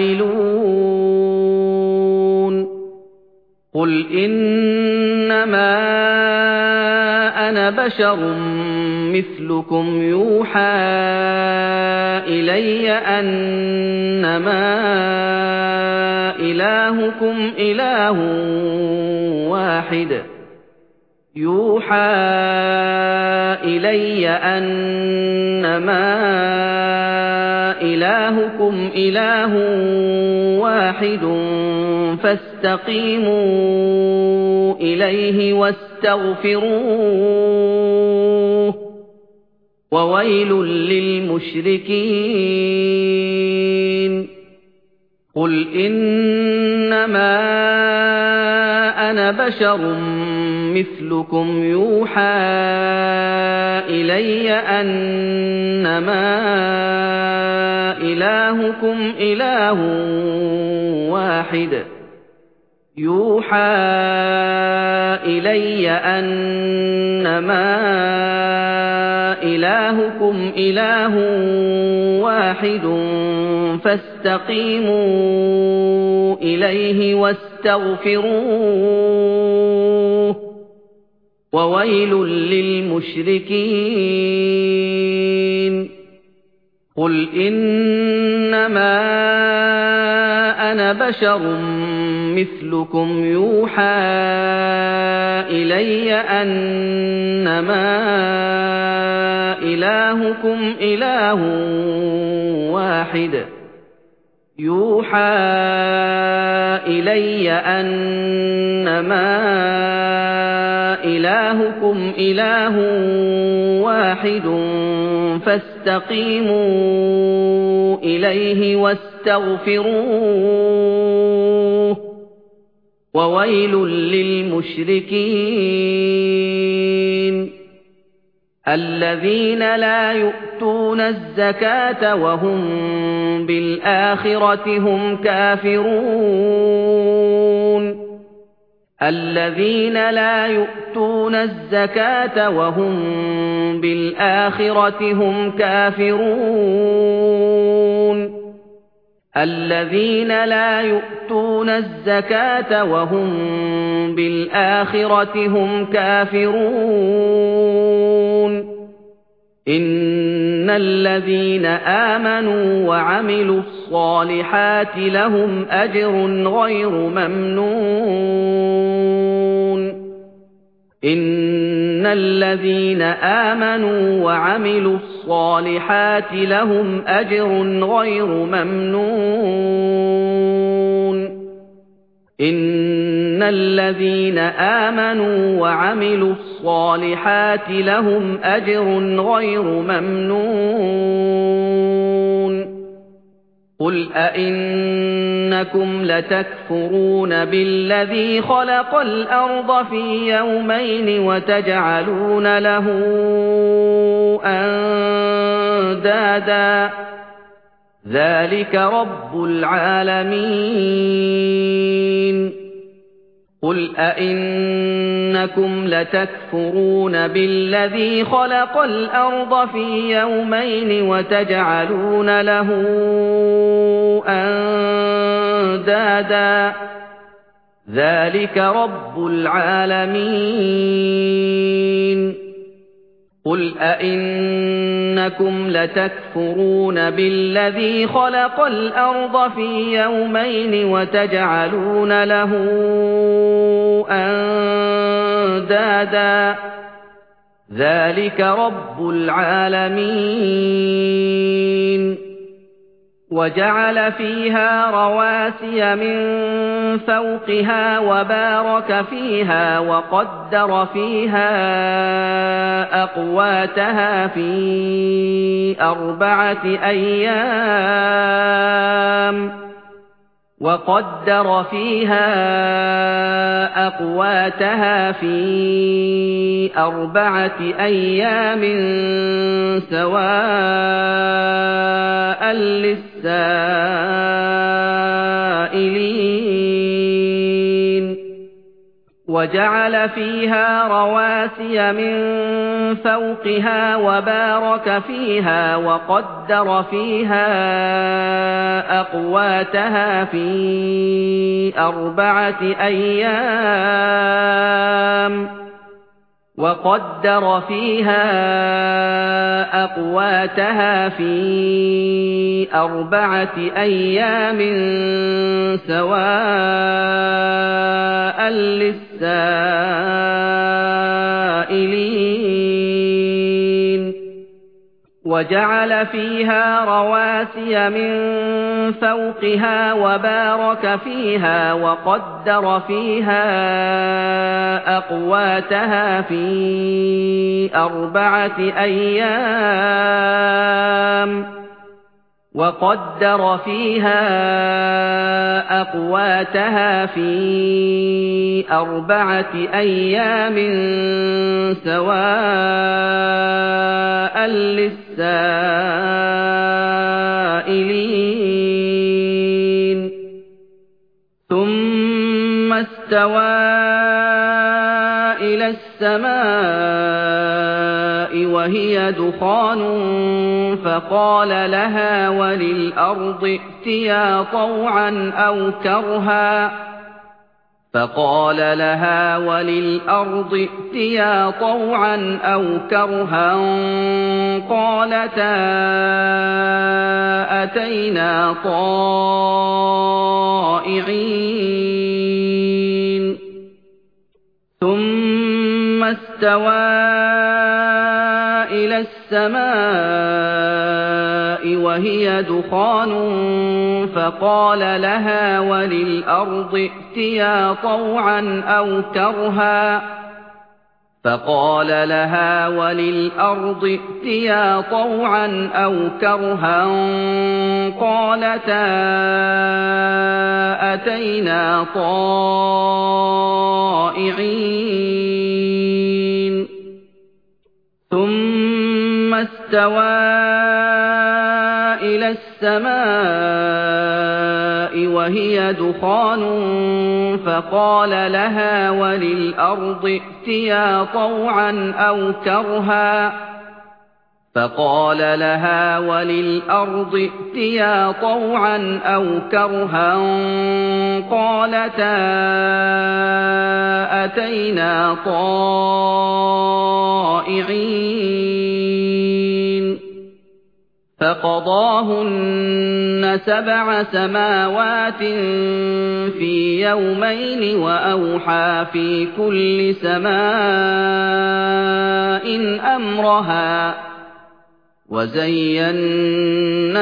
عَامِلُونَ قُلْ إِنَّمَا أَنَا بَشَرٌ مِثْلُكُمْ يُوحَى إِلَيَّ أَنَّمَا إِلَٰهُكُمْ إِلَٰهٌ وَاحِدٌ يُوحَى إِلَيَّ أَنَّمَا إِلَٰهُكُمْ إِلَٰهٌ وَاحِدٌ فَاسْتَقِيمُوا إِلَيْهِ وَاسْتَغْفِرُوهُ وَوَيْلٌ لِّلْمُشْرِكِينَ قُلْ إِنَّمَا أَنَا بَشَرٌ مِثْلُكُمْ يُوحَى إِلَيَّ أَنَّمَا إِلَٰهُكُمْ إِلَٰهٌ وَاحِدٌ يُوحَى إِلَيَّ أَنَّمَا إِلَٰهُكُمْ إِلَٰهٌ وَاحِدٌ فَاسْتَقِيمُوا إِلَيْهِ وَاسْتَغْفِرُوهُ وَوَيْلٌ لِّلْمُشْرِكِينَ قُلْ إِنَّمَا أَنَا بَشَرٌ مِثْلُكُمْ يُوحَى إِلَيَّ أَنَّمَا إِلَٰهُكُمْ إِلَٰهٌ وَاحِدٌ يُوحَى إِلَيَّ أَنَّمَا إِلَٰهُكُمْ إِلَٰهٌ وَاحِدٌ فَاسْتَقِيمُوا إِلَيْهِ وَاسْتَغْفِرُوهُ وَوَيْلٌ لِّلْمُشْرِكِينَ الَّذِينَ لَا يُؤْتُونَ الزَّكَاةَ وَهُم بِالْآخِرَةِ هُمْ كَافِرُونَ الَّذِينَ لَا يُؤْتُونَ الزَّكَاةَ وَهُم بِالْآخِرَةِ هُمْ كَافِرُونَ الَّذِينَ لَا يُؤْتُونَ الزَّكَاةَ وَهُم بِالْآخِرَةِ هُمْ كَافِرُونَ إِنَّ الَّذِينَ آمَنُوا وَعَمِلُوا الصَّالِحَاتِ لَهُمْ أَجْرٌ غَيْرُ مَمْنُونٍ إِنَّ الَّذِينَ آمَنُوا وَعَمِلُوا الصَّالِحَاتِ لَهُمْ أَجْرٌ غَيْرُ مَمْنُونٍ إِنَّ الَّذِينَ آمَنُوا وَعَمِلُوا الصَّالِحَاتِ لَهُمْ أَجْرٌ غَيْرُ مَمْنُونٍ قُلْ أَئِنَّكُمْ لَتَكْفُرُونَ بِالَّذِي خَلَقَ الْأَرْضَ فِي يَوْمَيْنِ وَتَجْعَلُونَ لَهُ أَندَادًا ذَلِكَ رَبُّ الْعَالَمِينَ قُلْ أَئِنَّكُمْ لَتَكْفُرُونَ بِالَّذِي خَلَقَ الْأَرْضَ فِي يَوْمَيْنِ وَتَجْعَلُونَ لَهُ أَندَادًا ذَلِكَ رَبُّ الْعَالَمِينَ قُلْ أَئِنَّكُمْ لَتَكْفُرُونَ بِالَّذِي خَلَقَ الْأَرْضَ فِي يَوْمَيْنِ وَتَجْعَلُونَ لَهُ أَندَادًا ذَلِكَ رَبُّ الْعَالَمِينَ وَجَعَلَ فِيهَا رَوَاسِيَ مِن فَوْقِهَا وَبَارَكَ فِيهَا وَقَدَّرَ فِيهَا أَقْوَاتَهَا فِي أَرْبَعَةِ أَيَّامٍ وَقَدَّرَ فِيهَا أَقْوَاتَهَا فِي أَرْبَعَةِ أَيَّامٍ سَوَاءً لِّلسَّائِلِينَ وَجَعَلَ فِيهَا رَوَاسِيَ مِن فَوْقِهَا وَبَارَكَ فِيهَا وَقَدَّرَ فِيهَا أَقْوَاتَهَا فِي أَرْبَعَةِ أَيَّامٍ وَقَدَّرَ فِيهَا أَقْوَاتَهَا فِي أَرْبَعَةِ أَيَّامٍ سَوَاءً لِّلسَّائِلِينَ وَجَعَلَ فِيهَا رَوَاسِيَ مِن فَوْقِهَا وَبَارَكَ فِيهَا وَقَدَّرَ فِيهَا أَقْوَاتَهَا فِي أَرْبَعَةِ أَيَّامٍ وَقَدَّرَ فِيهَا أَقْوَاتَهَا فِي أَرْبَعَةِ أَيَّامٍ سَوَاءً لِّلسَّائِلِينَ ثُمَّ اسْتَوَىٰ إِلَى السَّمَاءِ وَهِيَ دُخَانٌ فَقَالَ لَهَا وَلِلْأَرْضِ ائْتِيَا طَوْعًا أَوْ كَرْهًا فَقَالَ لَهَا وَلِلْأَرْضِ ائْتِيَا طَوْعًا أَوْ كَرْهًا قَالَتَا أَتَيْنَا طَائِعِينَ ثُمَّ اسْتَوَىٰ إِلَى السَّمَاءِ وَهِيَ دُخَانٌ فَقَالَ لَهَا وَلِلْأَرْضِ ائْتِيَا طَوْعًا أَوْ كَرْهًا فَقَالَ لَهَا وَلِلْأَرْضِ ائْتِيَا طَوْعًا أَوْ كَرْهًا قَالَتَا أَتَيْنَا طَائِعِينَ ثُمَّ اسْتَوَىٰ إِلَى السَّمَاءِ وَهِيَ دُخَانٌ فَقَالَ لَهَا وَلِلْأَرْضِ ائْتِيَا طَوْعًا أَوْ كَرْهًا فَقَالَ لَهَا وَلِلْأَرْضِ ائْتِيَا طَوْعًا أَوْ كَرْهًا قَالَتَا أَتَيْنَا طَائِعِينَ فَقَضَاهُنَّ سَبْعَ سَمَاوَاتٍ فِي يَوْمَيْنِ وَأَوْحَىٰ فِي كُلِّ سَمَاءٍ أَمْرَهَا ۚ وَزَيَّنَّا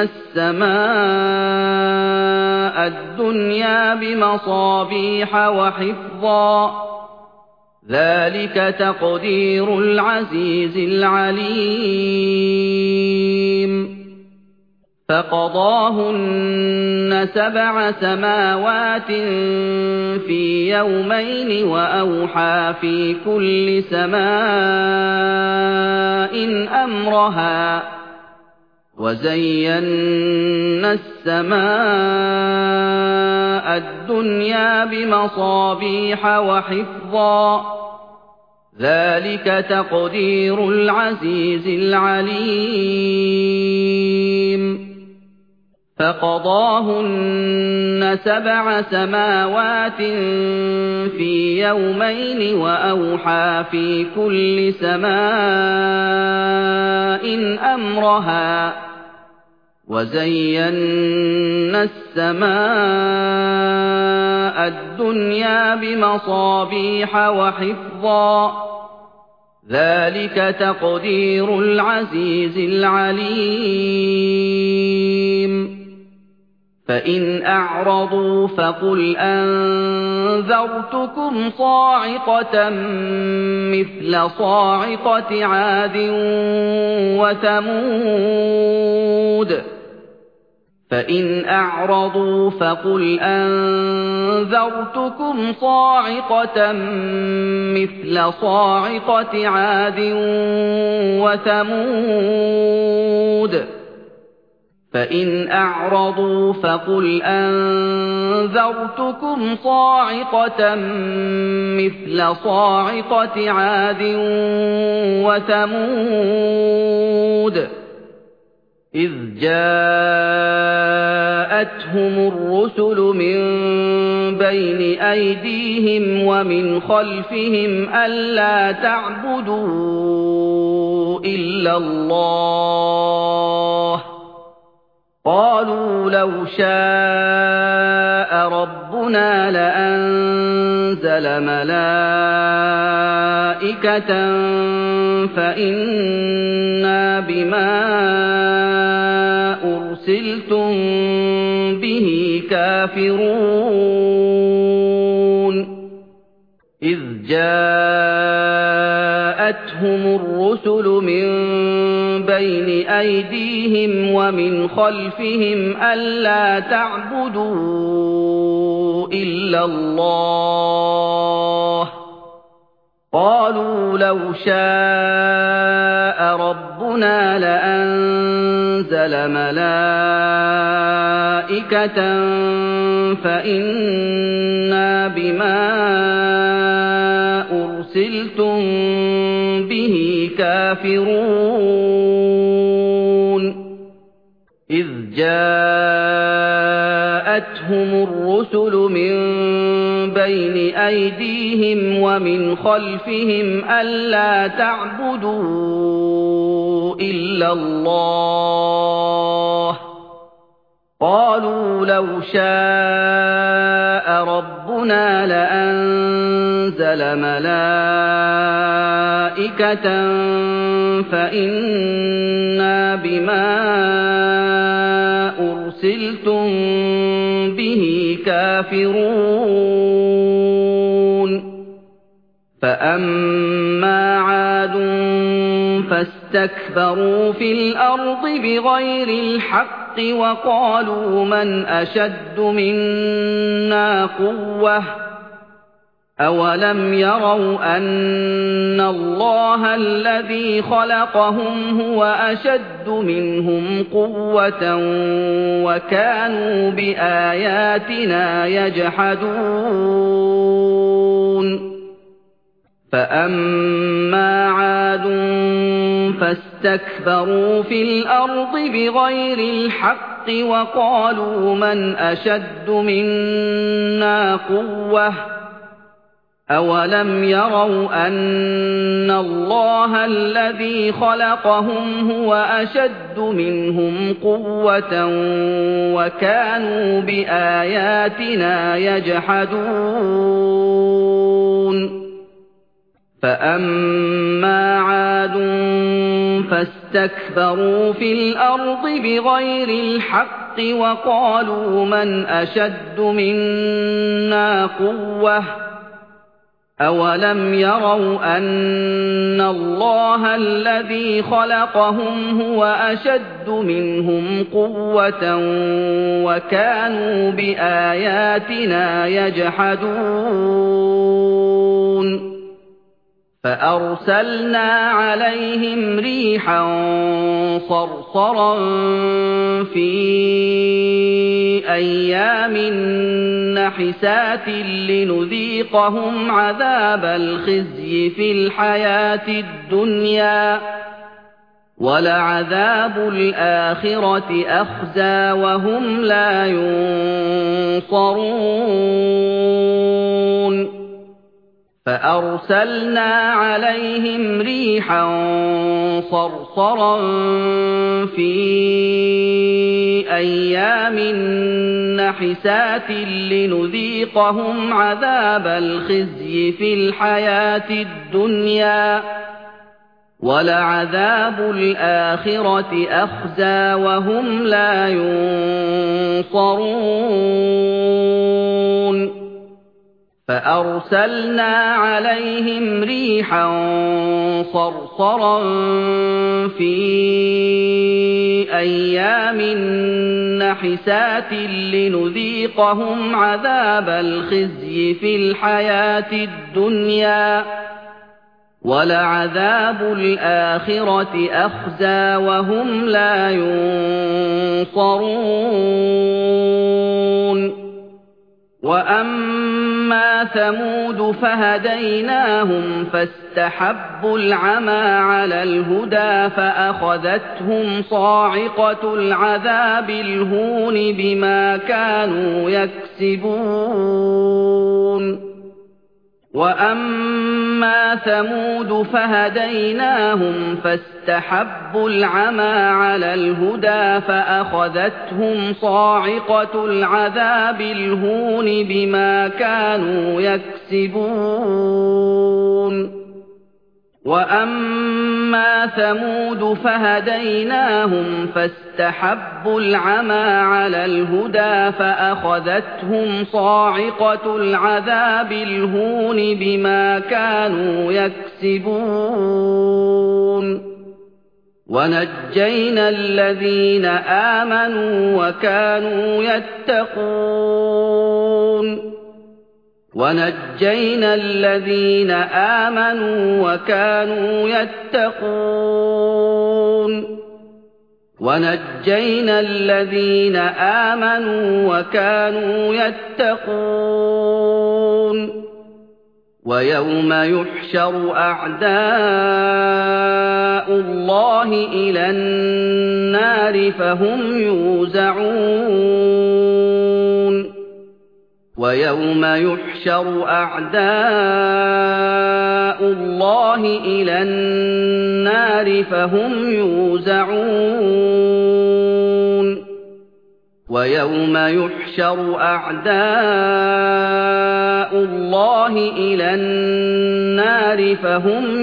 السَّمَاءَ الدُّنْيَا بِمَصَابِيحَ وَحِفْظًا ۚ ذَٰلِكَ تَقْدِيرُ الْعَزِيزِ الْعَلِيمِ فَقَضَاهُنَّ سَبْعَ سَمَاوَاتٍ فِي يَوْمَيْنِ وَأَوْحَىٰ فِي كُلِّ سَمَاءٍ أَمْرَهَا ۚ وَزَيَّنَّا السَّمَاءَ الدُّنْيَا بِمَصَابِيحَ وَحِفْظًا ۚ ذَٰلِكَ تَقْدِيرُ الْعَزِيزِ الْعَلِيمِ فَقَضَاهُنَّ سَبْعَ سَمَاوَاتٍ فِي يَوْمَيْنِ وَأَوْحَىٰ فِي كُلِّ سَمَاءٍ أَمْرَهَا ۚ وَزَيَّنَّا السَّمَاءَ الدُّنْيَا بِمَصَابِيحَ وَحِفْظًا ۚ ذَٰلِكَ تَقْدِيرُ الْعَزِيزِ الْعَلِيمِ فَإِنْ أَعْرَضُوا فَقُلْ أَنذَرْتُكُمْ صَاعِقَةً مِّثْلَ صَاعِقَةِ عَادٍ وَثَمُودَ فَإِنْ أَعْرَضُوا فَقُلْ أَنذَرْتُكُمْ صَاعِقَةً مِّثْلَ صَاعِقَةِ عَادٍ وَثَمُودَ فَإِنْ أَعْرَضُوا فَقُلْ أَنذَرْتُكُمْ صَاعِقَةً مِّثْلَ صَاعِقَةِ عَادٍ وَثَمُودَ إِذْ جَاءَتْهُمُ الرُّسُلُ مِن بَيْنِ أَيْدِيهِمْ وَمِنْ خَلْفِهِمْ أَلَّا تَعْبُدُوا إِلَّا اللَّهَ ۖ قَالُوا لَوْ شَاءَ رَبُّنَا لَأَنزَلَ مَلَائِكَةً فَإِنَّا بِمَا أُرْسِلْتُم بِهِ كَافِرُونَ إِذْ جَاءَتْهُمُ الرُّسُلُ مِن بَيْنِ أَيْدِيهِمْ وَمِنْ خَلْفِهِمْ أَلَّا تَعْبُدُوا إِلَّا اللَّهَ ۖ قَالُوا لَوْ شَاءَ رَبُّنَا لَأَنزَلَ مَلَائِكَةً فَإِنَّا بِمَا أُرْسِلْتُم بِهِ كَافِرُونَ إِذْ جَاءَتْهُمُ الرُّسُلُ مِن بَيْنِ أَيْدِيهِمْ وَمِنْ خَلْفِهِمْ أَلَّا تَعْبُدُوا إِلَّا اللَّهَ ۖ قَالُوا لَوْ شَاءَ رَبُّنَا لَأَنزَلَ مَلَائِكَةً فَإِنَّا بِمَا أُرْسِلْتُم بِهِ كَافِرُونَ فَأَمَّا عَادٌ فَاسْتَكْبَرُوا فِي الْأَرْضِ بِغَيْرِ الْحَقِّ وَقَالُوا مَنْ أَشَدُّ مِنَّا قُوَّةً أَوَلَمْ يَرَوْا أَنَّ اللَّهَ الَّذِي خَلَقَهُمْ هُوَ أَشَدُّ مِنْهُمْ قُوَّةً وَكَانُوا بِآيَاتِنَا يَجْحَدُونَ فَأَمَّا عَادٌ فَاسْتَكْبَرُوا فِي الْأَرْضِ بِغَيْرِ الْحَقِّ وَقَالُوا مَنْ أَشَدُّ مِنَّا قُوَّةً أَوَلَمْ يَرَوْا أَنَّ اللَّهَ الَّذِي خَلَقَهُمْ هُوَ أَشَدُّ مِنْهُمْ قُوَّةً وَكَانُوا بِآيَاتِنَا يَجْحَدُونَ فَأَمَّا عَادٌ فَاسْتَكْبَرُوا فِي الْأَرْضِ بِغَيْرِ الْحَقِّ وَقَالُوا مَنْ أَشَدُّ مِنَّا قُوَّةً أَوَلَمْ يَرَوْا أَنَّ اللَّهَ الَّذِي خَلَقَهُمْ هُوَ أَشَدُّ مِنْهُمْ قُوَّةً وَكَانُوا بِآيَاتِنَا يَجْحَدُونَ فَأَرْسَلْنَا عَلَيْهِمْ رِيحًا صَرْصَرًا فِي أَيَّامٍ نَّحِسَاتٍ لِّنُذِيقَهُمْ عَذَابَ الْخِزْيِ فِي الْحَيَاةِ الدُّنْيَا ۖ وَلَعَذَابُ الْآخِرَةِ أَخْزَىٰ وَهُمْ لَا يُنصَرُونَ فَأَرْسَلْنَا عَلَيْهِمْ رِيحًا صَرْصَرًا فِي أَيَّامٍ نَّحِسَاتٍ لِّنُذِيقَهُمْ عَذَابَ الْخِزْيِ فِي الْحَيَاةِ الدُّنْيَا ۖ وَلَعَذَابُ الْآخِرَةِ أَخْزَىٰ وَهُمْ لَا يُنصَرُونَ فَأَرْسَلْنَا عَلَيْهِمْ رِيحًا صَرْصَرًا فِي أَيَّامٍ نَّحِسَاتٍ لِّنُذِيقَهُمْ عَذَابَ الْخِزْيِ فِي الْحَيَاةِ الدُّنْيَا ۖ وَلَعَذَابُ الْآخِرَةِ أَخْزَىٰ وَهُمْ لَا يُنصَرُونَ وَأَمَّا ثَمُودُ فَهَدَيْنَاهُمْ فَاسْتَحَبُّوا الْعَمَىٰ عَلَى الْهُدَىٰ فَأَخَذَتْهُمْ صَاعِقَةُ الْعَذَابِ الْهُونِ بِمَا كَانُوا يَكْسِبُونَ وَأَمَّا ثَمُودُ فَهَدَيْنَاهُمْ فَاسْتَحَبُّوا الْعَمَىٰ عَلَى الْهُدَىٰ فَأَخَذَتْهُمْ صَاعِقَةُ الْعَذَابِ الْهُونِ بِمَا كَانُوا يَكْسِبُونَ وَأَمَّا ثَمُودُ فَهَدَيْنَاهُمْ فَاسْتَحَبُّوا الْعَمَىٰ عَلَى الْهُدَىٰ فَأَخَذَتْهُمْ صَاعِقَةُ الْعَذَابِ الْهُونِ بِمَا كَانُوا يَكْسِبُونَ وَنَجَّيْنَا الَّذِينَ آمَنُوا وَكَانُوا يَتَّقُونَ وَنَجَّيْنَا الَّذِينَ آمَنُوا وَكَانُوا يَتَّقُونَ وَنَجَّيْنَا الَّذِينَ آمَنُوا وَكَانُوا يَتَّقُونَ وَيَوْمَ يُحْشَرُ أَعْدَاءُ اللَّهِ إِلَى النَّارِ فَهُمْ يُوزَعُونَ وَيَوْمَ يُحْشَرُ أَعْدَاءُ اللَّهِ إِلَى النَّارِ فَهُمْ يُوزَعُونَ وَيَوْمَ يُحْشَرُ أَعْدَاءُ اللَّهِ إِلَى النَّارِ فَهُمْ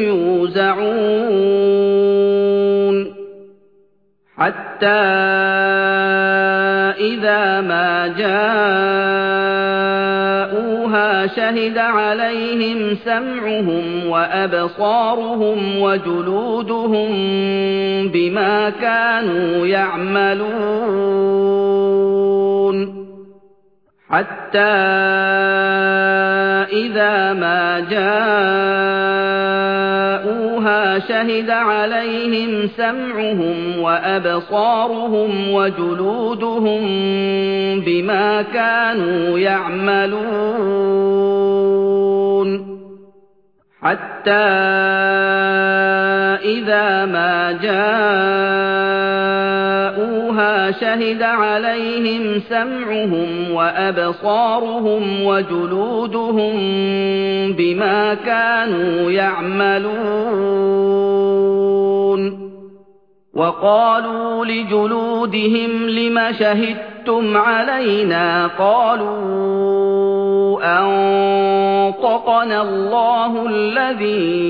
يُوزَعُونَ حَتَّى إِذَا مَا جَاءُوهَا شَهِدَ عَلَيْهِمْ سَمْعُهُمْ وَأَبْصَارُهُمْ وَجُلُودُهُم بِمَا كَانُوا يَعْمَلُونَ حَتَّى إِذَا مَا جَاءُوهَا شَهِدَ عَلَيْهِمْ سَمْعُهُمْ وَأَبْصَارُهُمْ وَجُلُودُهُم بِمَا كَانُوا يَعْمَلُونَ حَتَّى إِذَا مَا جَاءُوهَا شهد عليهم سمعهم وأبصارهم وجلودهم بما كانوا يعملون وقالوا لجلودهم لم شهدتم علينا قالوا أنطقنا الله الذي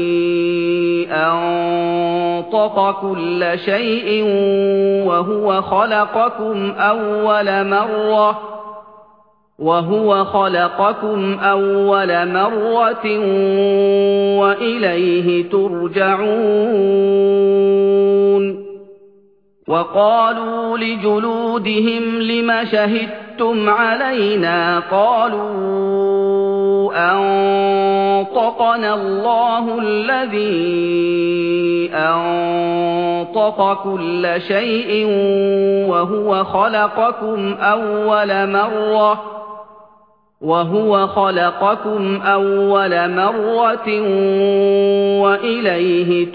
أنطق كل شيء وهو خلقكم أول مرة وهو خلقكم أول مرة وإليه ترجعون وقالوا لجلودهم لم شهدتم علينا قالوا أنطقنا الله الذي أنطق كل شيء وهو خلقكم أول مرة وهو خلقكم أول مرة وإليه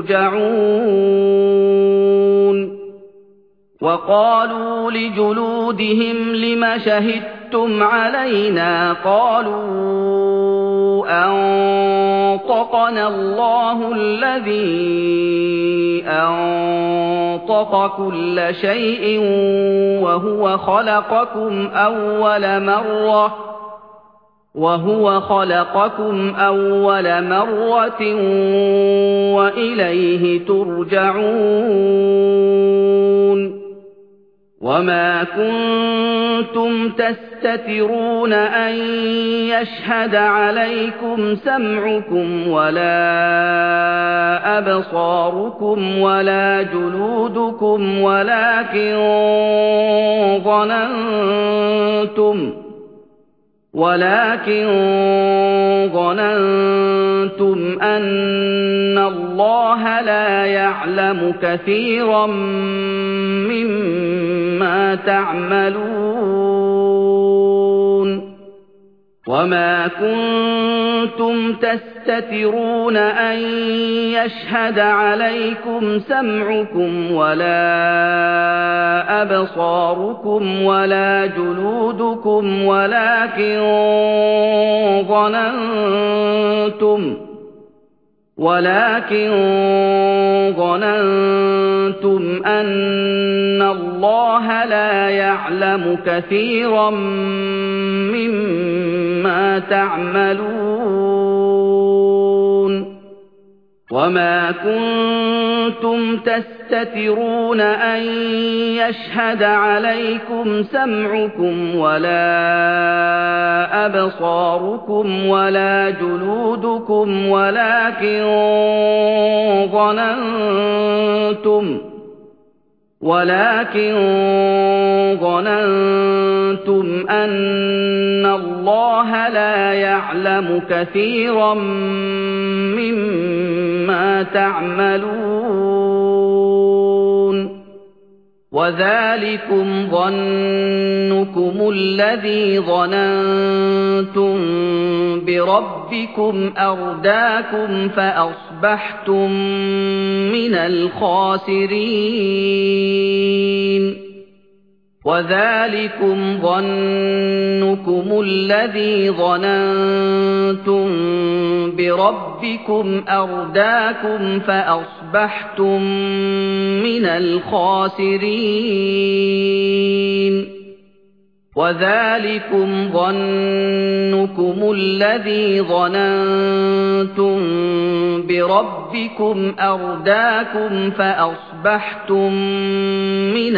ترجعون وقالوا لجلودهم لم شهدتم علينا قالوا أنطقنا الله الذي أنطق كل شيء وهو خلقكم أول مرة وهو خلقكم أول مرة وإليه ترجعون وما كنتم تستترون أن يشهد عليكم سمعكم ولا أبصاركم ولا جلودكم ولكن ظننتم ولكن ظننتم أن الله لا يعلم كثيرا مما تعملون وما كنتم تستترون أن يشهد عليكم سمعكم ولا أبصاركم ولا جلودكم ولكن ظننتم ولكن ظننتم أن الله لا يعلم كثيرا مما تعملون وما كنتم تستترون أن يشهد عليكم سمعكم ولا أبصاركم ولا جلودكم ولكن ظننتم ولكن ظننتم أن الله لا يعلم كثيرا مما تعملون وذلكم ظنكم الذي ظننتم بربكم أرداكم فأصبحتم من الخاسرين وذلكم ظنكم الذي ظننتم بربكم أرداكم فأصبحتم من الخاسرين وذلكم ظنكم الذي ظننتم بربكم أرداكم فأصبحتم من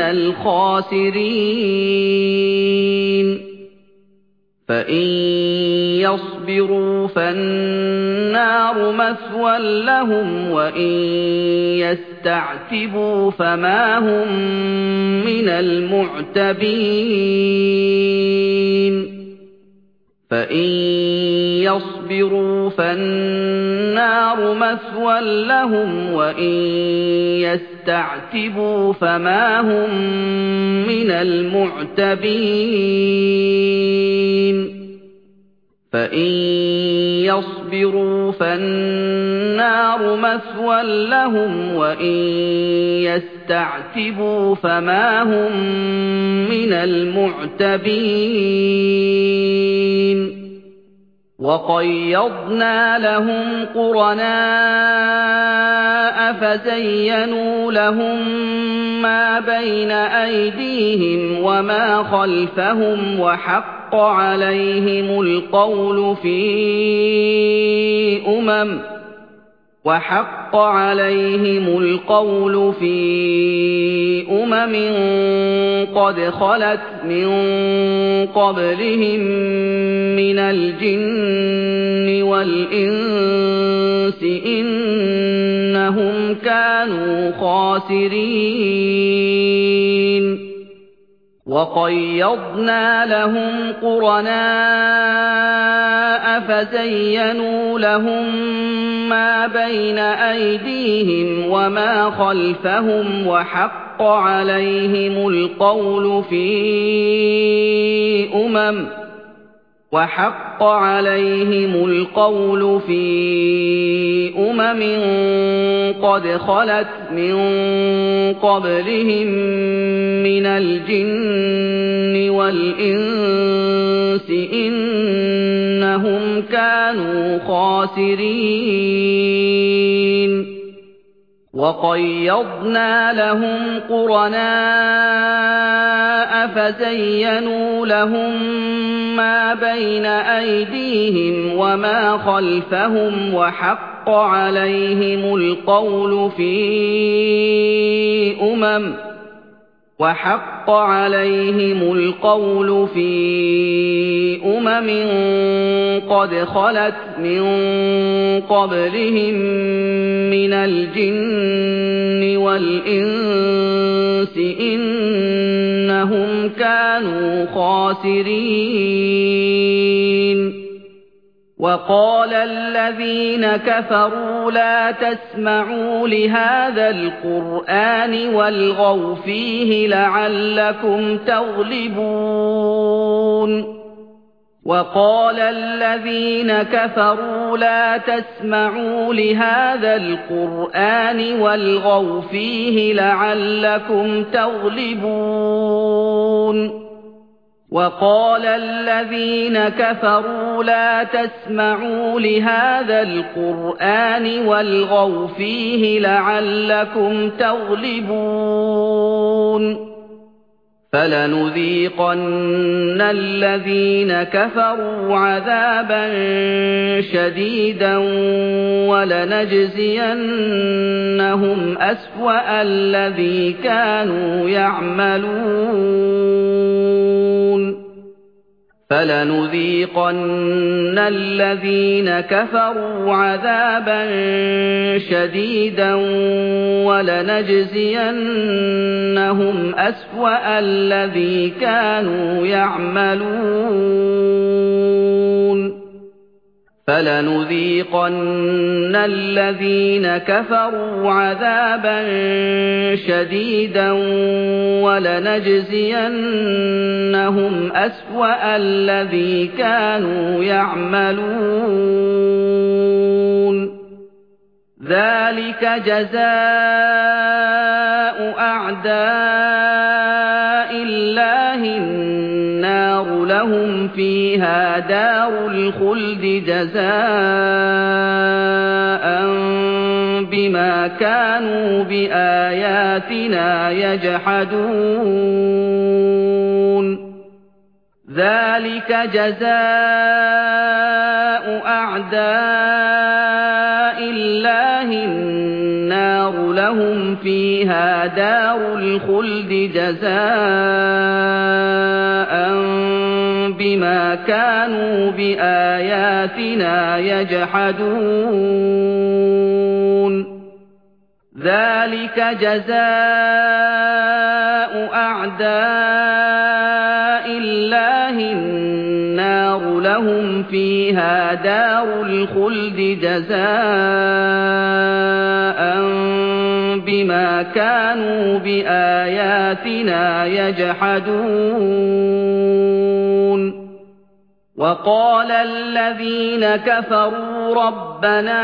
الخاسرين فإن يصبروا فالنار مثوى لهم وإن يستعتبوا فما هم من المعتبين فإن يصبروا فالنار مثوى لهم وإن يستعتبوا فما هم من المعتبين فإن يصبروا فالنار مثوى لهم وإن يستعتبوا فما هم من المعتبين وقيضنا لهم قرناء فزينوا لهم ما بين أيديهم وما خلفهم وحق عليهم القول في أمم وحق عليهم القول في أمم قد خلت من قبلهم من الجن والإنس إنهم كانوا خاسرين وقيضنا لهم قرناء فزينوا لهم ما بين أيديهم وما خلفهم وحق عليهم القول في أمم وحق عليهم القول في أمم قد خلت من قبلهم من الجن والإنس إنهم كانوا خاسرين وقيضنا لهم قرناء فزينوا لهم ما بين أيديهم وما خلفهم وحق عليهم القول في أمم وحق عليهم القول في أمم قد خلت من قبلهم من الجن والإنس إنهم كانوا خاسرين وقال الذين كفروا لا تسمعوا لهذا القرآن والغوا فيه لعلكم تغلبون وقال الذين كفروا لا تسمعوا لهذا القرآن والغوا فيه لعلكم تغلبون وقال الذين كفروا لا تسمعوا لهذا القرآن والغوا فيه لعلكم تغلبون فلنذيقن الذين كفروا عذابا شديدا ولنجزينهم أسوأ الذي كانوا يعملون فلنذيقن الذين كفروا عذابا شديدا ولنجزينهم أسوأ الذي كانوا يعملون فلنذيقن الذين كفروا عذابا شديدا ولنجزينهم أسوأ الذي كانوا يعملون ذلك جزاء أعداء الله النار لهم فيها دار الخلد جزاء بما كانوا بآياتنا يجحدون ذلك جزاء أعداء الله النار لهم فيها دار الخلد جزاء بما كانوا بآياتنا يجحدون ذلك جزاء أعداء الله النار لهم فيها دار الخلد جزاء بما كانوا بآياتنا يجحدون وقال الذين كفروا ربنا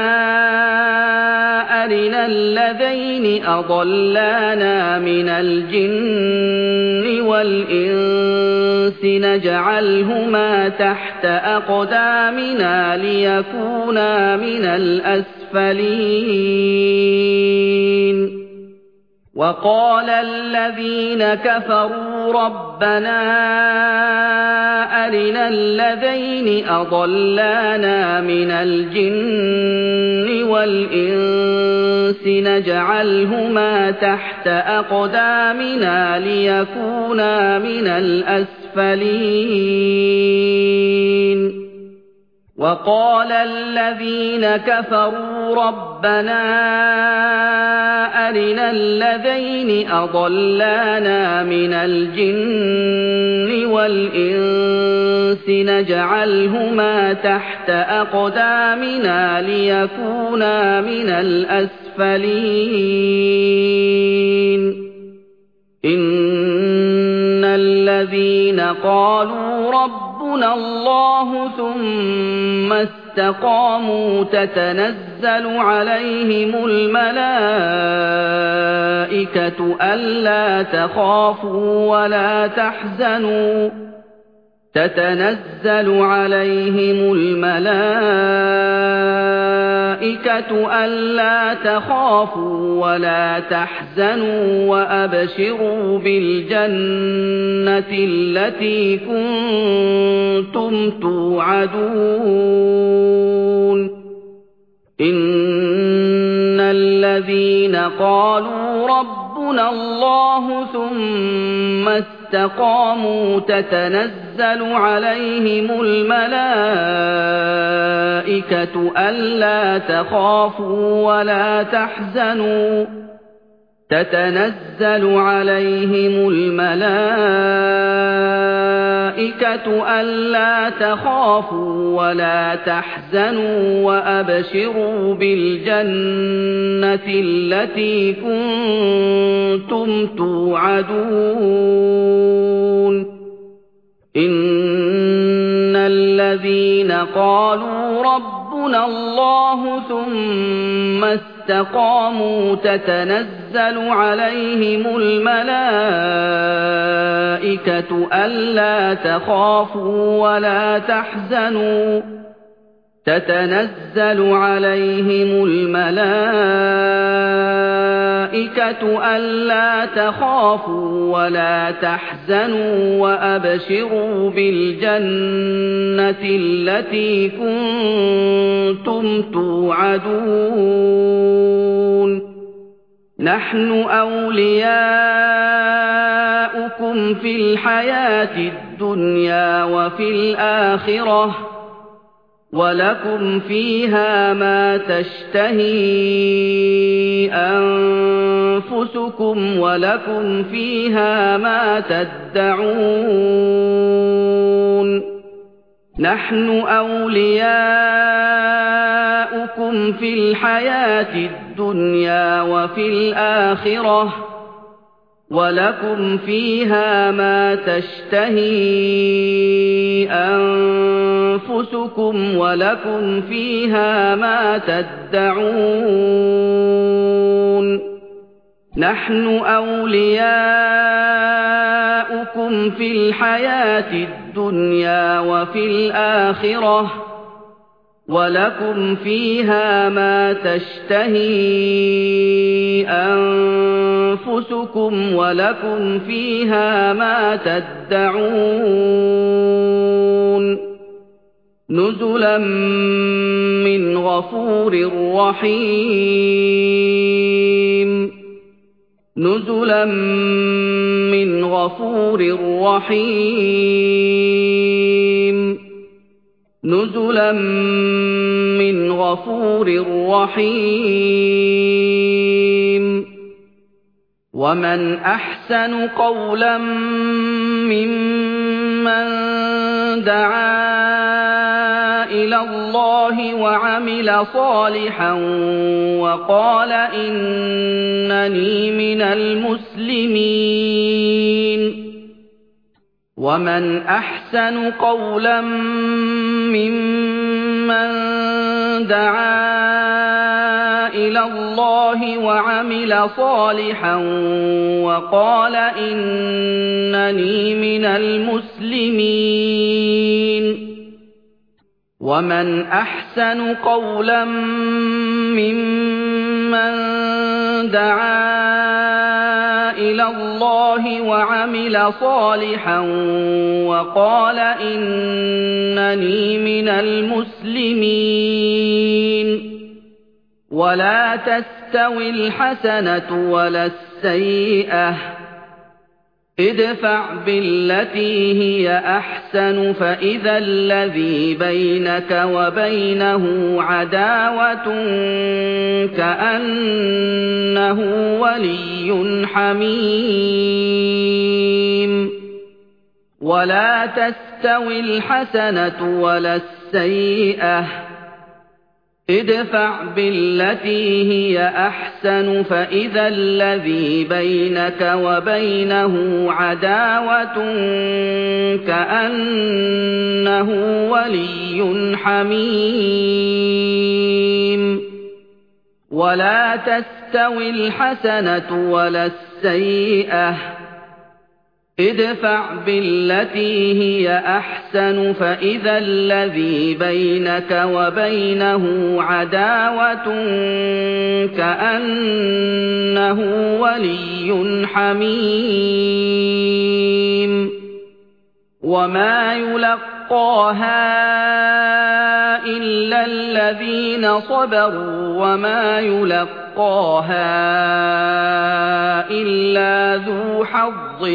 أرنا الذين أضلانا من الجن والإنس نجعلهما تحت أقدامنا ليكونا من الأسفلين وقال الذين كفروا ربنا أرنا الذين أضلانا من الجن والإنس نجعلهما تحت أقدامنا ليكونا من الأسفلين وقال الذين كفروا ربنا أرنا الذين أضلانا من الجن والإنس نجعلهما تحت أقدامنا ليكونا من الأسفلين إن الذين قالوا ربنا الله ثم استقاموا تتنزل عليهم الملائكة ألا تخافوا ولا تحزنوا تتنزل عليهم الملائكة ألا تخافوا ولا تحزنوا وأبشروا بالجنة التي كنتم توعدون إن الذين قالوا ربنا الله ثم استقاموا تتنزل عليهم الملائكة ألا تخافوا ولا تحزنوا تتنزل عليهم الملائكة ألا تخافوا ولا تحزنوا وأبشروا بالجنة التي كنتم توعدون إن الذين قالوا ربنا الله ثم استقاموا تتنزل عليهم الملائكة ألا تخافوا ولا تحزنوا تتنزل عليهم الملائكة ألا تخافوا ولا تحزنوا وأبشروا بالجنة التي كنتم توعدون نحن أولياؤكم في الحياة الدنيا وفي الآخرة ولكم فيها ما تشتهي أنفسكم ولكم فيها ما تدعون نحن أولياؤكم في الحياة الدنيا وفي الآخرة ولكم فيها ما تشتهي أنفسكم ولكم فيها ما تدعون نحن أولياؤكم في الحياة الدنيا وفي الآخرة ولكم فيها ما تشتهي أنفسكم ولكم فيها ما تدعون نزلا من غفور رحيم نزلا من غفور رحيم نزلا من غفور رحيم ومن أحسن قولا ممن دعا إلى الله وعمل صالحا وقال إنني من المسلمين وَمَنْ أَحْسَنُ قَوْلًا مِّمَّن دَعَا إِلَى اللَّهِ وَعَمِلَ صَالِحًا وَقَالَ إِنَّنِي مِنَ الْمُسْلِمِينَ وَمَنْ أَحْسَنُ قَوْلًا مِّمَّن دَعَا إِلَى اللَّهِ وَعَمِلَ صَالِحًا وَقَالَ إِنَّنِي مِنَ الْمُسْلِمِينَ وَلَا تَسْتَوِي الْحَسَنَةُ وَلَا السَّيِّئَةُ ادْفَعْ بِالَّتِي هِيَ أَحْسَنُ فَإِذَا الَّذِي بَيْنَكَ وَبَيْنَهُ عَدَاوَةٌ كَأَنَّهُ وَلِيٌّ حَمِيمٌ وَلَا تَسْتَوِي الْحَسَنَةُ وَلَا السَّيِّئَةُ ادْفَعْ بِالَّتِي هِيَ أَحْسَنُ فَإِذَا الَّذِي بَيْنَكَ وَبَيْنَهُ عَدَاوَةٌ كَأَنَّهُ وَلِيٌّ حَمِيمٌ وَلَا تَسْتَوِي الْحَسَنَةُ وَلَا السَّيِّئَةُ ادْفَعْ بِالَّتِي هِيَ أَحْسَنُ فَإِذَا الَّذِي بَيْنَكَ وَبَيْنَهُ عَدَاوَةٌ كَأَنَّهُ وَلِيٌّ حَمِيمٌ وَمَا يُلَقَّاهَا إِلَّا الَّذِينَ صَبَرُوا وَمَا يُلَقَّاهَا إِلَّا ذُو حَظٍّ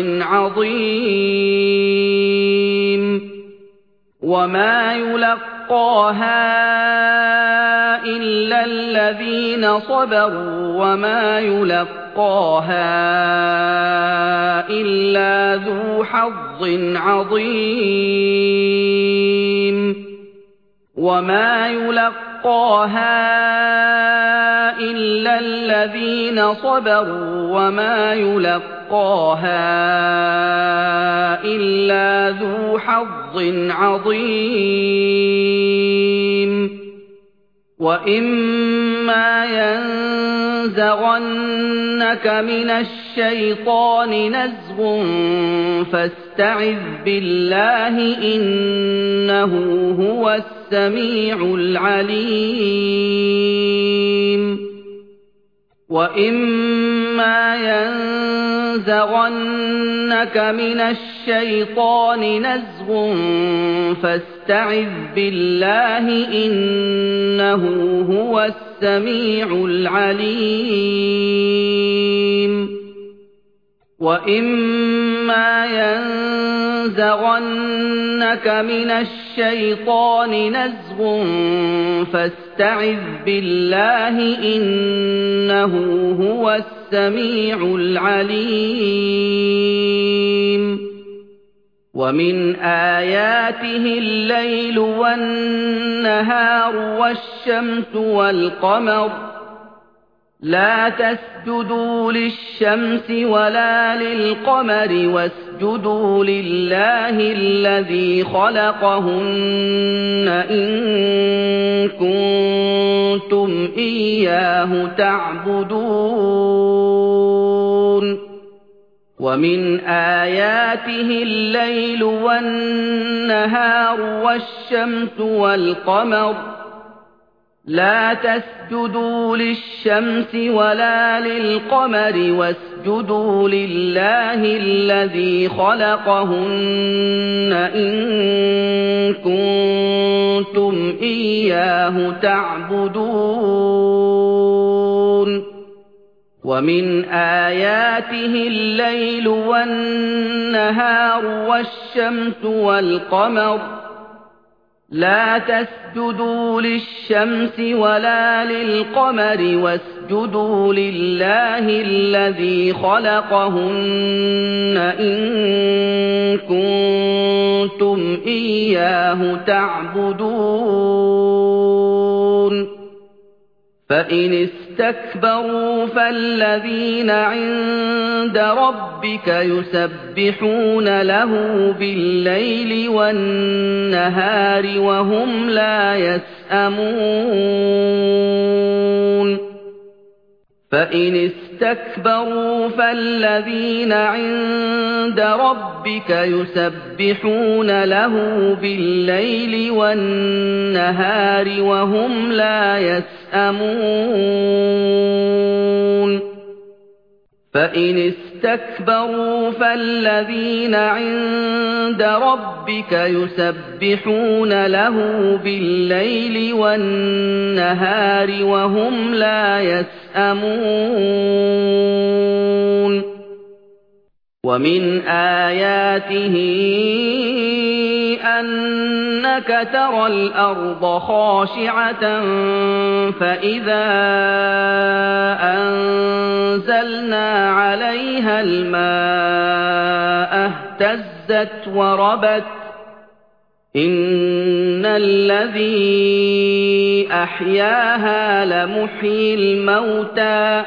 عَظِيمٍ وَمَا يُلَقَّاهَا إِلَّا الَّذِينَ صَبَرُوا وَمَا يُلَقَّاهَا إِلَّا ذُو حَظٍّ عَظِيمٍ وَمَا يُلَقَّاهَا إِلَّا الَّذِينَ صَبَرُوا وَمَا يُلَقَّاهَا إِلَّا ذُو حَظٍّ عَظِيمٍ وَإِمَّا يَنزَغَنَّكَ مِنَ الشَّيْطَانِ نَزْغٌ فَاسْتَعِذْ بِاللَّهِ ۖ إِنَّهُ هُوَ السَّمِيعُ الْعَلِيمُ وَإِمَّا يَنزَغَنَّكَ مِنَ الشَّيْطَانِ نَزْغٌ فَاسْتَعِذْ بِاللَّهِ ۖ إِنَّهُ هُوَ السَّمِيعُ الْعَلِيمُ وَإِمَّا يَنزَغَنَّكَ مِنَ الشَّيْطَانِ نَزْغٌ فَاسْتَعِذْ بِاللَّهِ ۖ إِنَّهُ هُوَ السَّمِيعُ الْعَلِيمُ وَمِنْ آيَاتِهِ اللَّيْلُ وَالنَّهَارُ وَالشَّمْسُ وَالْقَمَرُ لَا تَسْجُدُوا لِلشَّمْسِ وَلَا لِلْقَمَرِ وَاسْجُدُوا لِلَّهِ الَّذِي خَلَقَهُنَّ إِن كُنتُمْ إِيَّاهُ تَعْبُدُونَ وَمِنْ آيَاتِهِ اللَّيْلُ وَالنَّهَارُ وَالشَّمْسُ وَالْقَمَرُ لَا تَسْجُدُوا لِلشَّمْسِ وَلَا لِلْقَمَرِ وَاسْجُدُوا لِلَّهِ الَّذِي خَلَقَهُنَّ إِن كُنتُمْ إِيَّاهُ تَعْبُدُونَ وَمِنْ آيَاتِهِ اللَّيْلُ وَالنَّهَارُ وَالشَّمْسُ وَالْقَمَرُ لَا تَسْجُدُوا لِلشَّمْسِ وَلَا لِلْقَمَرِ وَاسْجُدُوا لِلَّهِ الَّذِي خَلَقَهُنَّ إِن كُنتُمْ إِيَّاهُ تَعْبُدُونَ فإن استكبروا فالذين عند ربك يسبحون له بالليل والنهار وهم لا يسأمون فإن استكبروا فالذين عند ربك يسبحون له بالليل والنهار وهم لا يسأمون فإن استكبروا فالذين عند ربك يسبحون له بالليل والنهار وهم لا يسأمون ومن آياته أنك ترى الأرض خاشعة فإذا أنزلنا عليها الماء اهتزت وربت إن الذي أحياها لمحيي الموتى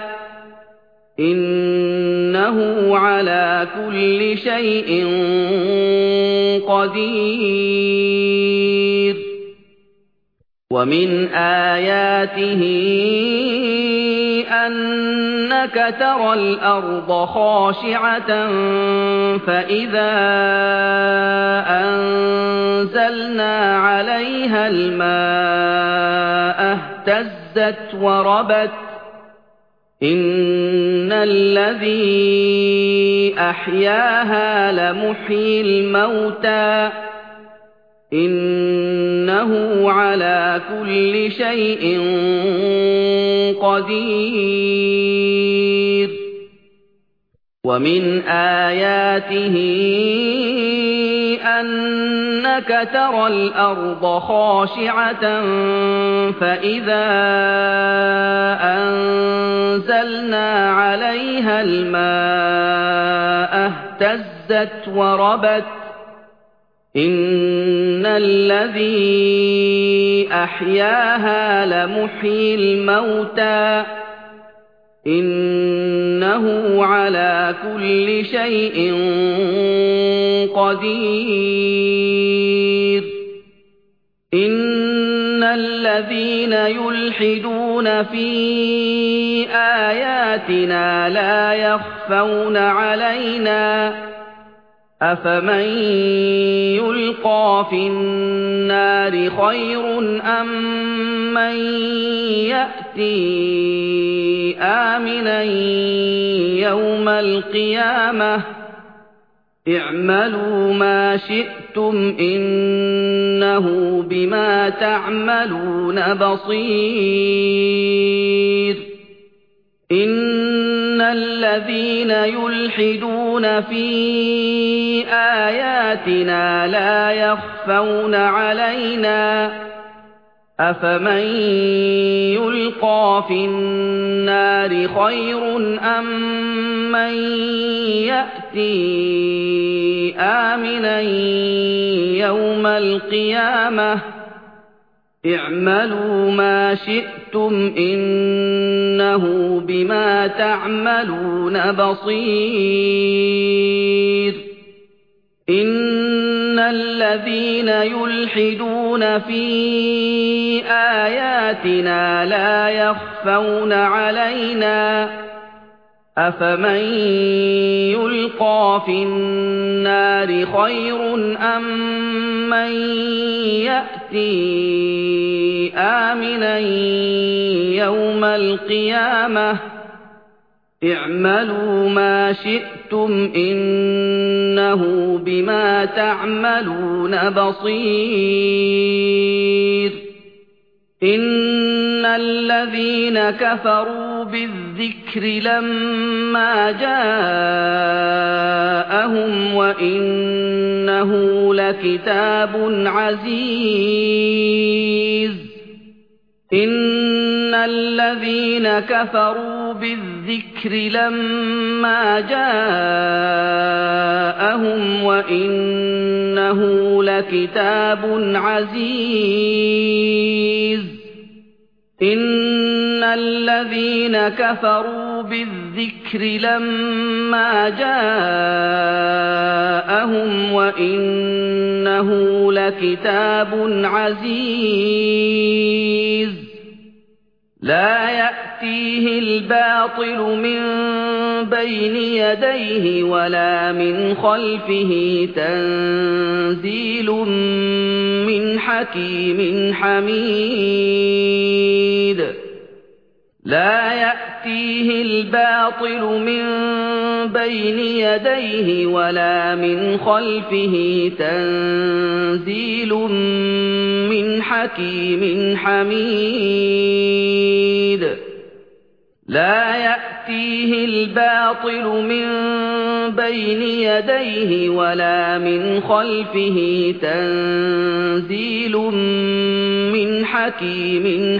إنه على كل شيء قدير ومن آياته أنك ترى الأرض خاشعة فإذا أنزلنا عليها الماء اهتزت وربت إن الذي أحياها لمحيي الموتى إنه على كل شيء قدير ومن آياته أنك ترى الأرض خاشعة فإذا أنزلنا عليها الماء اهتزت وربت إن الذي أحياها لمحيي الموتى إنه على كل شيء قدير إن الذين يلحدون في آياتنا لا يخفون علينا أفمن يلقى في النار خير أم من يأتي آمنا يوم القيامة اعملوا ما شئتم إنه بما تعملون بصير إن الذين يلحدون في آياتنا لا يخفون علينا أفمن يلقى في النار خير أم من يأتي آمنا يوم القيامة اعملوا ما شئتم إنه بما تعملون بصير إن الذين يلحدون في آياتنا لا يخفون علينا أفمن يلقى في النار خير أم من يأتي آمنا يوم القيامة اعملوا ما شئتم إنه بما تعملون بصير إن الذين كفروا بالذكر لما جاءهم وإنه لكتاب عزيز إن الذين كفروا بالذكر لما جاءهم وإنه لكتاب عزيز إِنَّ الَّذِينَ كَفَرُوا بِالذِّكْرِ لَمَّا جَاءَهُمْ وَإِنَّهُ لَكِتَابٌ عَزِيزٌ لَا يَأْتِيهِ الْبَاطِلُ مِنْ بَيْنِ يَدَيْهِ وَلَا مِنْ خَلْفِهِ تَنزِيلٌ مِنْ حَكِيمٍ حَمِيدٍ لا يأتيه الباطل من بين يديه ولا من خلفه تنزيل من حكيم حميد لا يأتيه الباطل من بين يديه ولا من خلفه تنزيل من حكيم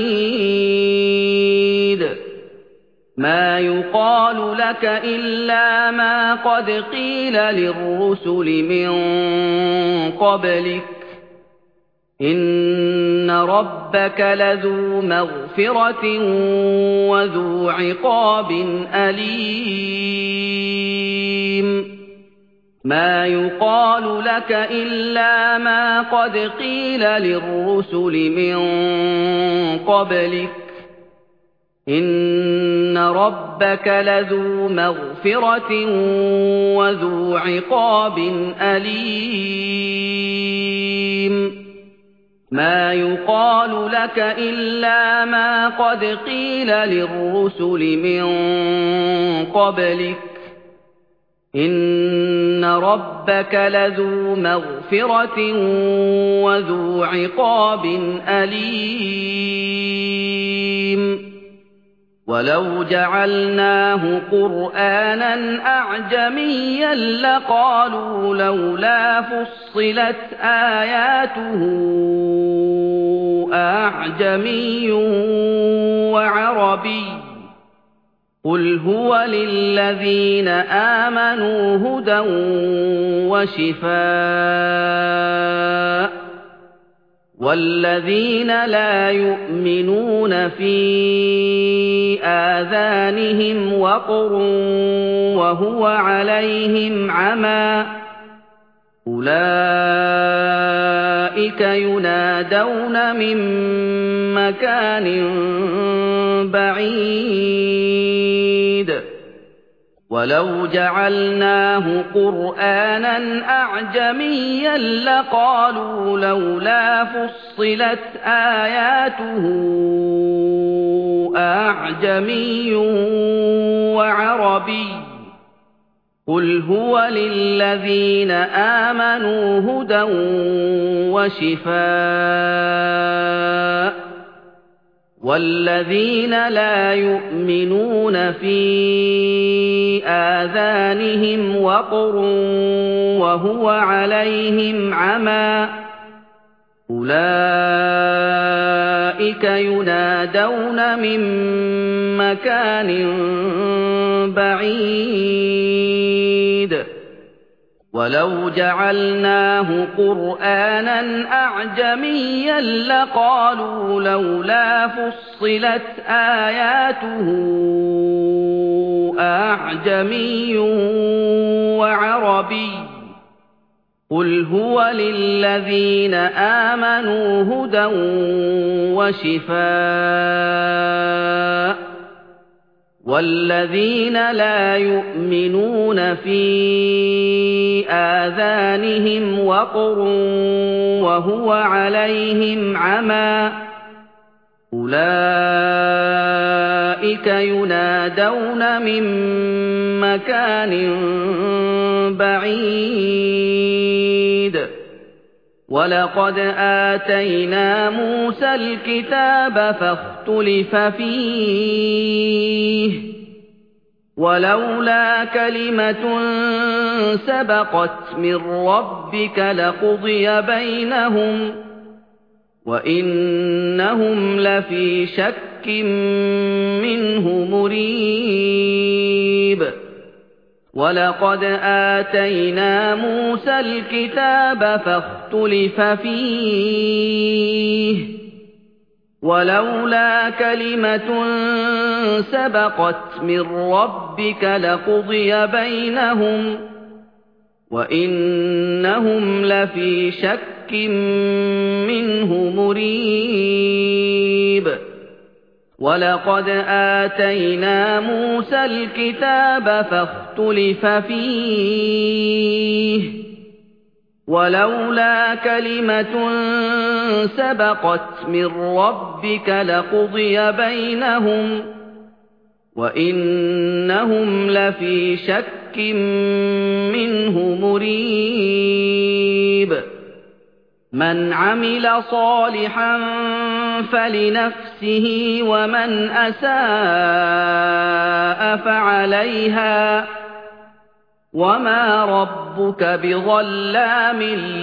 حميد ما يقال لك إلا ما قد قيل للرسل من قبلك إن ربك لذو مغفرة وذو عقاب أليم ما يقال لك إلا ما قد قيل للرسل من قبلك إن ربك لذو مغفرة وذو عقاب أليم ما يقال لك إلا ما قد قيل للرسل من قبلك إن ربك لذو مغفرة وذو عقاب أليم ولو جعلناه قرآنا أعجميا لقالوا لولا فصلت آياته أعجمي وعربي قل هو للذين آمنوا هدى وشفاء والذين لا يؤمنون في آذانهم وقر وهو عليهم عمى أولئك ينادون من مكان بعيد ولو جعلناه قرآنا أعجميا لقالوا لولا فصلت آياته أعجمي وعربي قل هو للذين آمنوا هدى وشفاء والذين لا يؤمنون في آذانهم وقر وهو عليهم عمى أولئك ينادون من مكان بعيد ولو جعلناه قرآنا أعجميا لقالوا لولا فصلت آياته أعجمي وعربي قل هو للذين آمنوا هدى وشفاء والذين لا يؤمنون في آذانهم وقر وهو عليهم عمى أولئك ينادون من مكان بعيد ولقد آتينا موسى الكتاب فاختلف فيه ولولا كلمة سبقت من ربك لقضي بينهم وإنهم لفي شك منه مريب ولقد آتينا موسى الكتاب فاختلف فيه وَلَوْلَا كَلِمَةٌ سَبَقَتْ مِن رَّبِّكَ لَقُضِيَ بَيْنَهُمْ وَإِنَّهُمْ لَفِي شَكٍّ مِّنْهُ مُرِيبٍ وَلَقَدْ آتَيْنَا مُوسَى الْكِتَابَ فَاخْتُلِفَ فِيهِ وَلَوْلَا كَلِمَةٌ سَبَقَتْ مِن رَّبِّكَ لَقُضِيَ بَيْنَهُمْ وَإِنَّهُمْ لَفِي شَكٍّ مِّنْهُ مُرِيبٍ مَنْ عَمِلَ صَالِحًا فَلِنَفْسِهِ وَمَنْ أَسَاءَ فَعَلَيْهَا وَمَا رَبُّكَ بِظَلَّامٍ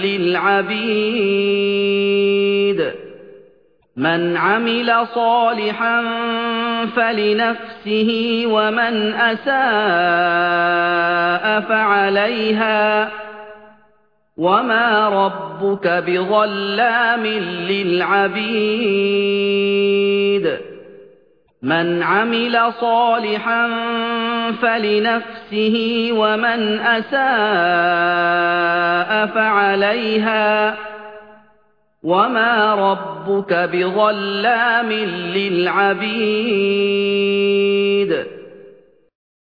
لِّلْعَبِيدِ مَنْ عَمِلَ صَالِحًا فَلِنَفْسِهِ وَمَنْ أَسَاءَ فَعَلَيْهَا وَمَا رَبُّكَ بِظَلَّامٍ لِّلْعَبِيدِ مَنْ عَمِلَ صَالِحًا فَلِنَفْسِهِ وَمَنْ أَسَاءَ فَعَلَيْهَا وَمَا رَبُّكَ بِظَلَّامٍ لِّلْعَبِيدِ